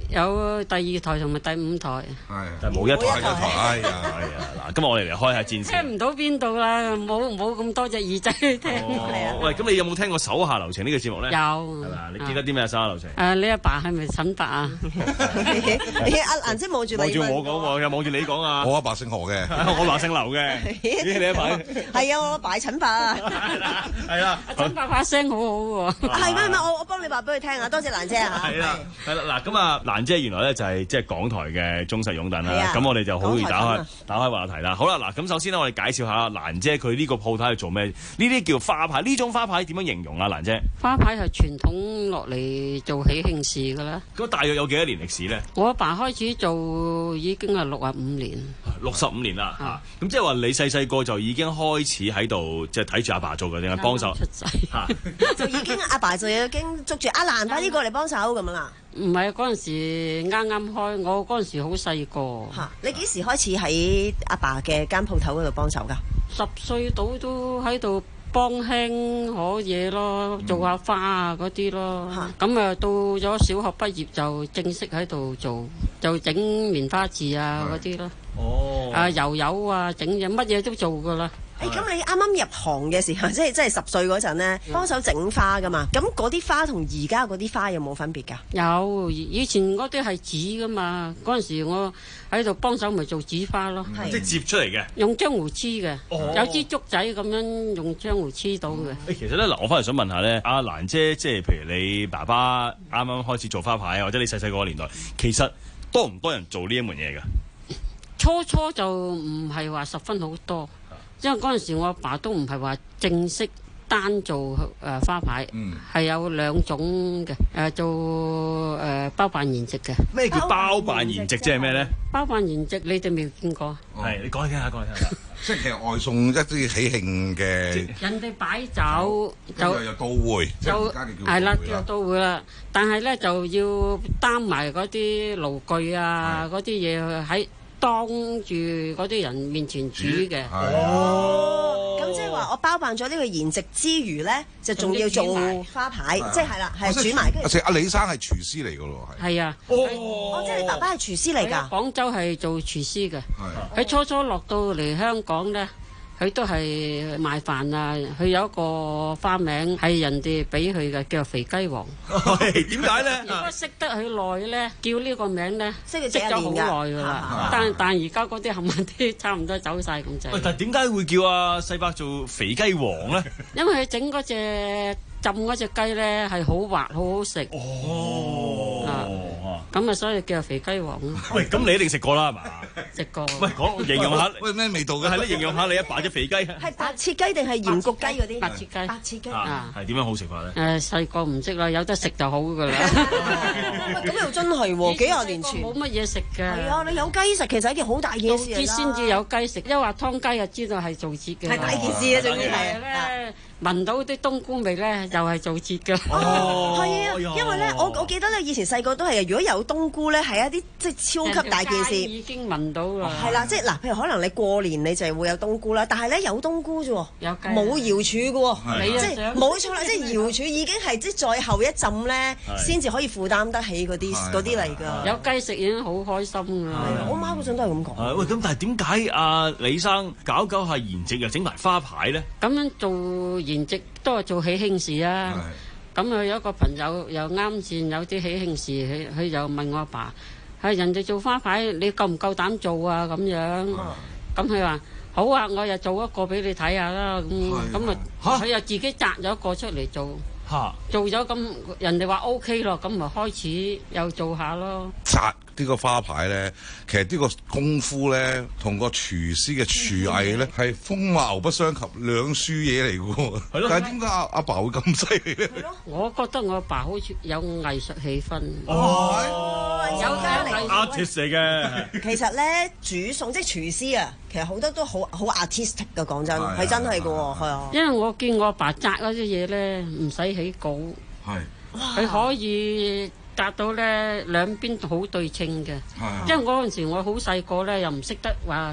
有第二台同埋第五台。
係，
但係冇一台。
一台。哎呀，
係啊！嗱，今日我哋嚟開下戰
聽
先。
唔到邊度啦，冇冇咁多隻耳仔去聽。係啊。
喂，咁你有冇聽過手下留情呢個節目咧？
有。
係嘛？你記得啲咩手下留情？
誒，你阿爸係咪陳伯啊？
阿蘭姐望住你。
望住我講喎，又望住你講啊！
我阿爸姓何嘅，
我爸姓劉嘅。咦，你阿爸？
係啊，我阿爸陳伯啊。
係啦。
阿陳伯把聲好好喎。
係咩？咩？我我幫你話俾佢聽啊！多謝蘭姐啊。
係啦，係啦。嗱，咁啊，蘭姐原來咧就係即係港台嘅忠實擁躉啦。咁我哋就好易打開打開話題啦。好啦，嗱，咁首先咧，我哋介紹下蘭姐佢呢個鋪頭係做咩？呢啲叫花牌，呢種花牌點樣形容啊？蘭姐？
花牌係傳統落嚟做喜慶事㗎啦。
咁大約有幾多年歷史咧？
我阿爸開始做已經係六啊五年。
六十五年啦，嚇！咁即係話你細細個就已經開始喺度，即係睇住阿爸做嘅，定係幫手？
出世
就已經阿爸就已經捉住阿蘭，快啲過嚟幫手咁樣啦。
唔係嗰陣時啱啱開，我嗰陣時好細個。
嚇！你幾時開始喺阿爸嘅間鋪頭嗰度幫手㗎？
十歲到都喺度幫輕可嘢咯，做下花啊嗰啲咯。咁啊到咗小學畢業就正式喺度做，就整棉花字啊嗰啲咯。哦。啊油油啊，整嘢乜嘢都做㗎啦。
誒咁、欸、你啱啱入行嘅時候，即係即係十歲嗰陣咧，幫手整花噶嘛？咁嗰啲花同而家嗰啲花有冇分別㗎？
有，以前嗰啲係紙噶嘛，嗰陣時我喺度幫手咪做紙花咯，
嗯、即係摺出嚟嘅，
用漿糊黐嘅，
哦、
有支竹仔咁樣用漿糊黐到嘅。
誒，其實咧嗱，我翻嚟想問下咧，阿蘭姐，即係譬如你爸爸啱啱開始做花牌，或者你細細個嘅年代，其實多唔多人做呢一門嘢㗎？
初初就唔係話十分好多。因為嗰陣時我阿爸都唔係話正式單做誒、呃、花牌，係、嗯、有兩種嘅，誒、呃、做誒、呃、包辦筵席嘅。
咩叫包辦筵席？即係咩咧？
包辦筵席你哋未見過？
係、哦，你講嚟聽下，講嚟聽下。
即係其實外送一啲喜慶嘅。
人哋擺酒就
有到會，
就係啦，叫到會啦。但係咧就要擔埋嗰啲爐具啊，嗰啲嘢喺。當住嗰啲人面前煮嘅，
哦，咁即係話我包辦咗呢個筵席之餘咧，就仲要做花牌，即係係啦，係煮埋。
阿阿李生係廚師嚟㗎咯，
係啊，
哦，即係你爸爸係廚師嚟㗎。
廣州係做廚師嘅，喺初初落到嚟香港咧。佢都係賣飯啊！佢有一個花名係人哋俾佢嘅，叫肥雞王。
點解咧？
如果識得佢耐咧，叫呢個名咧，識
咗
咗好耐㗎啦。但但而家嗰啲冚唪唥都差唔多走晒咁滯。
喂，但係點解會叫阿細伯做肥雞王咧？
因為佢整嗰隻浸嗰隻雞咧係好滑，好好食。哦。咁啊，所以叫肥雞王咯。
喂，咁你一定食過啦，係嘛？
食過。
喂，講形容下，
喂咩味道嘅？
係咧，形容下你阿爸隻肥雞。
係白切雞定係鹽焗雞嗰啲？
白切雞。
白切雞
啊，
係點樣好食法咧？
誒，細個唔識啦，有得食就好㗎啦。
咁又真係喎，幾廿年前
冇乜嘢食㗎。
係啊，你有雞食其實係一件好大件事嚟啦。
先至有雞食，因為湯雞就知道係做節嘅。
係大件事啊，總之係
咧。聞到啲冬菇味咧，又係做節㗎。
哦，係啊，因為咧，我我記得咧，以前細個都係，如果有冬菇咧，係一啲即係超級大件事。
已經聞到啦。
係啦，即係嗱，譬如可能你過年你就係會有冬菇啦，但係咧有冬菇啫喎，
有雞
冇瑤柱嘅喎，即係冇錯啦，即係瑤柱已經係即係再後一浸咧，先至可以負擔得起嗰啲嗰啲嚟㗎。
有雞食已經好開心㗎。
我媽嗰陣都係咁講。
喂，咁但係點解阿李生搞搞下筵席又整埋花牌咧？
咁樣做筵席都係做喜慶事啊！咁啊有一個朋友又啱線有啲喜慶事，佢佢就問我阿爸：係人哋做花牌，你夠唔夠膽做啊？咁樣，咁佢話好啊，我又做一個俾你睇下啦。咁咁啊，佢又自己摘咗一個出嚟做，做咗咁人哋話 O K 咯，咁咪開始又做下咯。
呢個花牌咧，其實呢個功夫咧，同個廚師嘅廚藝咧，係風馬牛不相及，兩書嘢嚟嘅喎。係咯。但係點解阿阿爸會咁犀利咧？係咯。
我覺得我阿爸好似有藝術氣氛。
哦，有㗎
，artist 嚟嘅。
其實咧，煮餸即係廚師啊，其實好多都好好 artistic 嘅，講真，係真係嘅喎，係啊。
因為我見我阿爸摘嗰啲嘢咧，唔使起稿。係。佢可以。隔到咧兩邊好對稱嘅，因為嗰陣時我好細個咧，又唔識得話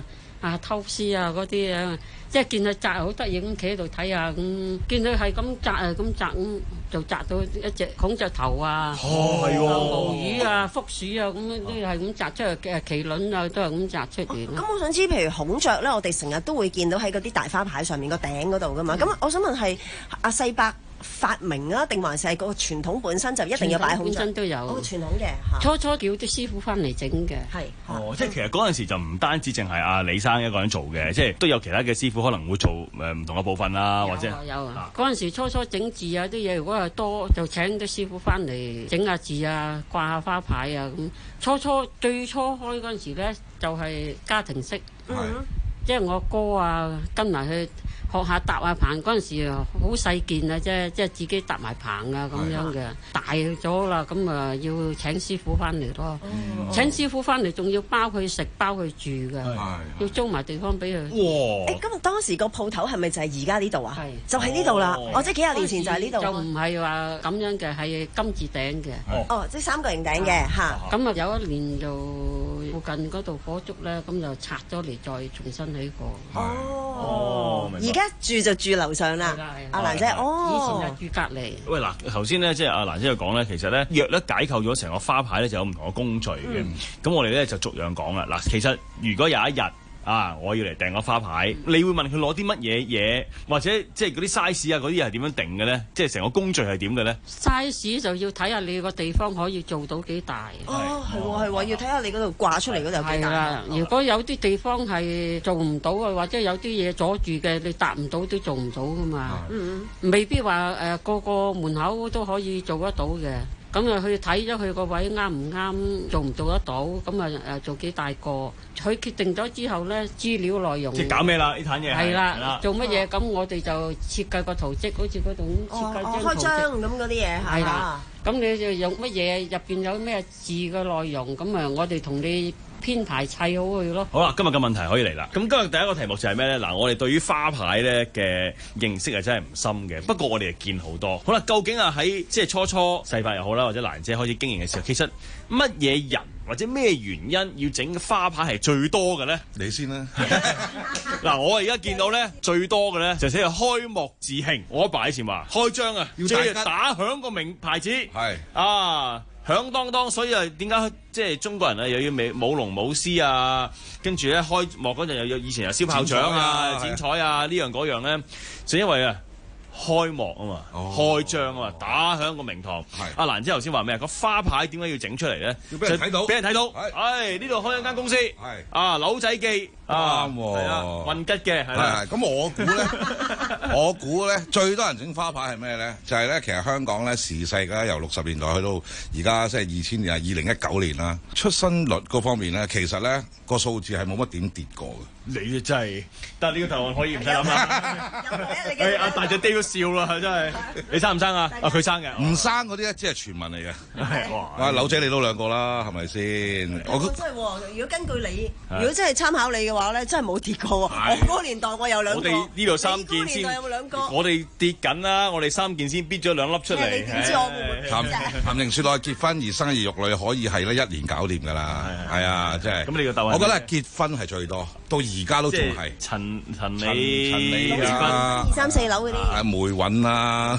啊偷絲啊嗰啲啊，即係見佢紮好得意咁企喺度睇下咁，見佢係咁紮啊咁紮咁，就紮到一隻孔雀頭啊，
哦係喎，
鱸魚啊、福鼠啊咁都係咁紮出嚟嘅，麒麟啊都係咁紮出嚟。
咁我想知，譬如孔雀咧，我哋成日都會見到喺嗰啲大花牌上面個頂嗰度噶嘛。咁、嗯、我想問係阿世伯發明啊，定還是係個傳統本身就一定要擺孔雀？
本身都有。
哦，傳統嘅。
初初叫啲師傅翻嚟整嘅。係。
哦，即係其實嗰陣時就唔單止淨係阿李生一個人做嘅，即係都有其他嘅師傅可能會做誒唔同嘅部分啦，或者
有啊。嗰陣時初初整字啊啲嘢，如果係多就請啲師傅翻嚟整下字啊，掛下花牌啊咁。初初最初開嗰陣時咧，就係家庭式。嗯。即係我哥啊，跟埋去學下搭下棚嗰陣時啊，好細件啊啫，即係自己搭埋棚啊咁樣嘅。大咗啦，咁啊要請師傅翻嚟咯。嗯、請師傅翻嚟仲要包佢食，包佢住㗎，要租埋地方俾佢。
哇！誒，咁當時個鋪頭係咪就係而家呢度啊？係，就係呢度啦。哦，即係幾廿年前就係呢度。
就唔係話咁樣嘅，係金字頂嘅。
哦，即係三角形頂嘅嚇。
咁啊有一年就附近嗰度火燭咧，咁就拆咗嚟再重新起過。
哦，而家住就住樓上啦，阿蘭姐。哦，
以前就住隔離。
喂嗱，頭先咧即係阿蘭姐講咧，其實咧藥咧解構咗成個花牌咧就有唔同嘅工序嘅。咁、嗯、我哋咧就逐樣講啦。嗱，其實如果有一日啊，我要嚟訂個花牌，你會問佢攞啲乜嘢嘢，或者即係嗰啲 size 啊嗰啲嘢係點樣定嘅咧？即係成個工序係點嘅咧
？size 就要睇下你個地方可以做到幾大。
哦，係喎係喎，要睇下你嗰度掛出嚟嗰度有幾大。係啦，
如果有啲地方係做唔到嘅，或者有啲嘢阻住嘅，你達唔到都做唔到噶嘛。嗯嗯，未必話誒個個門口都可以做得到嘅。咁啊，去睇咗佢個位啱唔啱，做唔做得到？咁啊誒，做幾大個？佢決定咗之後咧，資料內容
即係搞咩啦？呢壇嘢
係啦，做乜嘢？咁我哋就設計個圖則，好似嗰種設計張圖則。
開張咁嗰啲嘢係啦。
咁你就用乜嘢？入邊有咩字嘅內容？咁啊，我哋同你編排砌好佢咯。
好啦，今日嘅問題可以嚟啦。咁今日第一個題目就係咩咧？嗱，我哋對於花牌咧嘅認識係真係唔深嘅。不過我哋係見好多。好啦，究竟啊喺即係初初世伯又好啦，或者蘭姐開始經營嘅時候，其實乜嘢人或者咩原因要整花牌係最多嘅咧？
你先啦。
嗱，我而家見到咧最多嘅咧就寫係開幕致慶。我阿爸以前話開張啊，要打響個名牌子。係啊。響當當，所以啊，點解即係中國人啊又要舞龍舞獅啊？跟住咧開幕嗰陣又有以前有燒炮仗啊、剪彩啊呢樣嗰樣咧，就因為啊開幕啊嘛，哦、開張啊嘛，打響個名堂。阿蘭姐頭先話咩啊？個花牌點解要整出嚟咧？
要俾人睇到，
俾人睇到。唉，呢度開一間公司，係啊，柳仔記。啱喎，運吉嘅係啦。
咁我估咧，我估咧最多人整花牌係咩咧？就係咧，其實香港咧時勢㗎，由六十年代去到而家即係二千年啊，二零一九年啦，出生率嗰方面咧，其實咧個數字係冇乜點跌過嘅。
你真係，但係呢個答案可以唔使諗啦。誒，阿大隻爹都笑啦，真係。你生唔生啊？啊，佢生嘅。
唔生嗰啲咧，只係傳聞嚟嘅。哇！柳姐你都兩個啦，係咪先？
我真係喎，如果根據你，如果真係參考你嘅話咧，真係冇跌過喎。我嗰個年代我有兩個。
我哋呢度三件先。
有冇兩個？
我哋跌緊啦，我哋三件先，逼咗兩粒出嚟。
你點知我會唔會？
談談情説愛，結婚而生兒育女可以係咧一年搞掂㗎啦。係啊，即係。
咁你個答案？
我覺得係結婚係最多，到而家都仲係。
陳陳李陳李
結婚二三四樓嗰啲。
啊梅韻啦。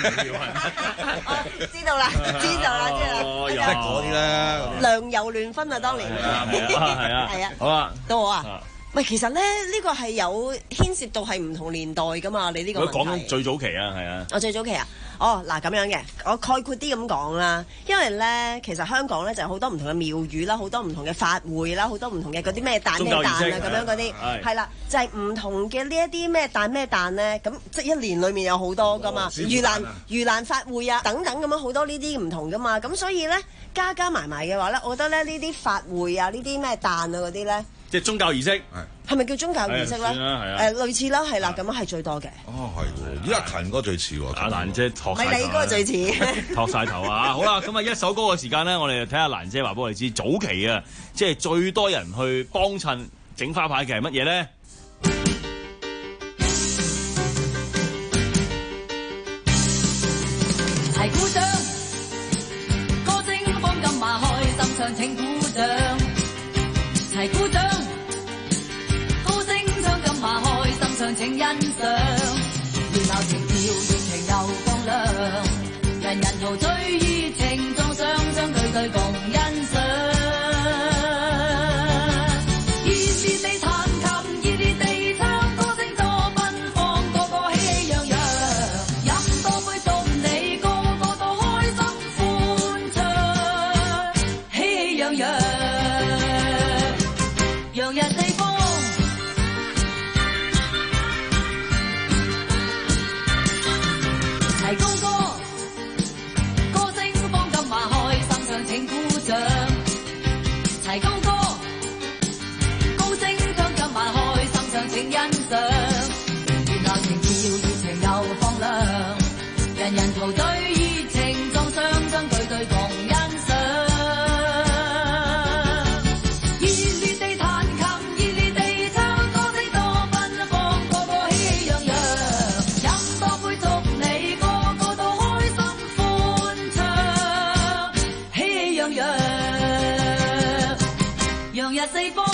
知道啦，知道啦，知道。
即係嗰啲啦。
梁游亂婚啊，當年。
係啊。係啊。好啊。
到我啊。喂，其實咧呢個係有牽涉到係唔同年代噶嘛？你呢個問題。
佢講緊最早期啊，係啊。
我最早期啊，哦嗱咁樣嘅，我概括啲咁講啦。因為咧，其實香港咧就有好多唔同嘅廟宇啦，好多唔同嘅法會啦，好多唔同嘅嗰啲咩誕咩誕啊咁樣嗰啲，係啦，就係唔同嘅呢一啲咩誕咩誕咧，咁即係一年裡面有好多噶嘛，盂蘭盂蘭法會啊等等咁樣好多呢啲唔同噶嘛，咁所以咧加加埋埋嘅話咧，我覺得咧呢啲法會啊呢啲咩誕啊嗰啲咧。
即係宗教儀式，
係咪叫宗教儀式咧？誒類似啦，係啦，咁樣係最多嘅。
哦，係喎，依家勤哥最似喎。
阿蘭姐托晒頭。
咪你嗰個最似。
托晒頭啊！好啦，咁啊一首歌嘅時間咧，我哋睇下蘭姐話俾我哋知，早期啊，即係最多人去幫襯整花牌嘅係乜嘢咧？
齊鼓掌，歌聲放金馬開，心上請鼓掌。齊鼓掌，歌上請欣賞，熱鬧情調熱情又放亮，人人陶醉熱情撞上，相對對共欣賞。熱烈地彈琴，熱烈地唱，歌聲多奔放，個個喜氣洋洋，飲多杯祝你個個都開心歡暢，喜氣洋洋，洋溢四方。齊高歌，歌聲放今晚開心上請鼓掌。齊高歌，高聲唱今晚開心上請欣賞。熱鬧情調熱情又放亮，人人陶醉熱情撞上，相對對共欣賞。熱烈地彈琴，熱烈地唱，歌聲多奔放，個個喜氣洋洋，飲多杯祝你個個都開心歡暢，喜氣洋洋，洋溢四方。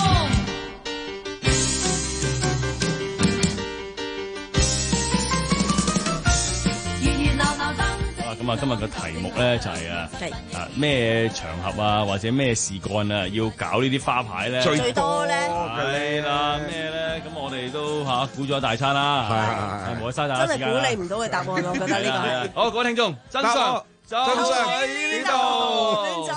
熱熱鬧鬧燈。
啊，咁啊，今日嘅題目咧就係啊，啊咩場合啊，或者咩事幹啊，要搞呢啲花牌咧？
最多咧
係啦，咩咧？咁我哋都嚇估咗一大餐啦，係冇得嘥大家時間啦。
真係估你唔到嘅答案，我覺得呢個係。
好，各位聽眾，真相就喺呢度。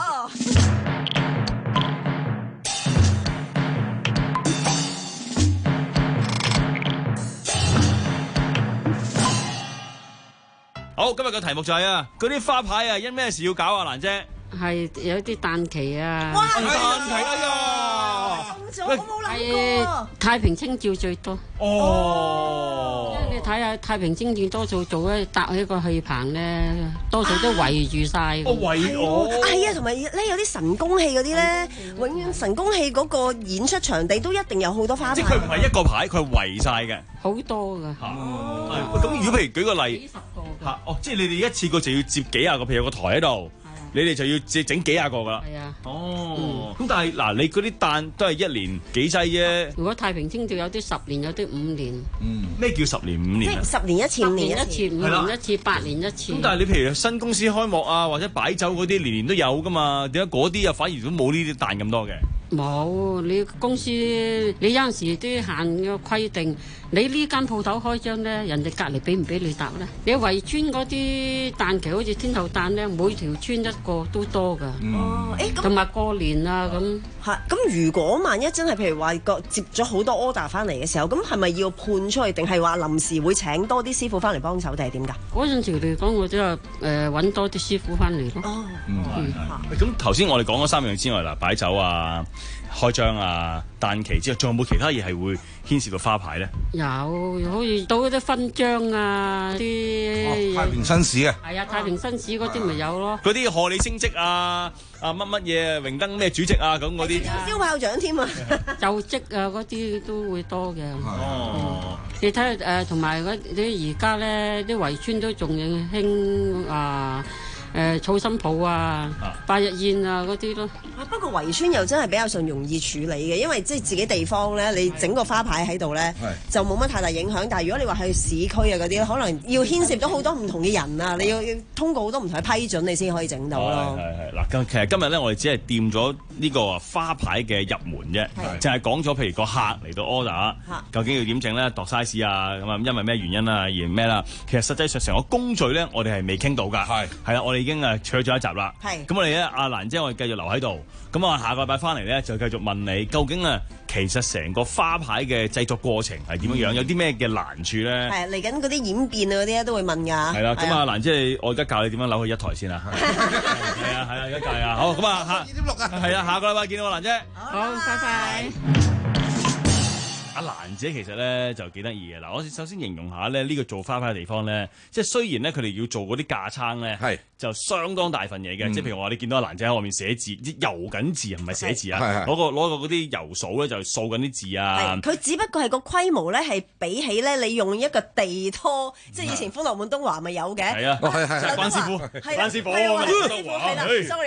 好，今日嘅題目就係啊，嗰啲花牌啊，因咩事要搞啊，蘭姐？
係有啲誕期啊！
哇，
誕期哎呀！
中咗，我冇諗過。
太平清醮最多。
哦。
你睇下太平清醮多數做咧搭起個戲棚咧，多數都圍住晒。
哦，圍我。
係啊，同埋咧有啲神功戲嗰啲咧，永遠神功戲嗰個演出場地都一定有好多花牌。
即係佢唔係一個牌，佢係圍晒嘅。
好多㗎。
哦。咁如果譬如舉個例。幾十個㗎。嚇！哦，即係你哋一次過就要接幾廿個，譬如有個台喺度。你哋就要整整幾廿個㗎啦。
係啊。
哦。咁但係嗱，你嗰啲誕都係一年幾劑啫。
如果太平清醮有啲十年，有啲五年。
嗯。咩叫十年五年啊？
即係十年一次，五年一次，
五年一次，八年一次。
咁但係你譬如新公司開幕啊，或者擺酒嗰啲，年年都有㗎嘛？點解嗰啲又反而都冇呢啲誕咁多嘅？
冇，你公司你有陣時啲限嘅規定，你呢間鋪頭開張咧，人哋隔離俾唔俾你搭咧？你圍村嗰啲誕期好似天后誕咧，每條村一個都多㗎。
哦，誒咁
同埋過年啊咁。
係，咁如果萬一真係譬如話個接咗好多 order 翻嚟嘅時候，咁係咪要判出去，定係話臨時會請多啲師傅翻嚟幫手，定係點㗎？
嗰陣時嚟講，我都係誒揾多啲師傅翻嚟咯。
哦，
嗯，咁頭先我哋講咗三樣之外，嗱，擺酒啊、開張啊、誕期之後，仲有冇其他嘢係會牽涉到花牌咧？
有，好似到嗰啲勳章啊，啲
太平紳士啊，
係啊，太平紳士嗰啲咪有咯。
嗰啲賀你升職啊、啊乜乜嘢榮登咩主席啊咁嗰啲，
燒炮仗添啊，
就職啊嗰啲都會多嘅。
哦，
你睇下誒，同埋嗰啲而家咧，啲圍村都仲興啊。誒草心抱啊、百日宴啊嗰啲咯。
啊不過圍村又真係比較上容易處理嘅，因為即係自己地方咧，你整個花牌喺度咧，就冇乜太大影響。但係如果你話去市區啊嗰啲，可能要牽涉到好多唔同嘅人啊，你要要通過好多唔同嘅批准，你先可以整到咯。
係係嗱，咁其實今日咧，我哋只係掂咗呢個花牌嘅入門啫，就係講咗譬如個客嚟到 order，究竟要點整咧，度 size 啊，咁啊，因為咩原因啊，而咩啦？其實實際上成個工序咧，我哋係未傾到㗎。係係啦，我哋已經誒取咗一集啦。係咁，我哋咧阿蘭姐，我哋繼續留喺度。咁啊，下個禮拜翻嚟咧，就繼續問你究竟啊，其實成個花牌嘅製作過程係點樣樣，有啲咩嘅難處咧？係
嚟緊嗰啲演變啊嗰啲咧都會問㗎。係
啦，咁啊，蘭姐，我而家教你點樣扭去一台先啊。係啊係啊，一屆啊，好咁啊，下二點六啊，係啊，下個禮拜見到蘭姐。
好，拜拜。
阿蘭姐其實咧就幾得意嘅嗱，我首先形容下咧呢個做花牌嘅地方咧，即係雖然咧佢哋要做嗰啲架撐咧，係就相當大份嘢嘅，即係譬如話你見到阿蘭姐喺外面寫字，油緊字唔係寫字啊，攞個攞個嗰啲油掃咧就掃緊啲字啊。
佢只不過係個規模咧係比起咧你用一個地拖，即係以前歡樂滿東華咪有嘅。
係啊，係係關師傅，關師傅，
係啦，sorry 啊。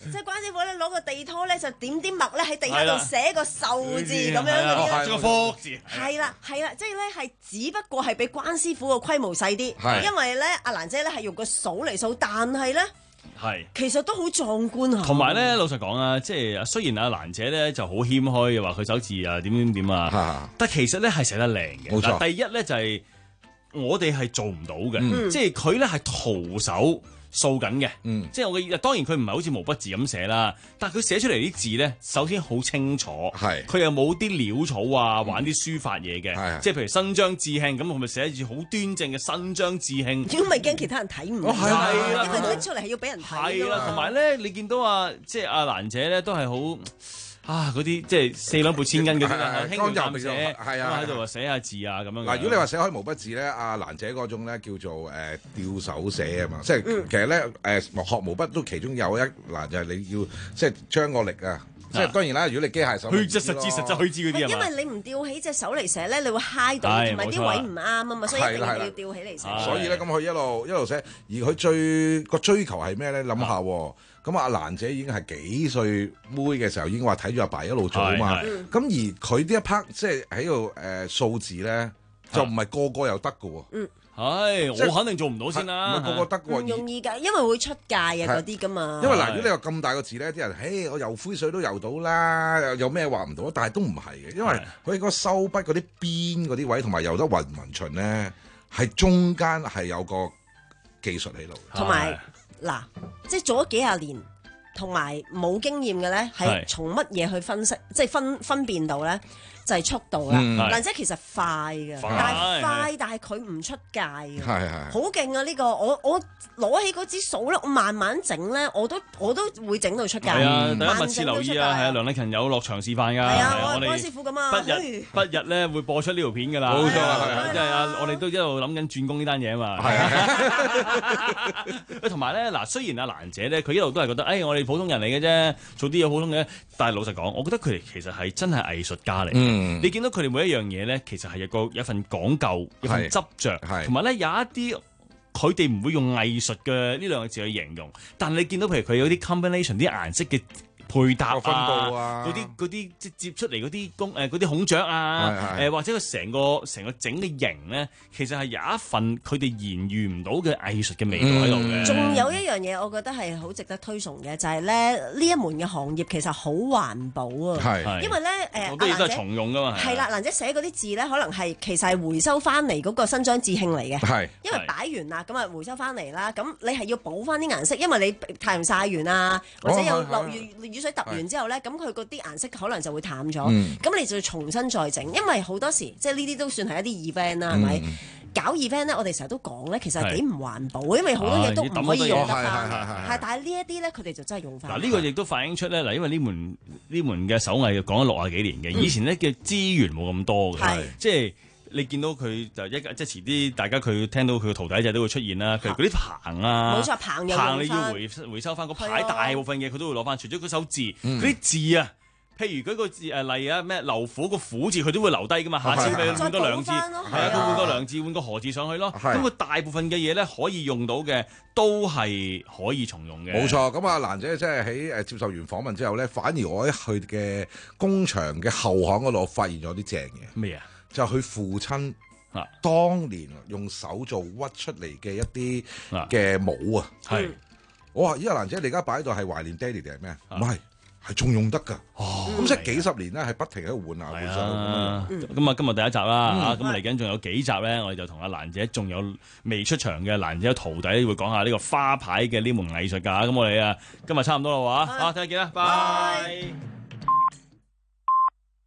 即係關師傅咧攞個地拖咧就點啲墨咧喺地下度寫個壽字咁樣嗰啲啦，
個福字。
係啦係啦，即係咧係只不過係比關師傅個規模細啲，因為咧阿蘭姐咧係用個掃嚟掃，但係咧。係，其實都好壯觀啊！
同埋咧，老實講啊，即係雖然阿蘭姐咧就好謙虛，話佢手字啊點點點啊，但其實咧係寫得靚嘅。
冇錯，
第一咧就係、是、我哋係做唔到嘅，
嗯、
即係佢咧係徒手掃緊嘅。嗯、即係我嘅當然佢唔係好似毛筆字咁寫啦，但係佢寫出嚟啲字咧，首先好清楚，係佢又冇啲潦草啊，玩啲書法嘢嘅，嗯、即係譬如伸張致慶咁，佢咪寫住好端正嘅伸張致慶。
如果咪驚其他人睇唔到，
係啦，
因為拎出嚟係要俾人睇。
係啦，同埋咧，你見到啊，即係阿蘭姐咧，都係好。啊！嗰啲即係四兩撥千斤嗰啲啊，輕描淡寫，係啊，喺度話寫下字啊咁樣。
嗱，如果你話寫開毛筆字咧，阿蘭姐嗰種咧叫做誒吊手寫啊嘛，即係其實咧誒學毛筆都其中有一嗱就係你要即係將個力啊，即係當然啦。如果你機械手，
虛則實之，實則虛之嗰啲啊嘛。
因為你唔吊起隻手嚟寫咧，你會揩到，同埋啲位唔啱啊嘛，所以一定要吊起嚟寫。
所以咧，咁佢一路一路寫，而佢最個追求係咩咧？諗下喎。咁阿蘭姐已經係幾歲妹嘅時候，已經話睇住阿爸一路做啊嘛。咁而佢呢一 part 即係喺度誒數字咧，就唔係個個又得嘅喎。嗯，
係我肯定做唔到先啦。
唔係個個得嘅喎。
唔容易㗎，因為會出界啊嗰啲㗎嘛。
因為嗱，如果你話咁大個字咧，啲人誒我游灰水都游到啦，有咩話唔到？但係都唔係嘅，因為佢個收筆嗰啲邊嗰啲位同埋游得勻勻循咧，係中間係有個技術喺度。
同埋。嗱，即係做咗幾廿年，同埋冇經驗嘅咧，係從乜嘢去分析，即係分分辨到咧，就係速度啦。蘭姐其實快嘅，但係快，但係佢唔出界嘅，好勁啊！呢個我我攞起嗰支掃咧，我慢慢整咧，我都我都會整到出界。
係啊，大家密切留意啊！係啊，梁禮勤有落場示範㗎。係
啊，我係關師傅㗎嘛。
不日不日咧會播出呢條片㗎啦。
冇錯，係
即係啊，我哋都一路諗緊轉工呢單嘢啊嘛。係啊。同埋咧嗱，雖然阿蘭姐咧，佢一路都係覺得，誒，我哋普通人嚟嘅啫，做啲嘢普通嘅。但係老實講，我覺得佢哋其實係真係藝術家嚟。嗯，你見到佢哋每一樣嘢咧，其實係有個有一份講究，有份執着，同埋咧有一啲佢哋唔會用藝術嘅呢兩個字去形容，但係你見到譬如佢有啲 combination 啲顏色嘅配搭啊，嗰啲嗰啲即係接出嚟嗰啲公誒嗰啲孔雀啊，誒或者佢成個成個整嘅形咧，其實係有一份佢哋言喻唔到嘅藝術嘅味道喺度嘅。
仲有一樣嘢，我覺得係好值得推崇嘅，就係咧呢一門嘅行業其實好環保啊，因為咧誒，
好多嘢都係重用噶嘛。
係啦，蘭姐寫嗰啲字咧，可能係其實係回收翻嚟嗰個伸張致慶嚟嘅，係因為擺完啦，咁啊回收翻嚟啦，咁你係要補翻啲顏色，因為你太陽曬完啊，或者有落雨雨水揼完之後咧，咁佢嗰啲顏色可能就會淡咗，咁、嗯、你就要重新再整，因為好多時即係呢啲都算係一啲 event 啦，係咪、嗯？搞 event 咧，我哋成日都講咧，其實係幾唔環保，因為好多嘢都唔可以用得翻。係，但係呢一啲咧，佢哋就真係用翻。
嗱，呢個亦都反映出咧，嗱，因為呢門呢門嘅手藝講咗六十幾年嘅，以前咧嘅資源冇咁多嘅，嗯、即係。你見到佢就一即係遲啲，大家佢聽到佢嘅徒弟仔都會出現啦。譬如嗰啲棚啊，
冇錯，棚又
棚你要回回收翻個牌，大部分嘢佢都會攞翻。除咗嗰首字，嗰啲字啊，譬如嗰個字誒例啊咩劉虎個虎字，佢都會留低噶嘛。下次咪換多兩字，係啊，佢換多兩字，換個何字上去咯。咁佢大部分嘅嘢咧可以用到嘅，都係可以重用嘅。
冇錯。咁啊，蘭姐即係喺誒接受完訪問之後咧，反而我喺佢嘅工場嘅後巷嗰度發現咗啲正嘢。
咩啊？
就佢父親啊，當年用手做屈出嚟嘅一啲嘅帽啊，係我話依家蘭姐，你而家擺喺度係懷念爹哋定係咩？唔係，係仲用得㗎。咁即係幾十年咧，係不停喺度換下換上。
咁啊，今日第一集啦嚇，咁嚟緊仲有幾集咧，我哋就同阿蘭姐仲有未出場嘅蘭姐嘅徒弟會講下呢個花牌嘅呢門藝術㗎。咁我哋啊，今日差唔多啦喎，啊，聽日見啦，拜。